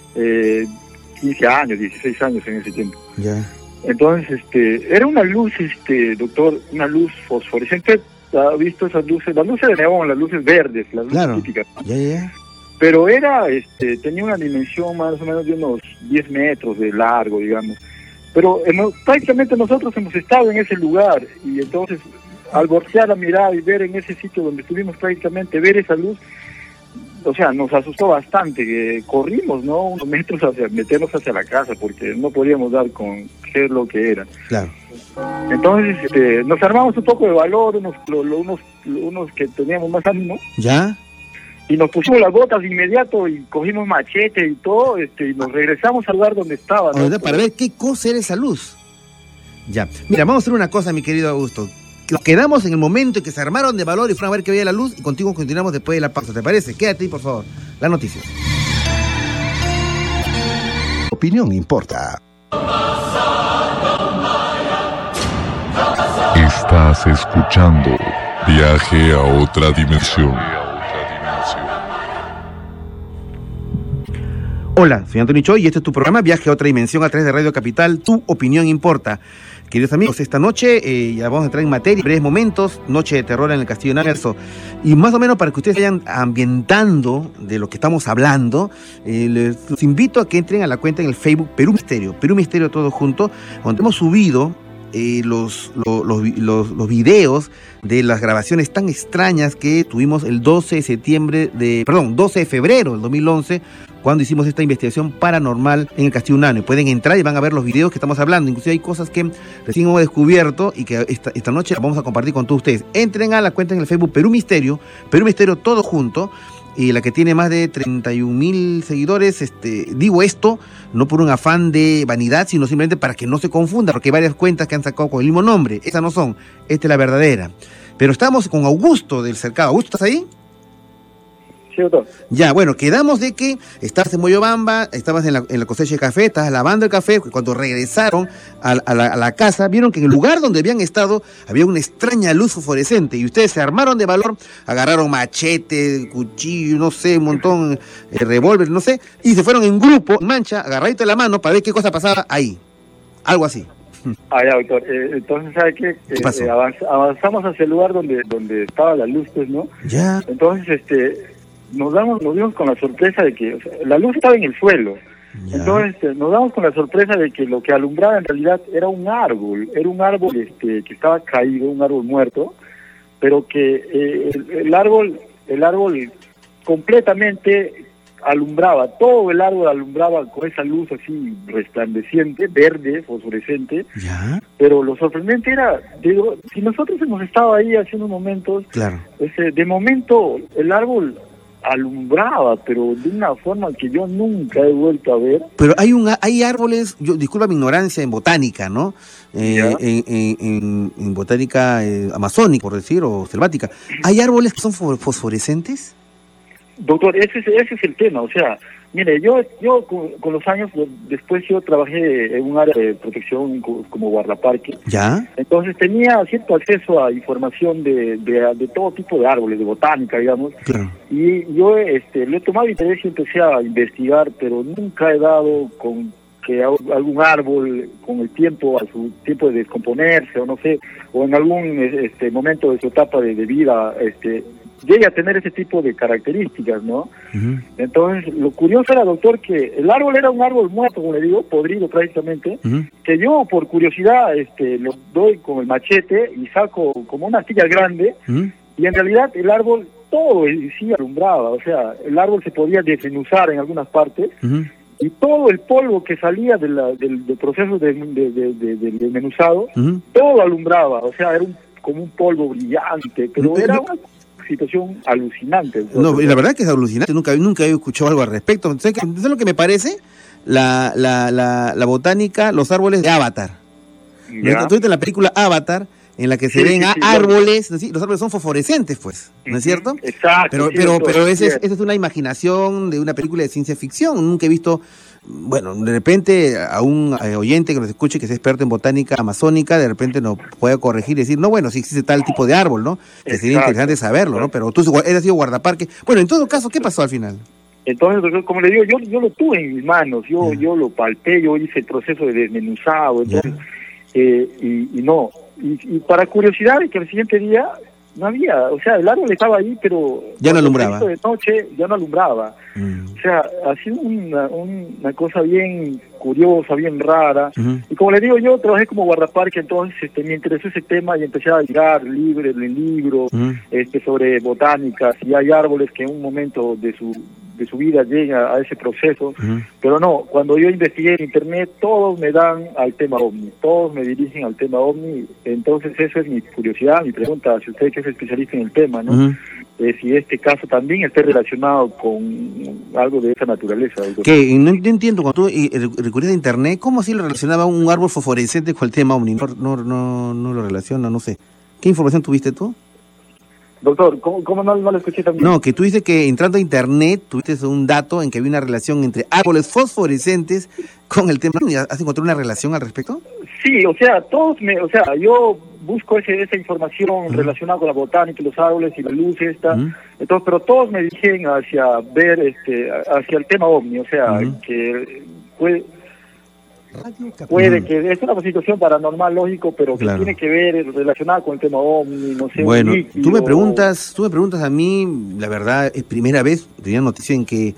15 años, 16 años en ese tiempo. Ya. Entonces, era una luz, doctor, una luz fosforescente. ¿Ha visto esas luces? Las luces de neón, las luces verdes, las luces típicas, ¿no? Ya. Pero tenía una dimensión más o menos de unos 10 metros de largo, digamos. Pero prácticamente nosotros hemos estado en ese lugar y entonces al voltear la mirada y ver en ese sitio donde estuvimos prácticamente, ver esa luz, o sea, nos asustó bastante, que corrimos, ¿no? Unos metros meternos hacia la casa porque no podíamos dar con qué es lo que era. Claro. Entonces, nos armamos un poco de valor, unos que teníamos más ánimo. ¿Ya? Y nos pusimos las botas de inmediato y cogimos machete y todo, y nos regresamos al lugar donde estaba, ¿no? O sea, para ver qué cosa era esa luz. Ya. Mira, vamos a hacer una cosa, mi querido Augusto. Nos quedamos en el momento en que se armaron de valor y fueron a ver que veía la luz y contigo continuamos después de la pausa. ¿Te parece? Quédate ahí, por favor. La noticia. Opinión importa. Estás escuchando Viaje a otra dimensión. Hola, soy Antonio Choi y este es tu programa Viaje a otra dimensión a través de Radio Capital. Tu opinión importa. Queridos amigos, esta noche ya vamos a entrar en materia, breves momentos, noche de terror en el Castillo Narso. Y más o menos para que ustedes vayan ambientando de lo que estamos hablando, les invito a que entren a la cuenta en el Facebook Perú Misterio todo junto, donde hemos subido los videos de las grabaciones tan extrañas que tuvimos el 12 de febrero del 2011, cuando hicimos esta investigación paranormal en el Castillo Unanue. Pueden entrar y van a ver los videos que estamos hablando. Inclusive hay cosas que recién hemos descubierto y que esta noche vamos a compartir con todos ustedes. Entren a la cuenta en el Facebook Perú Misterio todo junto, y la que tiene más de 31,000 seguidores. Digo esto no por un afán de vanidad, sino simplemente para que no se confunda, porque hay varias cuentas que han sacado con el mismo nombre. Esas no son, esta es la verdadera. Pero estamos con Augusto del Cercado. ¿Augusto, estás ahí? Sí, doctor. Ya, bueno, quedamos de que estabas en Moyobamba, estabas en la cosecha de café, estabas lavando el café. Cuando regresaron a la casa, vieron que en el lugar donde habían estado había una extraña luz fosforescente y ustedes se armaron de valor, agarraron machete, cuchillo, no sé, un montón, revólver, no sé, y se fueron en grupo, en mancha, agarradito de la mano para ver qué cosa pasaba ahí. Algo así. Ah, ya, doctor. Entonces, ¿sabe qué? Avanzamos hacia el lugar donde estaba la luz, pues, ¿no? Ya. Entonces, nos dimos con la sorpresa de que, o sea, la luz estaba en el suelo. Ya. Entonces, nos damos con la sorpresa de que lo que alumbraba en realidad era un árbol que estaba caído, un árbol muerto, pero que el árbol completamente alumbraba, todo el árbol alumbraba con esa luz así resplandeciente, verde, fosforescente. ¿Ya? Pero lo sorprendente era, digo, si nosotros hemos estado ahí hace unos momentos, claro, de momento el árbol alumbraba, pero de una forma que yo nunca he vuelto a ver. Pero hay árboles, disculpa mi ignorancia en botánica, ¿no? En botánica amazónica, por decir, o selvática. ¿Hay árboles que son fosforescentes? Doctor, ese es el tema, o sea, mire, yo con los años, después yo trabajé en un área de protección como guardaparque. ¿Ya? Entonces tenía cierto acceso a información de todo tipo de árboles, de botánica, digamos. Claro. Y yo le he tomado interés y empecé a investigar, pero nunca he dado con que algún árbol con el tiempo, a su tiempo de descomponerse, o no sé, o en algún momento de su etapa de vida, llegue a tener ese tipo de características, ¿no? Uh-huh. Entonces, lo curioso era, doctor, que el árbol era un árbol muerto, como le digo, podrido prácticamente, uh-huh, que yo, por curiosidad, lo doy con el machete y saco como una astilla grande, uh-huh, y en realidad el árbol todo sí alumbraba, o sea, el árbol se podía desmenuzar en algunas partes, uh-huh, y todo el polvo que salía del proceso del desmenuzado, uh-huh, todo alumbraba, o sea, era como un polvo brillante, pero era una situación alucinante. Entonces, no, la verdad que es alucinante, nunca había escuchado algo al respecto. ¿Sabes lo que me parece? La botánica, los árboles de Avatar. Tú en la película Avatar, en la que se ven árboles, ¿sí? Los árboles son fosforescentes, pues, ¿no es cierto? Exacto. Pero esa es una imaginación de una película de ciencia ficción. Nunca he visto, bueno, de repente a un oyente que nos escuche, que sea experto en botánica amazónica, de repente nos puede corregir y decir, no, bueno, si existe tal tipo de árbol, ¿no? Que sería interesante saberlo, ¿no? Pero tú has sido guardaparque. Bueno, en todo caso, ¿qué pasó al final? Entonces, como le digo, yo lo tuve en mis manos, yo lo palpé, yo hice el proceso de desmenuzado, entonces, y para curiosidad, que el siguiente día no había, o sea, el árbol estaba ahí, pero ya no alumbraba. De noche ya no alumbraba. O sea, ha sido una cosa bien curiosa, bien rara. Uh-huh. Y como le digo, yo trabajé como guardaparque, entonces me interesó ese tema y empecé a leer libros uh-huh, sobre botánica, si hay árboles que en un momento de su vida llega a ese proceso, uh-huh, pero no, cuando yo investigué en internet, todos me dan al tema OVNI, todos me dirigen al tema OVNI, entonces esa es mi curiosidad, mi pregunta, si usted que es especialista en el tema, ¿no? Uh-huh. Si este caso también esté relacionado con algo de esa naturaleza. Que no entiendo, cuando tú recurrías a internet, ¿cómo así lo relacionaba un árbol fosforescente con el tema OVNI? No lo relaciona, no sé. ¿Qué información tuviste tú? Doctor, ¿cómo no lo escuché también? No, que tú dices que entrando a internet tuviste un dato en que había una relación entre árboles fosforescentes con el tema. ¿Has encontrado una relación al respecto? Sí, o sea, yo busco esa información uh-huh, relacionada con la botánica, los árboles y la luz esta, uh-huh, entonces, pero todos me dirigen hacia hacia el tema OVNI, o sea, uh-huh, que puede que es una situación paranormal, lógico, pero que tiene que ver relacionada con el tema OVNI, no sé. Bueno, tú me preguntas a mí, la verdad, es primera vez, tenía noticia en que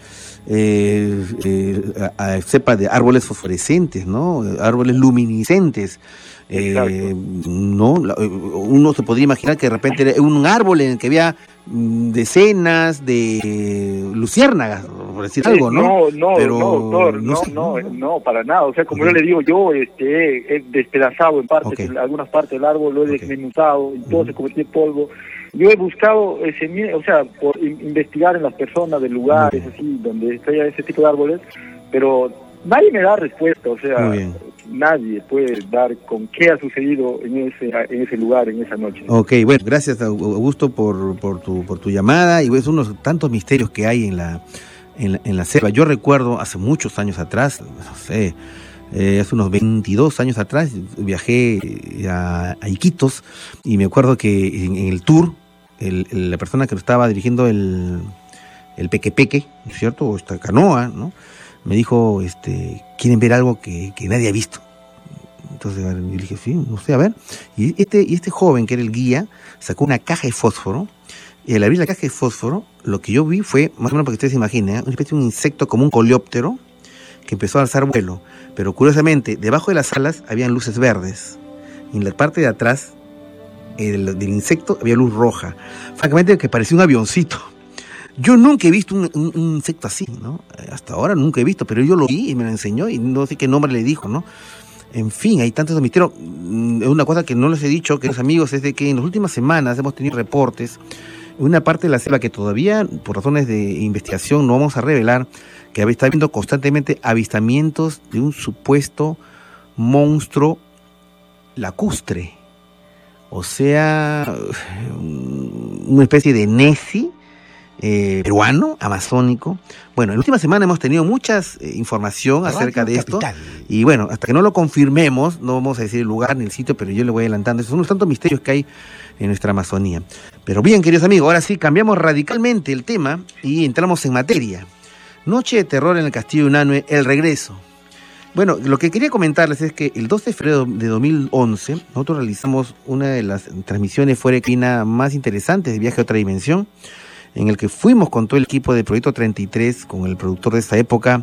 sepa de árboles fosforescentes, ¿no? Árboles luminiscentes. No, uno se podría imaginar que de repente era un árbol en el que había decenas de luciérnagas, por decir algo, ¿no? Doctor, no, para nada. O sea, como yo le digo, yo he despedazado en partes, en algunas partes del árbol, lo he desmenuzado y todo se convirtió en polvo. Yo he buscado por investigar en las personas de lugares así donde está ese tipo de árboles, pero nadie me da respuesta, o sea, nadie puede dar con qué ha sucedido en ese lugar, en esa noche. Ok, bueno, gracias Augusto por tu llamada, y es unos tantos misterios que hay en la selva. Yo recuerdo hace muchos años atrás, no sé, hace unos 22 años atrás, viajé a Iquitos, y me acuerdo que en el tour, la persona que lo estaba dirigiendo el peque, ¿no es cierto?, o esta canoa, ¿no?, me dijo, ¿quieren ver algo que nadie ha visto? Entonces yo le dije, sí, no sé, a ver. Y este joven, que era el guía, sacó una caja de fósforo, y al abrir la caja de fósforo, lo que yo vi fue, más o menos para que ustedes se imaginen, una especie de un insecto como un coleóptero, que empezó a alzar vuelo. Pero curiosamente, debajo de las alas habían luces verdes, y en la parte de atrás del insecto había luz roja. Francamente, que parecía un avioncito. Yo nunca he visto un insecto así, ¿no? Hasta ahora nunca he visto, pero yo lo vi y me lo enseñó, y no sé qué nombre le dijo, ¿no? En fin, hay tantos misterios. Una cosa que no les he dicho, queridos amigos, es de que en las últimas semanas hemos tenido reportes en una parte de la selva que todavía, por razones de investigación, no vamos a revelar, que está habiendo constantemente avistamientos de un supuesto monstruo lacustre. O sea, una especie de Nessie peruano, amazónico. Bueno, en la última semana hemos tenido muchas información acerca de esto. Y bueno, hasta que no lo confirmemos, no vamos a decir el lugar ni el sitio, pero yo le voy adelantando. Esos son los tantos misterios que hay en nuestra Amazonía. Pero bien, queridos amigos, ahora sí, cambiamos radicalmente el tema y entramos en materia. Noche de terror en el Castillo de Unanue, el regreso. Bueno, lo que quería comentarles es que el 12 de febrero de 2011 nosotros realizamos una de las transmisiones fuera de cabina más interesantes de Viaje a otra dimensión, en el que fuimos con todo el equipo de Proyecto 33, con el productor de esa época,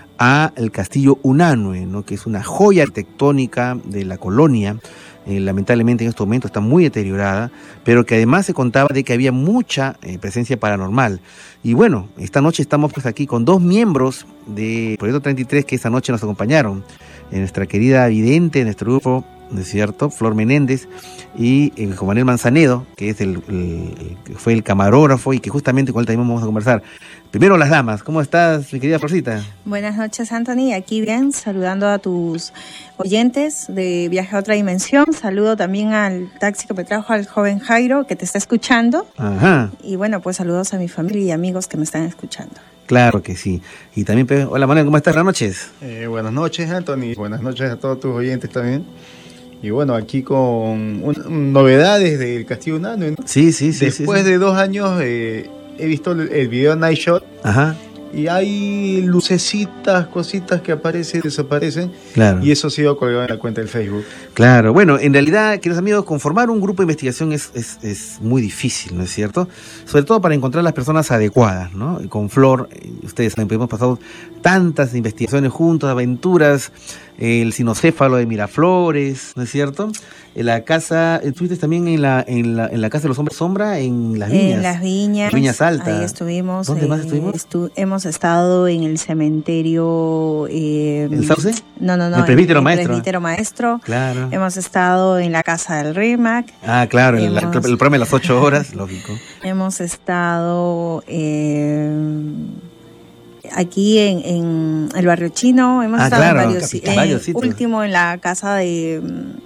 a el Castillo Unanue, ¿no?, que es una joya arquitectónica de la colonia. Lamentablemente en este momento está muy deteriorada, pero que además se contaba de que había mucha presencia paranormal. Y bueno, esta noche estamos pues aquí con dos miembros de Proyecto 33 que esta noche nos acompañaron. Nuestra querida vidente de nuestro grupo, ¿no es cierto?, Flor Menéndez, y Juan Manuel Manzanedo, que es que fue el camarógrafo y que justamente con él también vamos a conversar. Primero las damas, ¿cómo estás, mi querida Florcita? Buenas noches, Anthony, aquí bien, saludando a tus oyentes de Viaje a otra dimensión. Saludo también al taxi que me trajo, al joven Jairo, que te está escuchando. Ajá. Y bueno, pues saludos a mi familia y amigos que me están escuchando. Claro que sí. Y también, hola Manuel, ¿cómo estás? Buenas noches. Buenas noches, Anthony. Buenas noches a todos tus oyentes también. Y bueno, aquí con novedades del Castillo Unanue, ¿no? Sí. Después de 2 años he visto el video Night Shot. Ajá. Y hay lucecitas, cositas que aparecen, desaparecen. Claro. Y eso ha sido colgado en la cuenta del Facebook. Claro, bueno, en realidad, queridos amigos, conformar un grupo de investigación es muy difícil, ¿no es cierto? Sobre todo para encontrar las personas adecuadas, ¿no? Y con Flor, ustedes saben, hemos pasado tantas investigaciones juntos, aventuras, el cinocéfalo de Miraflores, ¿no es cierto? En la casa, estuviste también en la casa de los hombres sombra, en las viñas. En las viñas. Viñas Altas. Ahí estuvimos. ¿Dónde más estuvimos? Hemos estado en el cementerio. ¿El Sauce? No. El presbítero maestro. El presbítero maestro. Claro. Hemos estado en la casa del RIMAC. Ah, claro, el programa de las 8 horas, lógico. Hemos estado aquí en el barrio chino. Hemos estado en varios sitios. Último en la casa de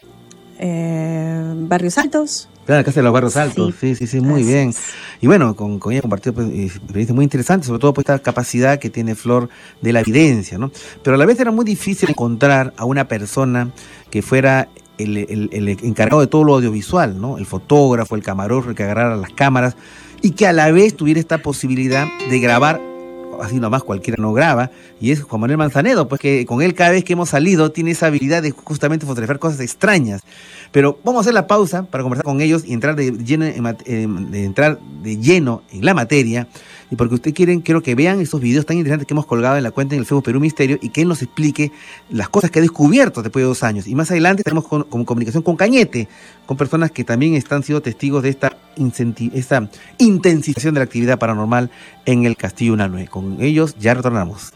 Barrios Altos. Claro, la casa de los Barrios Altos, sí, muy bien. Y bueno, con ella compartió pues, experiencias muy interesantes, sobre todo por esta capacidad que tiene Flor de la evidencia, ¿no? Pero a la vez era muy difícil encontrar a una persona que fuera el encargado de todo lo audiovisual, ¿no? El fotógrafo, el camarógrafo, el que agarrara las cámaras y que a la vez tuviera esta posibilidad de grabar. Así nomás cualquiera no graba, y es Juan Manuel Manzanedo, pues que con él cada vez que hemos salido tiene esa habilidad de justamente fotografiar cosas extrañas. Pero vamos a hacer la pausa para conversar con ellos y entrar de lleno en la materia, y porque ustedes quiero que vean esos videos tan interesantes que hemos colgado en la cuenta en el Facebook Perú Misterio, y que él nos explique las cosas que ha descubierto después de 2 años. Y más adelante estaremos con comunicación con Cañete, con personas que también están siendo testigos de esta intensificación de la actividad paranormal en el Castillo Unanue. Con ellos ya retornamos.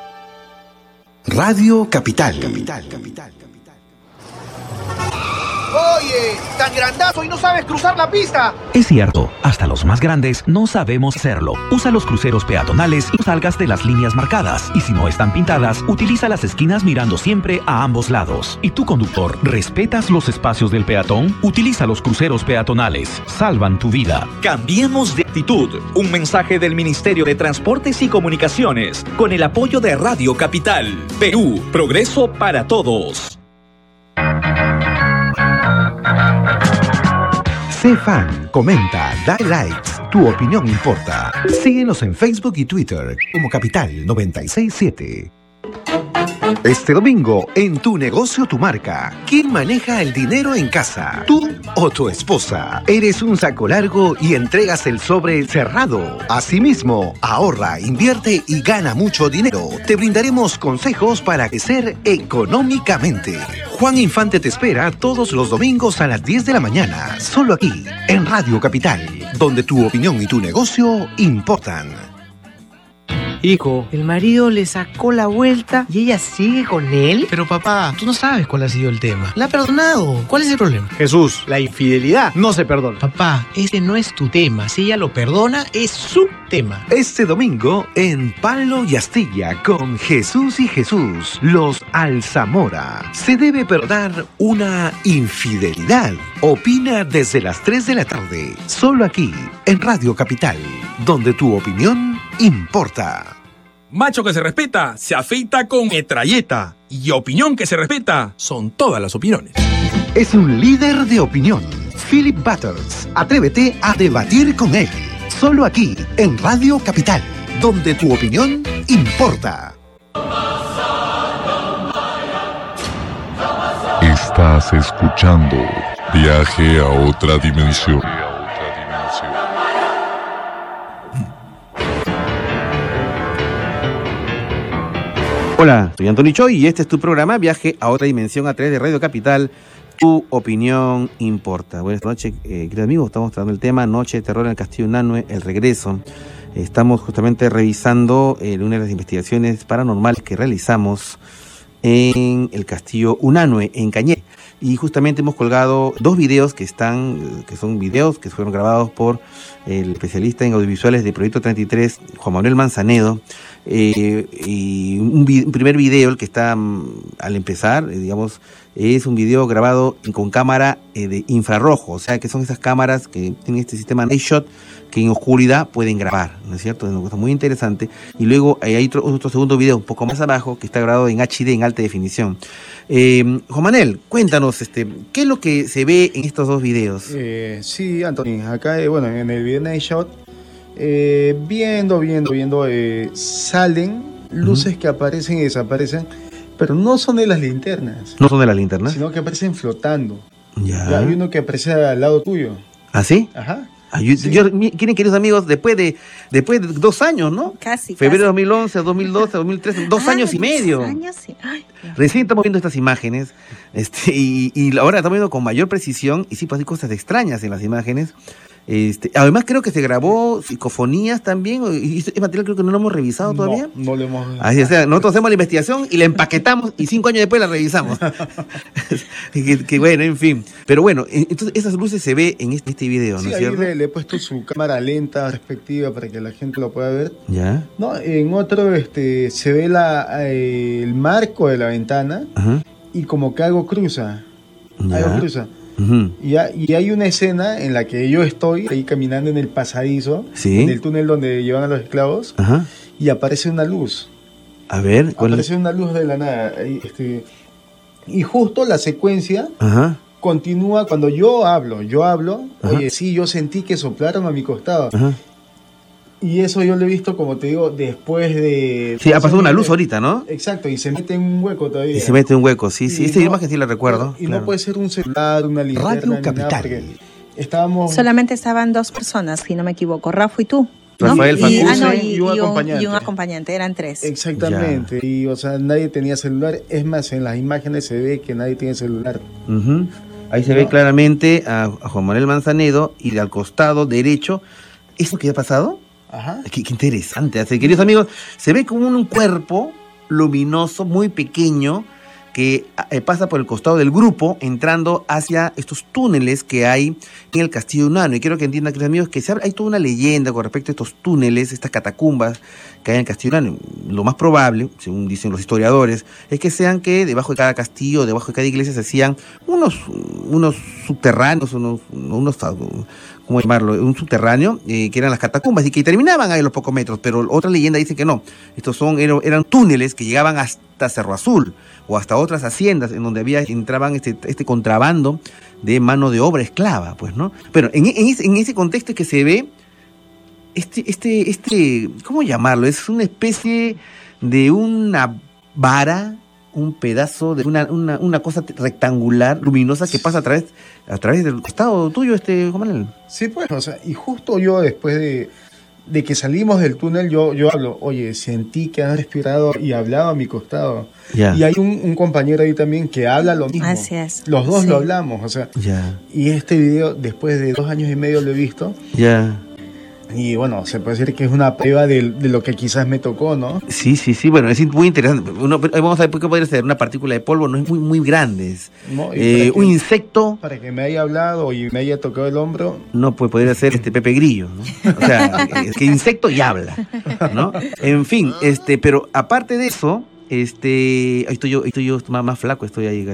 Radio Capital. Oye, tan grandazo y no sabes cruzar la pista. Es cierto, hasta los más grandes no sabemos hacerlo. Usa los cruceros peatonales y no salgas de las líneas marcadas. Y si no están pintadas, utiliza las esquinas mirando siempre a ambos lados. ¿Y tú, conductor, respetas los espacios del peatón? Utiliza los cruceros peatonales. Salvan tu vida. Cambiemos de actitud. Un mensaje del Ministerio de Transportes y Comunicaciones con el apoyo de Radio Capital. Perú, progreso para todos. Sé fan, comenta, da likes. Tu opinión importa. Síguenos en Facebook y Twitter como Capital 967. Este domingo, en Tu Negocio, Tu Marca, ¿quién maneja el dinero en casa? ¿Tú o tu esposa? ¿Eres un saco largo y entregas el sobre cerrado? Asimismo, ahorra, invierte y gana mucho dinero. Te brindaremos consejos para crecer económicamente. Juan Infante te espera todos los domingos a las 10 de la mañana, solo aquí, en Radio Capital, donde tu opinión y tu negocio importan. Hijo, el marido le sacó la vuelta y ella sigue con él. Pero papá, tú no sabes cuál ha sido el tema. La ha perdonado. ¿Cuál es el problema? Jesús, la infidelidad no se perdona. Papá, ese no es tu tema. Si ella lo perdona, es su tema. Este domingo en Palo y Astilla con Jesús y Jesús, los Alzamora. ¿Se debe perdonar una infidelidad? Opina desde las 3 de la tarde, solo aquí en Radio Capital, donde tu opinión importa. Macho que se respeta, se afeita con metralleta. Y opinión que se respeta, son todas las opiniones. Es un líder de opinión. Philip Butters. Atrévete a debatir con él. Solo aquí, en Radio Capital, donde tu opinión importa. Estás escuchando Viaje a otra dimensión. Hola, soy Antonio Choi y este es tu programa Viaje a otra dimensión a través de Radio Capital. Tu opinión importa. Buenas noches, queridos amigos. Estamos tratando el tema Noche de Terror en el Castillo Unanue, el regreso. Estamos justamente revisando una de las investigaciones paranormales que realizamos en el Castillo Unanue, en Cañé. Y justamente hemos colgado dos videos que son videos que fueron grabados por el especialista en audiovisuales de Proyecto 33, Juan Manuel Manzanedo. Y un primer video, el que está al empezar, digamos, es un video grabado con cámara de infrarrojo, o sea que son esas cámaras que tienen este sistema Night Shot que en oscuridad pueden grabar, ¿no es cierto? Es una cosa muy interesante. Y luego hay otro segundo video un poco más abajo que está grabado en HD, en alta definición. Juan Manuel, cuéntanos, ¿qué es lo que se ve en estos dos videos? Sí, Anthony, acá, en el video Night Shot, viendo, salen luces que aparecen y desaparecen, pero no son de las linternas. ¿No son de las linternas? Sino que aparecen flotando. Ya. Y hay uno que aparece al lado tuyo. ¿Ah, sí? Ajá. ¿Quieren, queridos amigos, después de 2 años, ¿no? Casi. Febrero de 2011, 2012, 2013, 2 años y medio. 2 años, sí. Ay, recién estamos viendo estas imágenes, y ahora estamos viendo con mayor precisión, y sí, pues hay cosas extrañas en las imágenes. Además creo que se grabó psicofonías también, y ese material creo que no lo hemos revisado todavía. No lo hemos. Así, o sea, nosotros hacemos la investigación y la empaquetamos y 5 años después la revisamos. que bueno, en fin. Pero bueno, entonces esas luces se ve en este video, sí, ¿no es cierto? Sí, ahí le he puesto su cámara lenta respectiva para que la gente lo pueda ver. Ya. No, en otro se ve el marco de la ventana. Ajá. Y como que algo cruza. Ya. Algo cruza. Uh-huh. Y hay una escena en la que yo estoy ahí caminando en el pasadizo, ¿sí? En el túnel donde llevan a los esclavos. Ajá. Y aparece una luz. A ver, aparece una luz de la nada. Y justo la secuencia, ajá, continúa cuando yo hablo. Ajá. Oye, sí, yo sentí que soplaron a mi costado. Ajá. Y eso yo lo he visto, como te digo, después de... Sí, ha pasado una luz ahorita, ¿no? Exacto, y se mete en un hueco todavía. Y se mete en un hueco, sí. Esta imagen sí la recuerdo. Y claro, no puede ser un celular, una linterna, Radio Capital. Solamente estaban 2 personas, si no me equivoco, Rafa y tú. ¿No? Rafael Facundo y un acompañante, eran 3. Exactamente, ya. Y o sea, nadie tenía celular. Es más, en las imágenes se ve que nadie tiene celular. Uh-huh. Ahí se ve claramente a Juan Manuel Manzanedo y al costado derecho. ¿Eso qué ha pasado? Ajá. Qué interesante. Así, queridos amigos, se ve como un cuerpo luminoso muy pequeño que pasa por el costado del grupo, entrando hacia estos túneles que hay en el Castillo Unanue. Y quiero que entiendan, queridos amigos, que hay toda una leyenda con respecto a estos túneles, estas catacumbas que hay en el Castillo Unanue. Lo más probable, según dicen los historiadores, es que sean que debajo de cada castillo, debajo de cada iglesia se hacían unos subterráneos, unos ¿cómo llamarlo? Un subterráneo, que eran las catacumbas y que terminaban ahí a los pocos metros, pero otra leyenda dice que no. Estos eran túneles que llegaban hasta Cerro Azul o hasta otras haciendas en donde entraban este contrabando de mano de obra esclava, pues, ¿no? Pero en ese contexto es que se ve ¿cómo llamarlo? Es una especie de una vara, un pedazo de una cosa rectangular, luminosa, que pasa a través del costado tuyo, Juan Manuel. Sí, pues, o sea, y justo yo después de que salimos del túnel, yo hablo, oye, sentí que han respirado y hablaba a mi costado. Ya. Y hay un compañero ahí también que habla lo mismo. Así es. Los dos Sí. lo hablamos, o sea. Ya. Y este video, después de 2 años y medio lo he visto. Ya. Y bueno, se puede decir que es una prueba de lo que quizás me tocó, ¿no? Sí, bueno, es muy interesante. Vamos a ver qué podría ser. Una partícula de polvo no es muy grande. ¿No? Un insecto. Para que me haya hablado y me haya tocado el hombro. No, pues podría ser Pepe Grillo, ¿no? O sea, es que insecto y habla, ¿no? En fin, pero aparte de eso, ahí estoy yo más flaco, estoy ahí,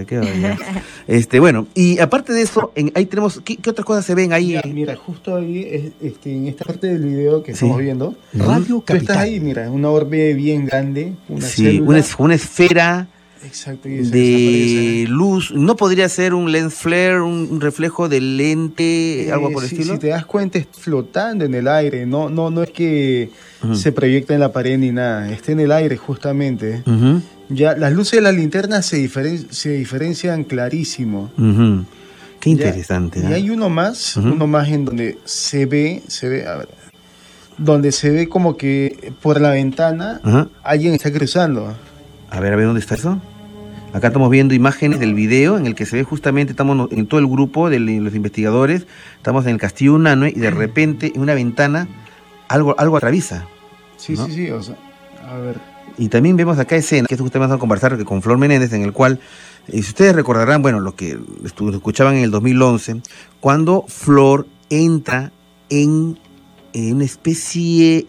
bueno, y aparte de eso, ahí tenemos, ¿qué otras cosas se ven ahí? Mira, justo ahí, en esta parte del video que estamos viendo, Radio tú Capital. estás ahí, mira, una orbe bien grande, una Sí, célula. una esfera. Exacto, y se de desaparece. luz. ¿No podría ser un lens flare, un reflejo del lente, algo por el estilo? Si te das cuenta, está flotando en el aire, no es que se proyecta en la pared ni nada, está en el aire justamente. Ya las luces de las linternas se diferencian clarísimo. Qué interesante. Y hay uno más en donde se ve, a ver, donde se ve como que por la ventana alguien está cruzando. A ver, ¿dónde está eso? Acá estamos viendo imágenes del video en el que se ve justamente, estamos en todo el grupo de los investigadores, estamos en el Castillo Unanue y de repente en una ventana algo atraviesa. Sí, ¿no? sí, o sea, a ver. Y también vemos acá escenas, que justamente vamos a conversar con Flor Menéndez, en el cual, si ustedes recordarán, bueno, lo que escuchaban en el 2011, cuando Flor entra en una especie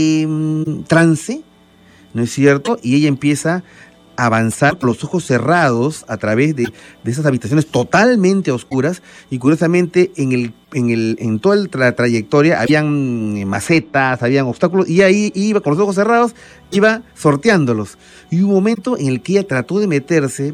de trance, ¿no es cierto? Y ella empieza a avanzar con los ojos cerrados a través de esas habitaciones totalmente oscuras, y curiosamente en toda la trayectoria habían macetas, habían obstáculos, y ahí iba con los ojos cerrados, iba sorteándolos. Y hubo un momento en el que ella trató de meterse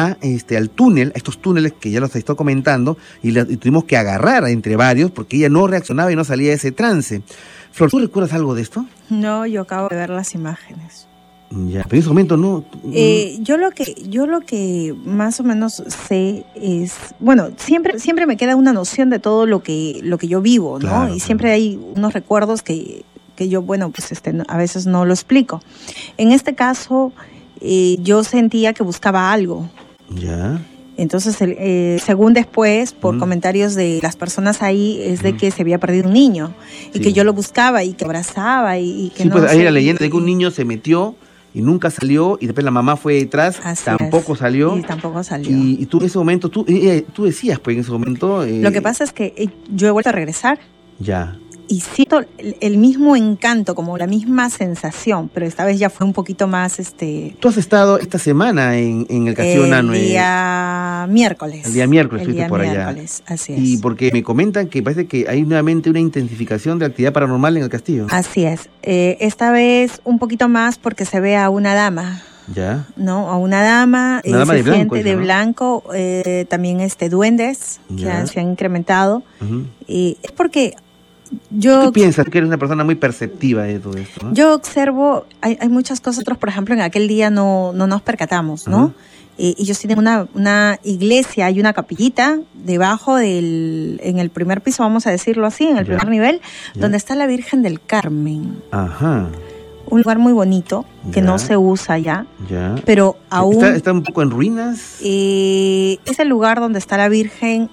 al túnel, a estos túneles que ya los he estado comentando, y tuvimos que agarrar entre varios porque ella no reaccionaba y no salía de ese trance. Flor, ¿tú recuerdas algo de esto? No, yo acabo de ver las imágenes. Ya, pero en ese momento no. Yo lo que más o menos sé es, bueno, siempre me queda una noción de todo lo que yo vivo, ¿no? Claro, y siempre hay unos recuerdos que yo, bueno, pues a veces no lo explico. En este caso, yo sentía que buscaba algo. Ya. Entonces, según después, por comentarios de las personas ahí, es de que se había perdido un niño y que yo lo buscaba y que abrazaba y que sí, no pues hay sé, la leyenda de que un niño se metió y nunca salió, y después la mamá fue detrás, tampoco salió. Y tampoco salió. Y tú en ese momento, tú decías, pues en ese momento... Lo que pasa es que yo he vuelto a regresar. Ya. Y siento el mismo encanto, como la misma sensación, pero esta vez ya fue un poquito más... Tú has estado esta semana en el Castillo Unanue. El día miércoles. El día miércoles estuviste por allá. Así es. Y porque me comentan que parece que hay nuevamente una intensificación de actividad paranormal en el castillo. Así es. Esta vez un poquito más porque se ve a una dama. Ya. ¿No? A una dama. Una dama de blanco. De blanco. También duendes que se han incrementado. Es porque... ¿Qué piensas? Que eres una persona muy perceptiva de todo esto, ¿no? Yo observo, hay muchas cosas. Nosotros, por ejemplo, en aquel día no nos percatamos, ¿no? Ellos tienen una iglesia, hay una capillita debajo en el primer piso, vamos a decirlo así, en el primer nivel, donde está la Virgen del Carmen. Ajá. Un lugar muy bonito, que no se usa ya, pero aún... ¿Está un poco en ruinas? Es el lugar donde está la Virgen...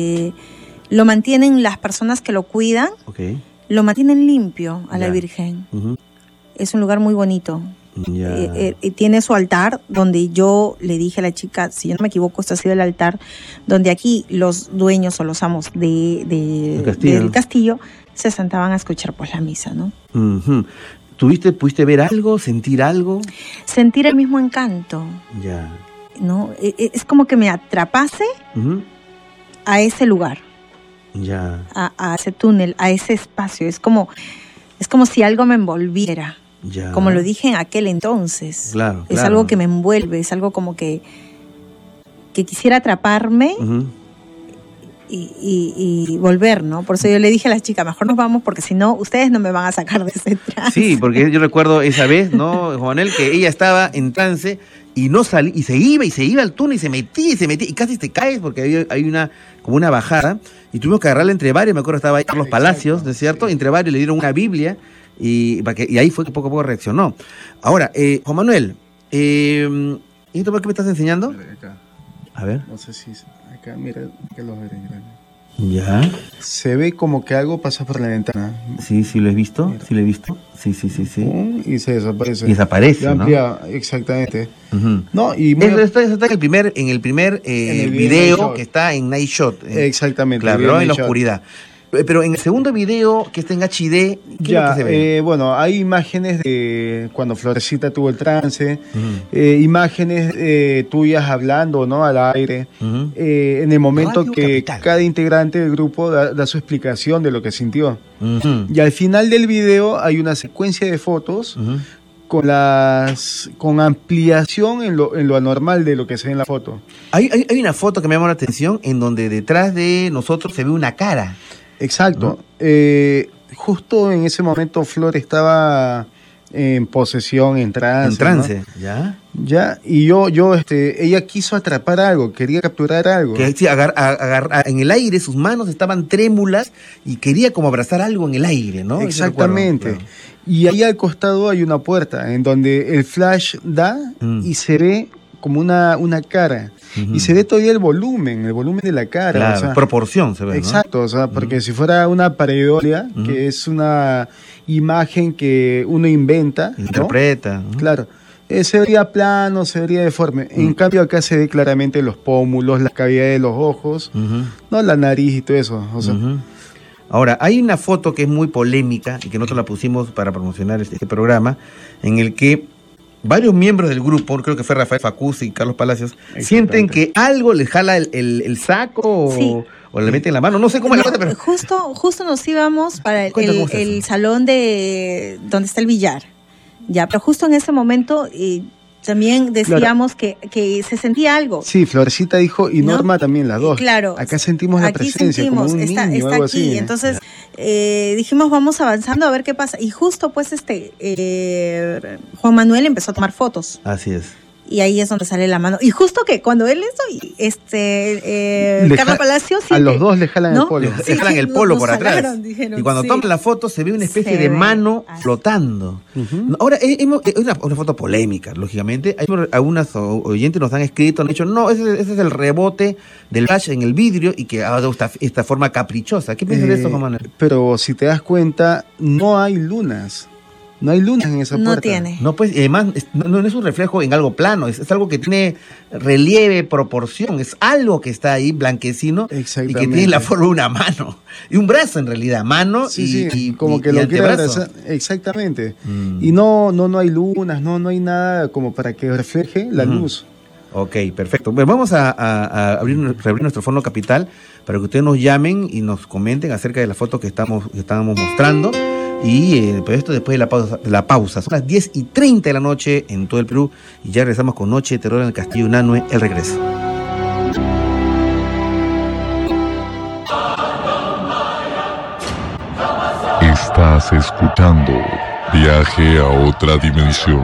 lo mantienen las personas que lo cuidan, lo mantienen limpio a la Virgen. Es un lugar muy bonito. Tiene su altar donde yo le dije a la chica, si yo no me equivoco, esto ha sido el altar donde aquí los dueños o los amos del castillo se sentaban a escuchar pues la misa, ¿no? ¿Pudiste ver algo, sentir algo? Sentir el mismo encanto. Ya. ¿No? Es como que me atrapase a ese lugar. Ya. A ese túnel, a ese espacio. Es como si algo me envolviera. Ya. Como lo dije en aquel entonces. Claro. Es algo que me envuelve, es algo como que quisiera atraparme y volver, ¿no? Por eso yo le dije a la chica, mejor nos vamos porque si no, ustedes no me van a sacar de ese trance. Sí, porque yo recuerdo esa vez, ¿no, Juan Manuel? Que ella estaba en trance y no salía, y se iba al túnel y se metía, y casi te caes porque hay como una bajada, y tuvimos que agarrarla entre varios, me acuerdo estaba ahí Carlos Palacios, ¿no es cierto? Entre varios le dieron una Biblia, y ahí fue que poco a poco reaccionó. Ahora, Juan Manuel, ¿y tú por qué me estás enseñando? A ver. No sé si acá, mira, que lo veré. Ya. Se ve como que algo pasa por la ventana. Sí, lo he visto. Mira. Sí, lo he visto. Sí. Y se desaparece. Y desaparece, ¿no? Amplia, exactamente. No, y eso está en el primer video que está en Night Shot. Exactamente. Claro, en la oscuridad. Pero en el segundo video, que está en HD, ¿qué es lo que se ve? Bueno, hay imágenes de cuando Florecita tuvo el trance, imágenes tuyas hablando, ¿no? Al aire, en el momento Radio que Capital. cada integrante del grupo da su explicación de lo que sintió. Y al final del video hay una secuencia de fotos con ampliación en lo anormal de lo que se ve en la foto. Hay una foto que me llamó la atención en donde detrás de nosotros se ve una cara. Exacto. Justo en ese momento Flor estaba en posesión, en trance. ¿no? Ya, y ella quiso atrapar algo, quería capturar algo. Que sí, en el aire sus manos estaban trémulas y quería como abrazar algo en el aire, ¿no? Exactamente. Recuerdo, claro. Y ahí al costado hay una puerta en donde el flash da y se ve como una cara. Y se ve todavía el volumen de la cara. Claro, o sea, proporción se ve, ¿no? Exacto, o sea, porque si fuera una pareidolia, que es una imagen que uno inventa, interpreta. Claro, se vería plano, se vería deforme. En cambio acá se ve claramente los pómulos, las cavidades de los ojos, no la nariz y todo eso. O sea, Ahora, hay una foto que es muy polémica y que nosotros la pusimos para promocionar este programa, en el que varios miembros del grupo, creo que fue Rafael Facuz y Carlos Palacios, sienten que algo les jala el saco o le meten la mano, no sé cómo es la cosa, pero... Justo nos íbamos para el salón de donde está el billar, ya, pero justo en ese momento también decíamos que se sentía algo. Sí, Florecita dijo y Norma también, las dos. Claro. Acá sentimos la presencia, como un está niño, algo aquí. así. Entonces dijimos, vamos avanzando a ver qué pasa. Y justo pues Juan Manuel empezó a tomar fotos. Así es. Y ahí es donde sale la mano. Y justo que cuando él Carlos Palacios... A los dos le jalan el polo. Le jalan el polo por atrás. Dijeron, y cuando toman la foto se ve una especie de mano flotando. Ahora, es una foto polémica, lógicamente. Hay algunas oyentes nos han escrito, han dicho, no, ese es el rebote del flash en el vidrio y que ha dado esta forma caprichosa. ¿Qué piensas de esto, Juan Manuel? Pero si te das cuenta, no hay lunas. No hay lunas en esa puerta. No tiene. No, pues, además, no es un reflejo en algo plano, es algo que tiene relieve, proporción, es algo que está ahí blanquecino y que tiene la forma de una mano. Y un brazo, en realidad, mano y como que lo quiere abrazar. Exactamente. Y no hay lunas, no hay nada como para que refleje la luz. Ok, perfecto. Bueno, vamos a reabrir nuestro Fono Capital para que ustedes nos llamen y nos comenten acerca de la foto que estábamos mostrando. Y pues esto después de la pausa. Son las 10:30 de la noche en todo el Perú. Y ya regresamos con Noche de Terror en el Castillo Unanue, el regreso. Estás escuchando Viaje a otra dimensión.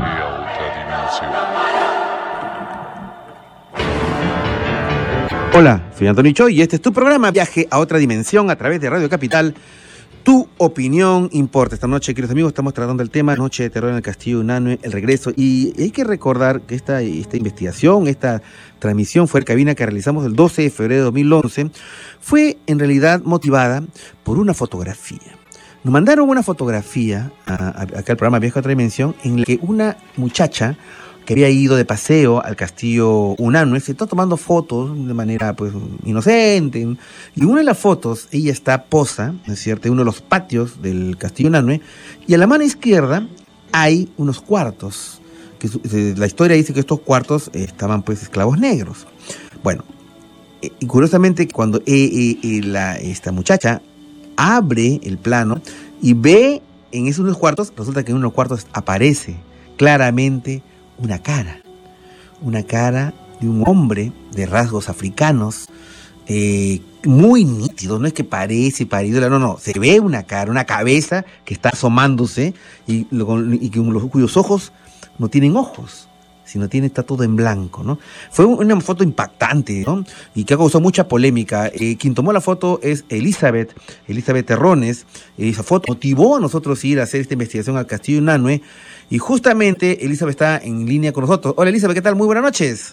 Hola, soy Antonio Choi y este es tu programa Viaje a otra dimensión a través de Radio Capital. Tu opinión importa. Esta noche, queridos amigos, estamos tratando el tema Noche de Terror en el Castillo Unanue, el regreso. Y hay que recordar que esta investigación, esta transmisión fue en cabina que realizamos el 12 de febrero de 2011, fue en realidad motivada por una fotografía. Nos mandaron una fotografía acá al programa Viaje a otra dimensión, en la que una muchacha que había ido de paseo al castillo Unanue se está tomando fotos de manera pues inocente, y una de las fotos ella está posa, ¿no es cierto?, en uno de los patios del castillo Unanue, y a la mano izquierda hay unos cuartos, que la historia dice que estos cuartos estaban pues esclavos negros. Bueno, y curiosamente cuando esta muchacha abre el plano y ve en esos cuartos, resulta que en unos cuartos aparece claramente una cara de un hombre de rasgos africanos, muy nítido, no es que parece parido, no, se ve una cara, una cabeza que está asomándose y cuyos ojos no tienen ojos, sino está todo en blanco, ¿no? Fue una foto impactante, ¿no? Y que ha causado mucha polémica. Quien tomó la foto es Elizabeth Terrones. Esa foto motivó a nosotros ir a hacer esta investigación al castillo Unanue. Y justamente Elizabeth está en línea con nosotros. Hola Elizabeth, ¿qué tal? Muy buenas noches.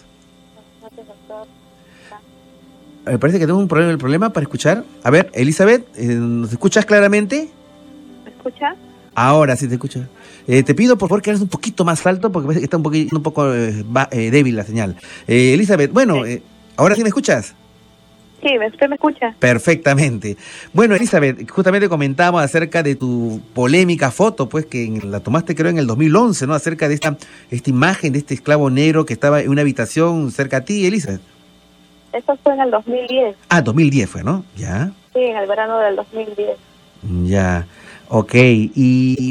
Me parece que tengo un problema para escuchar. A ver, Elizabeth, ¿nos escuchas claramente? ¿Me escuchas? Ahora sí te escucho. Te pido por favor que hagas un poquito más alto porque parece que está un poco débil la señal. Elizabeth, bueno, ¿ahora sí me escuchas? Sí, ¿usted me escucha? Perfectamente. Bueno, Elizabeth, justamente comentábamos acerca de tu polémica foto, pues que la tomaste creo en el 2011, ¿no? Acerca de esta imagen de este esclavo negro que estaba en una habitación cerca a ti, Elizabeth. Eso fue en el 2010. Ah, 2010 fue, ¿no? Ya. Sí, en el verano del 2010. Ya. Ok, ¿y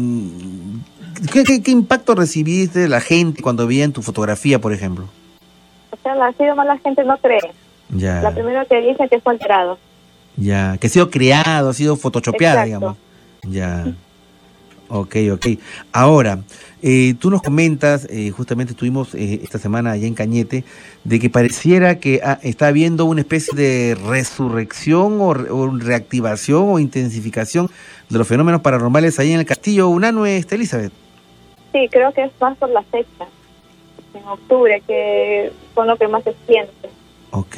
qué impacto recibiste de la gente cuando veían tu fotografía, por ejemplo? O sea, la gente no cree. Ya. La primera que dice que fue alterado. Ya, que ha sido creado, ha sido photoshopeada, Exacto. digamos. Ya. Ok. Ahora, tú nos comentas, justamente estuvimos esta semana allá en Cañete, de que pareciera que está habiendo una especie de resurrección o reactivación o intensificación de los fenómenos paranormales ahí en el castillo Unanue, Elizabeth. Sí, creo que es más por la fecha, en octubre, que son lo que más se siente. Ok.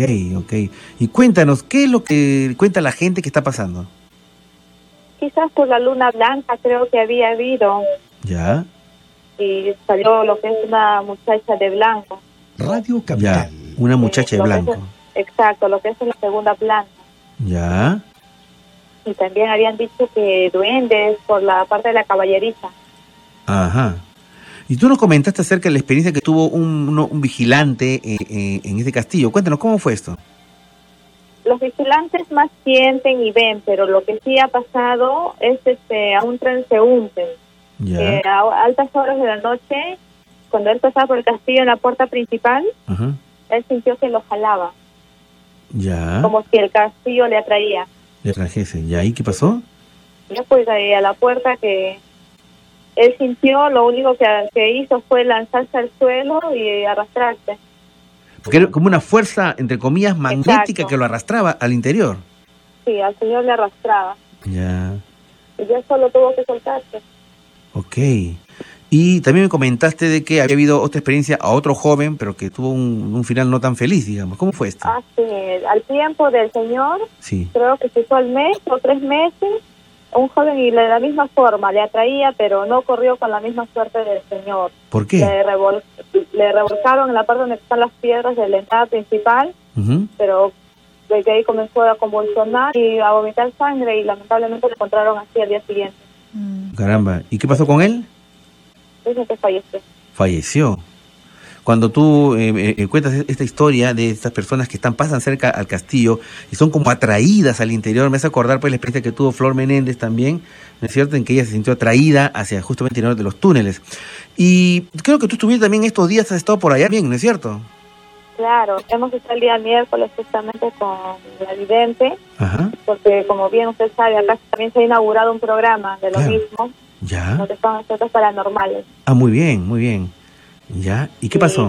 Y cuéntanos, ¿qué es lo que cuenta la gente que está pasando? Quizás por la luna blanca creo que había habido, Ya. y salió lo que es una muchacha de blanco. Radio Capital. Ya, una muchacha de Lo que blanco. Exacto, lo que es en la segunda planta. Ya. Y también habían dicho que duendes por la parte de la caballeriza. Ajá. Y tú nos comentaste acerca de la experiencia que tuvo un vigilante en ese castillo. Cuéntanos, ¿cómo fue esto? Los vigilantes más sienten y ven, pero lo que sí ha pasado es a un transeúnte. Que a altas horas de la noche, cuando él pasaba por el castillo en la puerta principal, Ajá. él sintió que lo jalaba, Ya. como si el castillo le atraía. Le trajese. ¿Y ahí qué pasó? Ya pues ahí a la puerta que él sintió, lo único que hizo fue lanzarse al suelo y arrastrarse. Porque era como una fuerza, entre comillas, magnética. Exacto. Que lo arrastraba al interior. Sí, al señor le arrastraba. Ya. Y ya solo tuvo que soltarse. Ok. Y también me comentaste de que había habido otra experiencia a otro joven, pero que tuvo un final no tan feliz, digamos. ¿Cómo fue esto? Sí, al tiempo del señor, Sí. creo que se fue al mes o 3 meses, un joven y de la misma forma le atraía, pero no corrió con la misma suerte del señor. ¿Por qué? Le revolcaron en la parte donde están las piedras de la entrada principal, Ujú. pero de que ahí comenzó a convulsionar y a vomitar sangre y lamentablemente lo encontraron así al día siguiente. Caramba. ¿Y qué pasó con él? Dicen que falleció. Falleció. Cuando tú cuentas esta historia de estas personas que pasan cerca al castillo y son como atraídas al interior, me hace acordar pues la experiencia que tuvo Flor Menéndez también, ¿no es cierto?, en que ella se sintió atraída hacia justamente el interior de los túneles. Y creo que tú estuviste también estos días, has estado por allá bien, ¿no es cierto? Claro, hemos estado el día miércoles justamente con la vidente, Ajá. porque como bien usted sabe, acá también se ha inaugurado un programa de lo Claro. mismo, Ya. donde están nosotros paranormales. Ah, muy bien, muy bien. Ya. ¿Y qué pasó?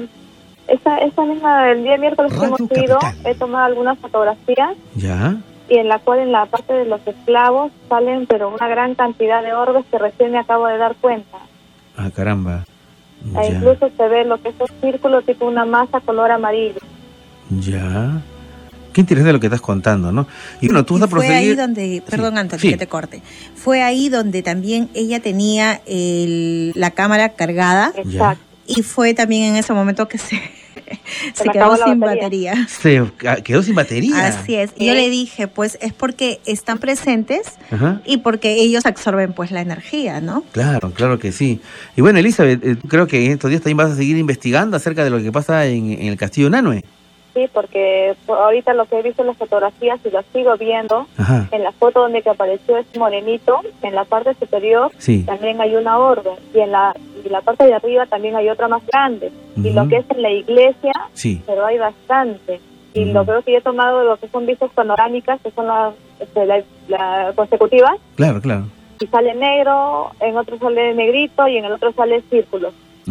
Esa misma, el día miércoles que hemos ido, he tomado algunas fotografías Ya. y en la cual en la parte de los esclavos salen pero una gran cantidad de orbes que recién me acabo de dar cuenta. Ah, caramba. E Ya. incluso se ve lo que es un círculo tipo una masa color amarillo. Ya. Qué interesante lo que estás contando, ¿no? Y bueno, tú vas a proseguir... Fue ahí donde, perdón, Antonio, que te corte. Fue ahí donde también ella tenía la cámara cargada. Exacto. Y fue también en ese momento que se quedó sin batería. Se quedó sin batería. Así es. Y yo le dije, pues es porque están presentes y porque ellos absorben pues la energía, ¿no? Claro, claro que sí. Y bueno, Elizabeth, creo que en estos días también vas a seguir investigando acerca de lo que pasa en el Castillo Nanue. Sí, porque ahorita lo que he visto en las fotografías y lo sigo viendo, en la foto donde que apareció ese morenito, en la parte superior también hay una orden y en la parte de arriba también hay otra más grande. Y lo que es en la iglesia, pero hay bastante. Y lo que yo he tomado de lo que son vistas panorámicas, que son las consecutivas. Claro, claro. Y sale negro, en otro sale negrito y en el otro sale círculos.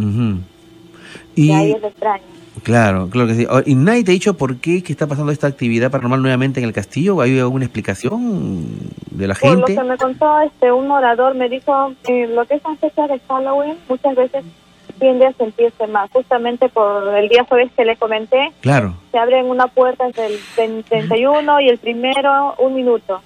Y ahí es extraño. Claro, claro que sí. ¿Y nadie te ha dicho por qué que está pasando esta actividad paranormal nuevamente en el castillo? ¿Hay alguna explicación de la gente? Por lo que me contó un orador, me dijo que lo que es en fechas de Halloween muchas veces tiende a sentirse más. Justamente por el día jueves que le comenté, se abren una puerta entre el 31 y el primero, 1 minuto.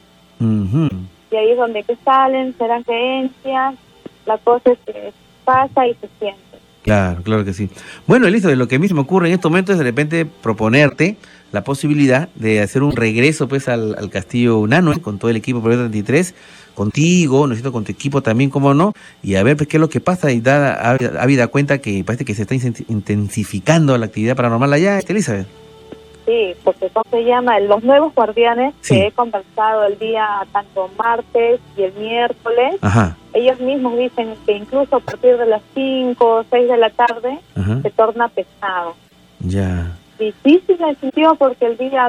Y ahí es donde que salen, serán creencias, la cosa es que pasa y se siente. Claro, claro que sí. Bueno, Elizabeth, lo que a mí se me ocurre en este momento es de repente proponerte la posibilidad de hacer un regreso pues al Castillo Nanue con todo el equipo Proyecto 33, contigo, necesito con tu equipo también, cómo no, y a ver pues, qué es lo que pasa y da habida cuenta que parece que se está intensificando la actividad paranormal allá, Elizabeth. Sí, porque ¿cómo se llama? Los nuevos guardianes que he conversado el día tanto martes y el miércoles, ellos mismos dicen que incluso a partir de las 5 o 6 de la tarde se torna pesado. Ya. Difícil en el sentido porque el día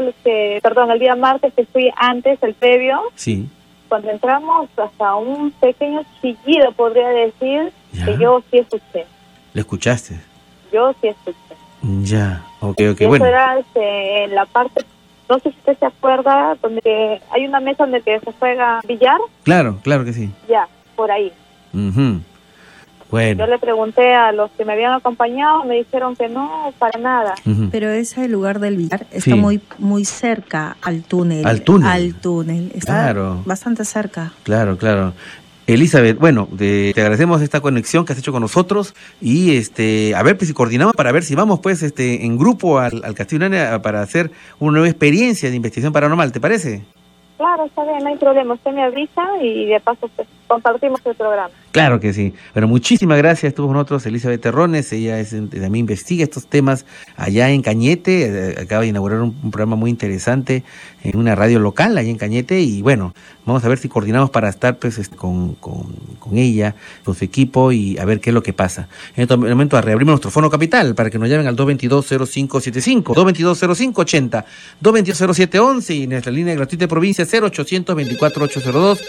el día martes que fui antes, el previo, cuando entramos hasta un pequeño chillido, podría decir, que yo sí escuché. ¿Lo escuchaste? Yo sí escuché. Ya, ok, eso bueno. era en la parte, no sé si usted se acuerda, donde hay una mesa donde se juega billar. Claro, claro que sí. Ya, por ahí. Bueno. Yo le pregunté a los que me habían acompañado, me dijeron que no, para nada. Pero ese lugar del billar está muy cerca al túnel. Al túnel. Al túnel, está bastante cerca. Claro, claro. Elizabeth, bueno, te agradecemos esta conexión que has hecho con nosotros y a ver pues si coordinamos para ver si vamos pues en grupo al Castillo Nanue para hacer una nueva experiencia de investigación paranormal, ¿te parece? Claro, está bien, no hay problema, usted me avisa y de paso pues, compartimos el programa. Claro que sí. Bueno, muchísimas gracias. Estuvo con nosotros Elizabeth Terrones, ella también investiga estos temas allá en Cañete, acaba de inaugurar un programa muy interesante en una radio local allá en Cañete y bueno, vamos a ver si coordinamos para estar pues con ella, con su equipo y a ver qué es lo que pasa. En este momento reabrimos nuestro fono capital para que nos llamen al 222-0575, 222-0580, 222-0711 y nuestra línea gratuita de provincia 0800-24-802,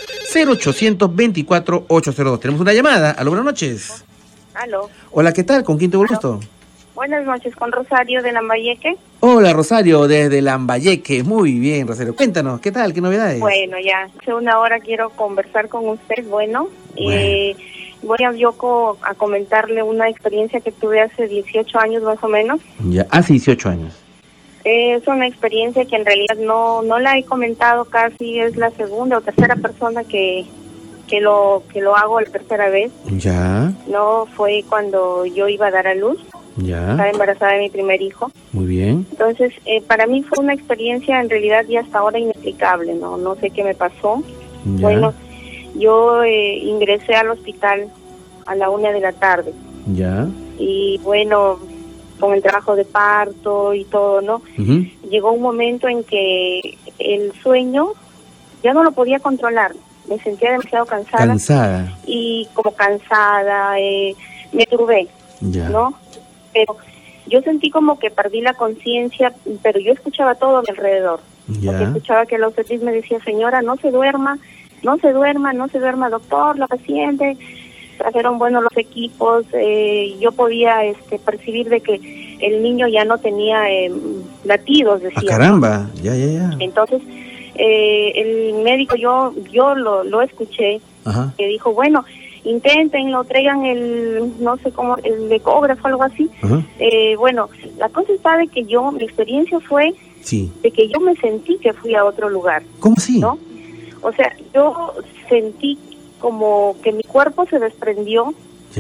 0800-24-802. Tenemos una llamada. Aló, buenas noches. Aló. Hola, ¿qué tal? ¿Con quién te gusto? Buenas noches, con Rosario de Lambayeque. Hola, Rosario, desde Lambayeque. Muy bien, Rosario. Cuéntanos, ¿qué tal? ¿Qué novedades? Bueno, ya hace una hora quiero conversar con usted. Voy a comentarle una experiencia que tuve hace 18 años más o menos. Ya, hace 18 años. Es una experiencia que en realidad no la he comentado casi, es la segunda o tercera persona que lo hago la tercera vez. Ya. No, fue cuando yo iba a dar a luz. Ya. Estaba embarazada de mi primer hijo. Muy bien. Entonces, para mí fue una experiencia en realidad y hasta ahora inexplicable, no sé qué me pasó. Ya. Bueno, yo ingresé al hospital a la 1 de la tarde. Ya. Y bueno, con el trabajo de parto y todo, ¿no? Llegó un momento en que el sueño ya no lo podía controlar. Me sentía demasiado cansada. Y como cansada, me turbé, ¿no? Pero yo sentí como que perdí la conciencia, pero yo escuchaba todo a mi alrededor. Porque escuchaba que el obstetriz me decía, señora, no se duerma, doctor, la paciente. Trajeron buenos los equipos, yo podía percibir de que el niño ya no tenía latidos, decía. Caramba, ¿no? Ya. Entonces, el médico, yo lo escuché, que dijo, bueno, inténtenlo, traigan el ecógrafo, algo así. Bueno, la cosa está de que mi experiencia fue de que yo me sentí que fui a otro lugar. ¿Cómo así? ¿No? O sea, yo sentí como que mi cuerpo se desprendió.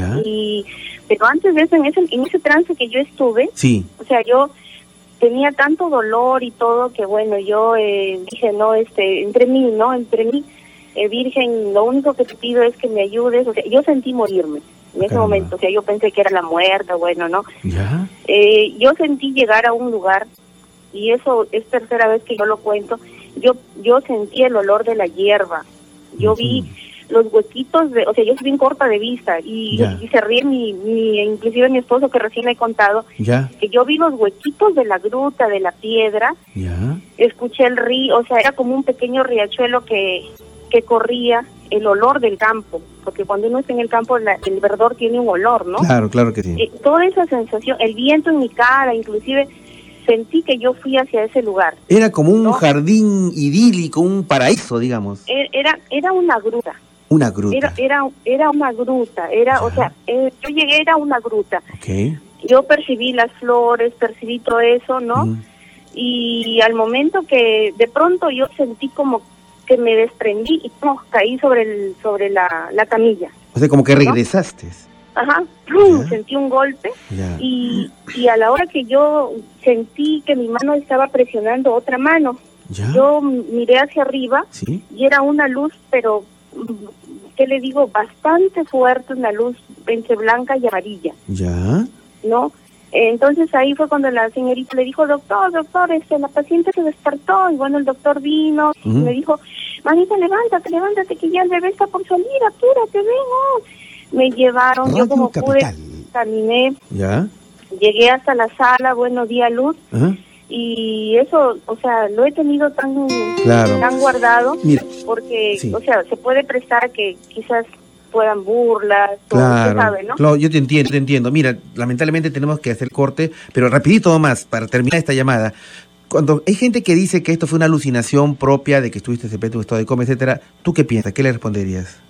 Pero antes de eso, en ese trance que yo estuve, o sea, yo tenía tanto dolor y todo que bueno, yo dije, no, entre mí, Virgen, lo único que te pido es que me ayudes. O sea, yo sentí morirme en ese momento. O sea, yo pensé que era la muerte, bueno, ¿no? Yo sentí llegar a un lugar, y eso es tercera vez que yo lo cuento. Yo sentí el olor de la hierba. Yo vi los huequitos o sea, yo soy bien corta de vista y se ríe inclusive mi esposo, que recién le he contado, que yo vi los huequitos de la gruta, de la piedra, escuché el río, o sea, era como un pequeño riachuelo que corría, el olor del campo, porque cuando uno está en el campo el verdor tiene un olor, ¿no? Claro que sí. Toda esa sensación, el viento en mi cara, inclusive sentí que yo fui hacia ese lugar. Era como un jardín idílico, un paraíso, digamos. Era una gruta. Una gruta. Era una gruta, o sea, yo llegué, era una gruta. Yo percibí las flores, percibí todo eso, ¿no? Y al momento que de pronto yo sentí como que me desprendí y como caí sobre la camilla. O sea, como que regresaste. Ajá, sentí un golpe y a la hora que yo sentí que mi mano estaba presionando otra mano, yo miré hacia arriba y era una luz, pero ¿qué le digo? Bastante fuerte, una luz entre blanca y amarilla. ¿No? Entonces ahí fue cuando la señorita le dijo, doctor, la paciente se despertó, y bueno, el doctor vino y me dijo, manita, levántate, que ya el bebé está por salir, apúrate, ven. Me llevaron, yo como pude, caminé, llegué hasta la sala, bueno, di a luz, y eso, o sea, lo he tenido tan guardado, porque, o sea, se puede prestar a que quizás puedan burlas, sabe, ¿no? Claro, yo te entiendo. Mira, lamentablemente tenemos que hacer corte, pero rapidito nomás, para terminar esta llamada. Cuando hay gente que dice que esto fue una alucinación propia de que estuviste en ese estado de coma, etcétera, ¿tú qué piensas? ¿Qué le responderías?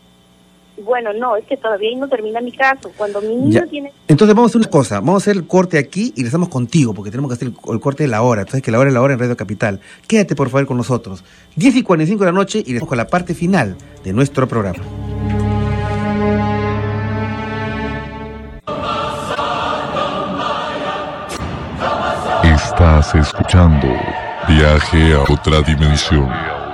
Bueno, no, es que todavía no termina mi caso. Cuando mi niño tiene... Entonces vamos a hacer una cosa, vamos a hacer el corte aquí y regresamos contigo, porque tenemos que hacer el corte de la hora. Entonces, que la hora es la hora en Radio Capital. Quédate, por favor, con nosotros. 10:45 de la noche y regresamos con la parte final de nuestro programa. Estás escuchando Viaje a otra dimensión.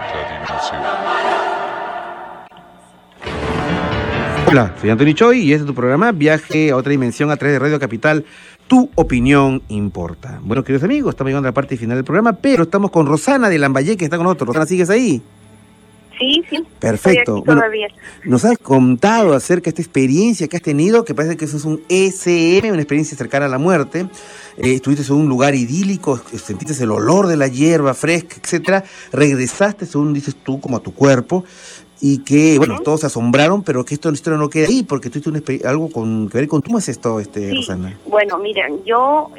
Hola, soy Anthony Choi y este es tu programa Viaje a otra dimensión a través de Radio Capital. Tu opinión importa. Bueno, queridos amigos, estamos llegando a la parte final del programa, pero estamos con Rosana de Lambayeque, que está con nosotros. Rosana, ¿sigues ahí? Sí. Perfecto. Bueno, nos has contado acerca de esta experiencia que has tenido, que parece que eso es un ECM, una experiencia cercana a la muerte. Estuviste en un lugar idílico, sentiste el olor de la hierba fresca, etcétera. Regresaste, según dices tú, como a tu cuerpo. Y que, bueno, todos se asombraron, pero que esto en la historia no queda ahí, porque tuviste algo que ver con... ¿Cómo es esto, Rosana? Bueno, miren, yo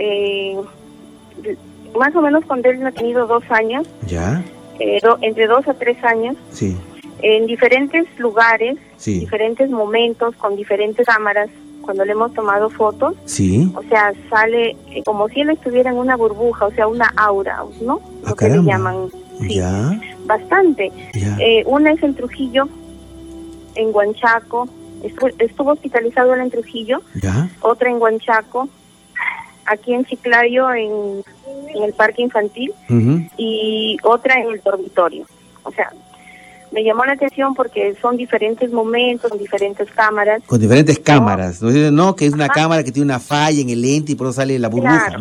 más o menos con él he tenido 2 años. Entre 2 a 3 años. En diferentes lugares, diferentes momentos, con diferentes cámaras, cuando le hemos tomado fotos. O sea, sale como si él estuviera en una burbuja, o sea, una aura, ¿no? Lo que le llaman. Bastante. Una es en Trujillo, en Huanchaco, estuvo hospitalizado en Trujillo, otra en Huanchaco, aquí en Chiclayo, en el parque infantil, y otra en el dormitorio. O sea, me llamó la atención porque son diferentes momentos, diferentes cámaras. Con diferentes cámaras, no que es una cámara que tiene una falla en el lente y por eso sale la burbuja,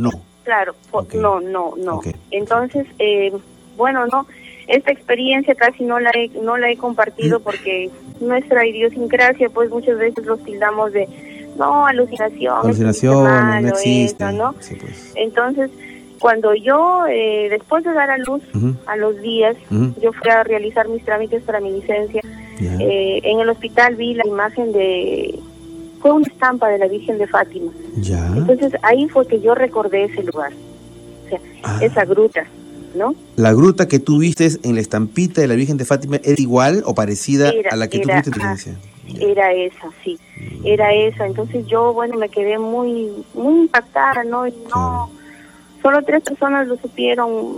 no. Entonces, bueno, no, esta experiencia casi no la he compartido porque nuestra idiosincrasia, pues muchas veces los tildamos de alucinación, no existe, ¿no? Entonces, cuando yo, después de dar a luz a los días, yo fui a realizar mis trámites para mi licencia. En el hospital vi la imagen fue una estampa de la Virgen de Fátima. Entonces ahí fue que yo recordé ese lugar, o sea, esa gruta, ¿no? La gruta que tú viste en la estampita de la Virgen de Fátima era igual o parecida a la que tú viste en tu licencia. Era esa, era esa. Entonces yo, bueno, me quedé muy impactada, ¿no? Y Solo 3 personas lo supieron.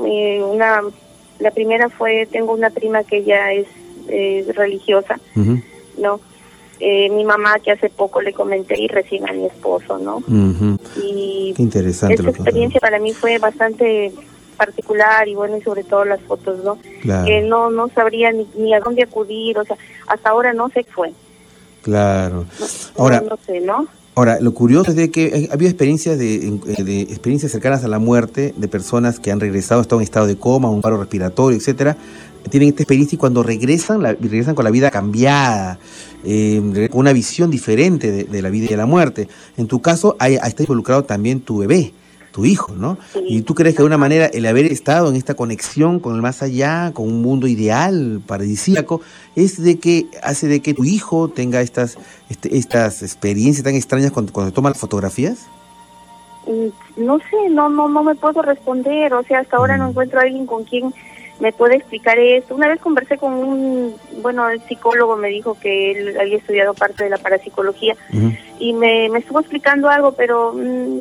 La primera fue, tengo una prima que ella es religiosa, ¿no? Mi mamá, que hace poco le comenté, y recién a mi esposo, ¿no? Y qué interesante. esta experiencia para mí fue bastante particular, y bueno, y sobre todo las fotos, ¿no? Claro. Que no sabría ni a dónde acudir, o sea, hasta ahora no sé qué fue. Claro. Ahora, no sé, ¿no? Ahora, lo curioso es de que ha habido experiencias de experiencias cercanas a la muerte de personas que han regresado, estado en estado de coma, un paro respiratorio, etcétera. Tienen esta experiencia y cuando regresan con la vida cambiada, con una visión diferente de la vida y de la muerte. En tu caso, está involucrado también tu bebé, tu hijo, ¿no? Sí. Y tú crees que de alguna manera el haber estado en esta conexión con el más allá, con un mundo ideal, paradisíaco, hace de que tu hijo tenga estas experiencias tan extrañas cuando toma las fotografías. No sé, no me puedo responder, o sea, hasta ahora no encuentro a alguien con quien me pueda explicar esto. Una vez conversé con el psicólogo me dijo que él había estudiado parte de la parapsicología y me estuvo explicando algo, pero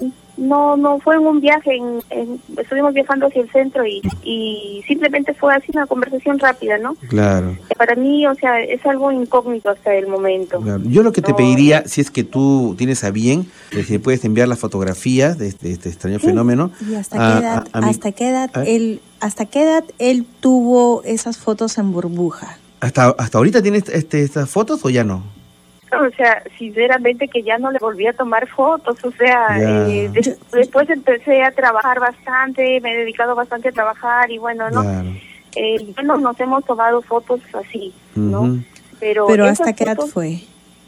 no fue en un viaje, estuvimos viajando hacia el centro y simplemente fue así una conversación rápida, ¿no? Claro. Para mí, o sea, es algo incógnito hasta el momento. Claro. Yo lo que te pediría, si es que tú tienes a bien, si me puedes enviar las fotografías de este extraño fenómeno. ¿Y hasta qué edad él tuvo esas fotos en burbuja? ¿Hasta ahorita tienes estas fotos o ya no? O sea, sinceramente que ya no le volví a tomar fotos, o sea, después empecé a trabajar bastante, me he dedicado bastante a trabajar y bueno, ¿no? Claro. Ya nos hemos tomado fotos así, ¿no? Pero ¿hasta qué edad fue?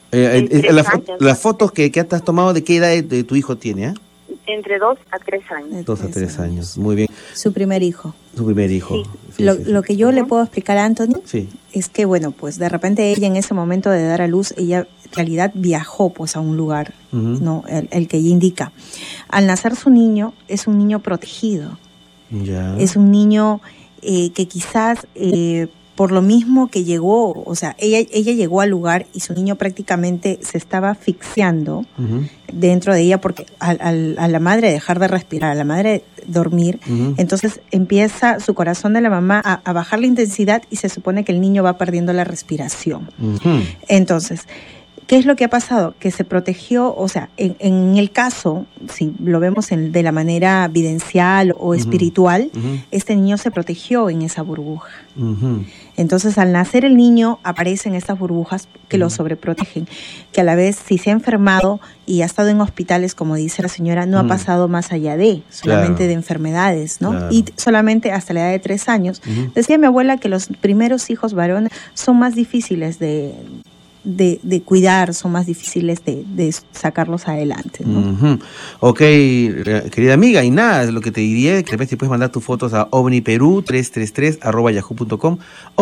Las fotos que te has tomado, ¿de qué edad de tu hijo tiene? Entre 2 a 3 años. 2 a 3 años, muy bien. Su primer hijo. Sí. Lo que yo le puedo explicar a Anthony es que, bueno, pues de repente ella en ese momento de dar a luz, ella en realidad viajó pues a un lugar, ¿no? El que ella indica. Al nacer su niño, es un niño protegido. Ya. Es un niño que quizás por lo mismo que llegó, o sea, ella llegó al lugar y su niño prácticamente se estaba asfixiando dentro de ella porque a la madre dejar de respirar, a la madre dormir, entonces empieza su corazón de la mamá a bajar la intensidad y se supone que el niño va perdiendo la respiración. Entonces, ¿qué es lo que ha pasado? Que se protegió, o sea, en el caso, si lo vemos de la manera videncial o espiritual, este niño se protegió en esa burbuja. Entonces, al nacer el niño, aparecen estas burbujas que lo sobreprotegen, que a la vez, si se ha enfermado y ha estado en hospitales, como dice la señora, no ha pasado más allá solamente de enfermedades, ¿no? Y solamente hasta la edad de 3 años. Decía mi abuela que los primeros hijos varones son más difíciles de cuidar, son más difíciles de sacarlos adelante, ¿no? Ok, querida amiga, y nada, lo que te diría es que de repente puedes mandar tus fotos a ovniperú333@yahoo.com,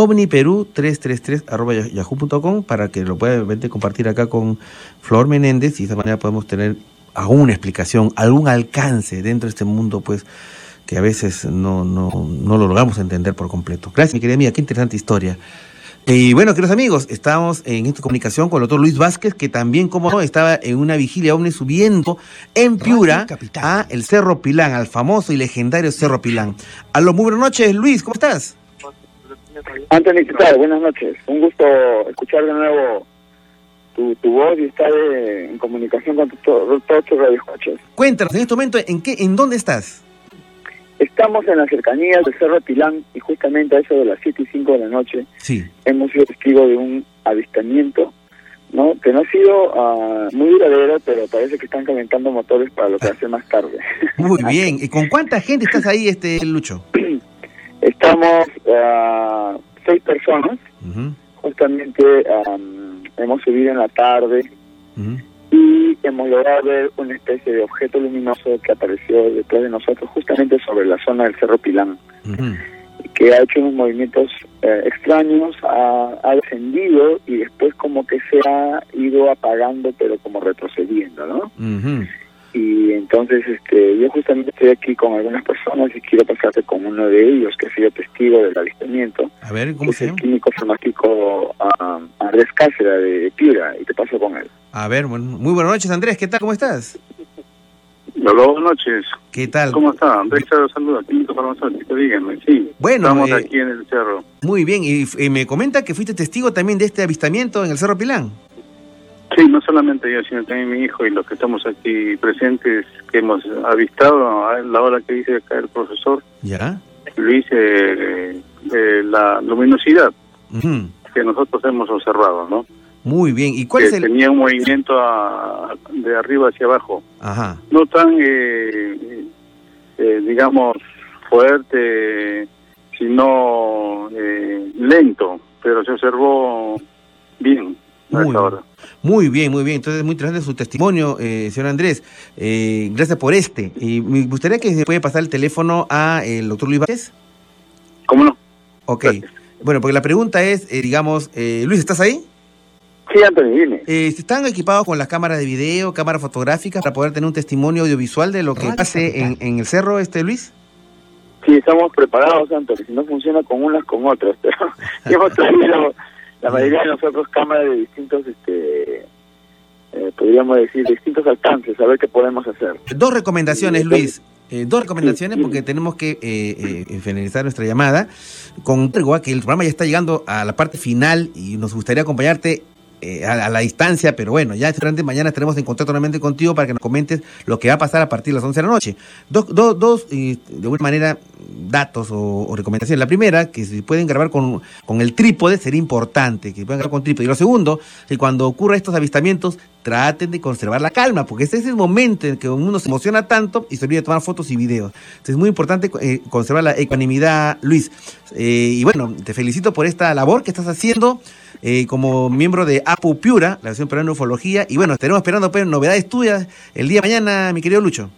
ovniperú333@yahoo.com, para que lo puedas de repente compartir acá con Flor Menéndez, y de esa manera podemos tener alguna explicación, algún alcance dentro de este mundo, pues, que a veces no lo logramos entender por completo. Gracias, mi querida amiga, qué interesante historia. Y bueno, queridos amigos, estamos en esta comunicación con el doctor Luis Vázquez, que también, como no, estaba en una vigilia ovni subiendo en Piura a el Cerro Pilán, al famoso y legendario Cerro Pilán. Aló, muy buenas noches, Luis, ¿cómo estás? Anthony, ¿qué tal? Buenas noches. Un gusto escuchar de nuevo tu voz y estar en comunicación con todos tus radioescuchas. Cuéntanos, en este momento, ¿en dónde estás? Estamos en las cercanías del Cerro Pilán y justamente a eso de las 7:05 de la noche hemos sido testigos de un avistamiento, ¿no? Que no ha sido muy duradero, pero parece que están calentando motores para lo que hace más tarde. Muy bien. ¿Y con cuánta gente estás ahí, Lucho? Estamos 6 personas. Justamente hemos subido en la tarde y hemos logrado ver una especie de objeto luminoso que apareció detrás de nosotros, justamente sobre la zona del Cerro Pilán, que ha hecho unos movimientos extraños, ha descendido y después como que se ha ido apagando, pero como retrocediendo, ¿no? Y entonces yo justamente estoy aquí con algunas personas y quiero pasarte con uno de ellos que ha sido testigo del avistamiento. A ver, ¿cómo se llama? El químico farmacéutico Andrés Cáceres de Piura, y te paso con él. A ver, muy buenas noches, Andrés, ¿qué tal? ¿Cómo estás? Hola, buenas noches. ¿Qué tal? ¿Cómo está? Andrés Charo saluda, clínico farmacéutico, díganme, sí. Bueno, estamos aquí en el cerro. Muy bien, y me comenta que fuiste testigo también de este avistamiento en el Cerro Pilán. Sí, no solamente yo, sino también mi hijo y los que estamos aquí presentes, que hemos avistado a la hora que dice acá el profesor. ¿Ya? Luis, la luminosidad que nosotros hemos observado, ¿no? Muy bien, ¿y cuál es el...? Tenía un movimiento de arriba hacia abajo. Ajá. No tan, digamos, fuerte, sino lento, pero se observó bien a esa hora. Muy bien, muy bien. Entonces, muy interesante su testimonio, señor Andrés. Gracias por este. Y me gustaría que se puede pasar el teléfono a el doctor Luis Vázquez. ¿Cómo no? Ok. Gracias. Bueno, porque la pregunta es, digamos, Luis, ¿estás ahí? Sí, Antonio, dime. ¿Están equipados con las cámaras de video, cámaras fotográficas para poder tener un testimonio audiovisual de lo que pase en el cerro, Luis? Sí, estamos preparados, Antonio. Si no funciona con unas, con otras. Pero hemos traído la mayoría de nosotros cámaras de distintos, podríamos decir, distintos alcances, a ver qué podemos hacer. Dos recomendaciones, Luis. Dos recomendaciones porque tenemos que finalizar nuestra llamada con que el programa ya está llegando a la parte final y nos gustaría acompañarte a la distancia, pero bueno, ya mañana estaremos en contacto nuevamente contigo para que nos comentes lo que va a pasar a partir de las 11 de la noche. Dos de alguna manera, datos o recomendaciones. La primera, que si pueden grabar con el trípode, sería importante, que puedan grabar con trípode. Y lo segundo, que cuando ocurra estos avistamientos, traten de conservar la calma, porque ese es el momento en que uno se emociona tanto y se olvida de tomar fotos y videos. Entonces es muy importante conservar la ecuanimidad, Luis. Y bueno, te felicito por esta labor que estás haciendo como miembro de APU Piura, la Asociación Peruana de Ufología, y bueno, estaremos esperando pues, novedades tuyas el día de mañana, mi querido Lucho.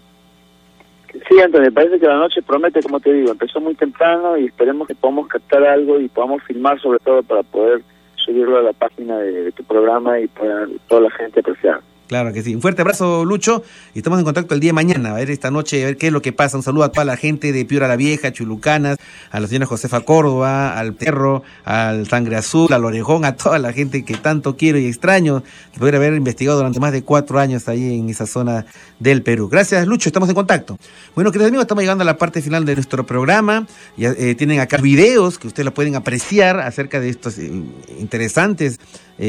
Sí, Antonio, me parece que la noche promete, como te digo, empezó muy temprano y esperemos que podamos captar algo y podamos filmar sobre todo para poder subirlo a la página de tu programa y para toda la gente apreciar. Claro que sí. Un fuerte abrazo, Lucho, y estamos en contacto el día de mañana, a ver esta noche, a ver qué es lo que pasa. Un saludo a toda la gente de Piura la Vieja, Chulucanas, a la señora Josefa Córdoba, al Perro, al Sangre Azul, al Orejón, a toda la gente que tanto quiero y extraño de poder haber investigado durante más de 4 años ahí en esa zona del Perú. Gracias, Lucho, estamos en contacto. Bueno, queridos amigos, estamos llegando a la parte final de nuestro programa. Ya tienen acá videos que ustedes lo pueden apreciar acerca de estos interesantes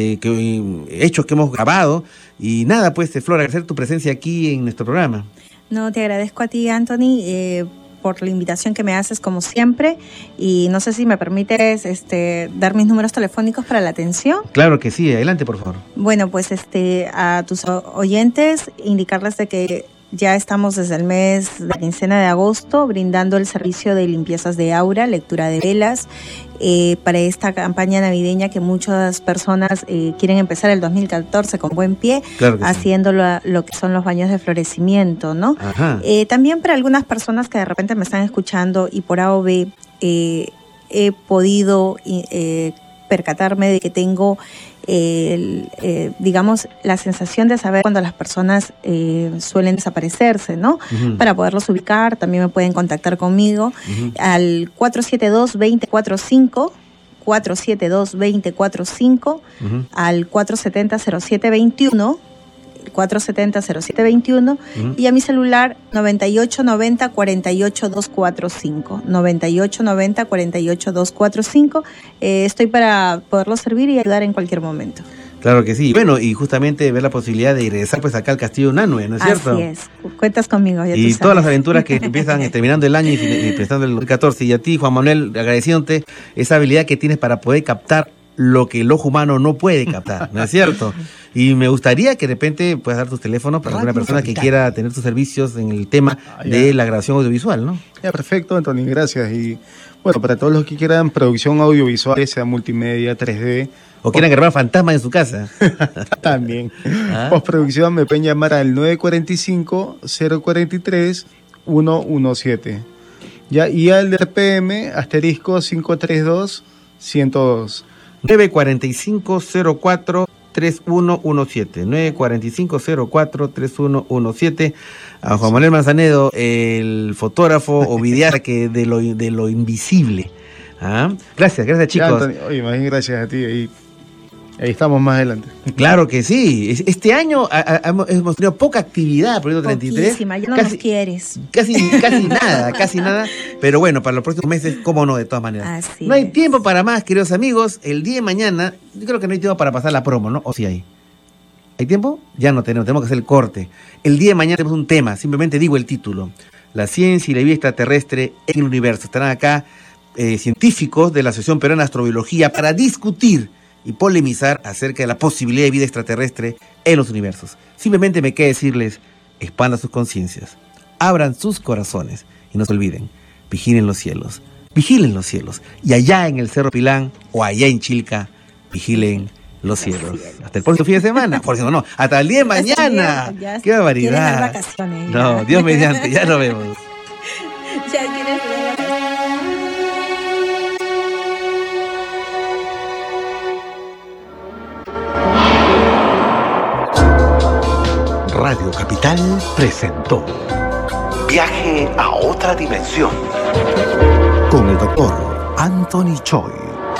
hechos que hemos grabado. Y nada, pues, Flora, agradecer tu presencia aquí en nuestro programa. No, te agradezco a ti, Anthony, por la invitación que me haces como siempre. Y no sé si me permites dar mis números telefónicos para la atención. Claro que sí, adelante, por favor. Bueno, pues a tus oyentes, indicarles de que ya estamos desde el mes de la quincena de agosto brindando el servicio de limpiezas de aura, lectura de velas, para esta campaña navideña que muchas personas quieren empezar el 2014 con buen pie, claro haciendo lo que son los baños de florecimiento, ¿no? También para algunas personas que de repente me están escuchando y por A o B he podido percatarme de que tengo digamos la sensación de saber cuando las personas suelen desaparecerse, ¿no? Para poderlos ubicar, también me pueden contactar conmigo al 472-2045, 472-2045, al 470-0721, 470-0721 y a mi celular 9890-48245, 9890-48245. Estoy para poderlos servir y ayudar en cualquier momento. Claro que sí. Bueno, y justamente ver la posibilidad de regresar pues acá al Castillo de Nanue, ¿no es cierto? Así es. Cuentas conmigo. Ya y todas las aventuras que empiezan terminando el año y empezando el 2014. Y a ti, Juan Manuel, agradeciéndote esa habilidad que tienes para poder captar lo que el ojo humano no puede captar, ¿no es cierto? Y me gustaría que de repente puedas dar tus teléfonos para alguna persona que quiera tener tus servicios en el tema de la grabación audiovisual, ¿no? Ya, perfecto, Antonio, gracias. Y bueno, para todos los que quieran producción audiovisual, sea multimedia, 3D... O quieran grabar fantasmas en su casa. También. Postproducción me pueden llamar al 945-043-117. Ya, y al RPM, asterisco 532-102. 945-04-3117. 945-04-3117. A Juan Manuel Manzanedo, el fotógrafo o videarque de lo invisible. Gracias chicos. Ya, Antonio, oye, más bien gracias a ti. Ahí estamos más adelante. Claro que sí. Este año hemos tenido poca actividad, Proyecto 33. Poquísima, ya no nos quieres. Casi nada. Pero bueno, para los próximos meses, cómo no, de todas maneras. Así no hay tiempo para más, queridos amigos. El día de mañana, yo creo que no hay tiempo para pasar la promo, ¿no? ¿O sí hay? ¿Hay tiempo? Ya no tenemos que hacer el corte. El día de mañana tenemos un tema, simplemente digo el título. La ciencia y la vida extraterrestre en el universo. Estarán acá científicos de la Asociación Peruana de Astrobiología para discutir y polemizar acerca de la posibilidad de vida extraterrestre en los universos. Simplemente me queda decirles, expandan sus conciencias, abran sus corazones y no se olviden, vigilen los cielos, y allá en el Cerro Pilán o allá en Chilca, vigilen los cielos. Hasta el próximo fin de semana, por si no, hasta el día de mañana. ¡Qué barbaridad! No, Dios mediante, ya nos vemos. Radio Capital presentó Viaje a otra dimensión con el doctor Anthony Choi.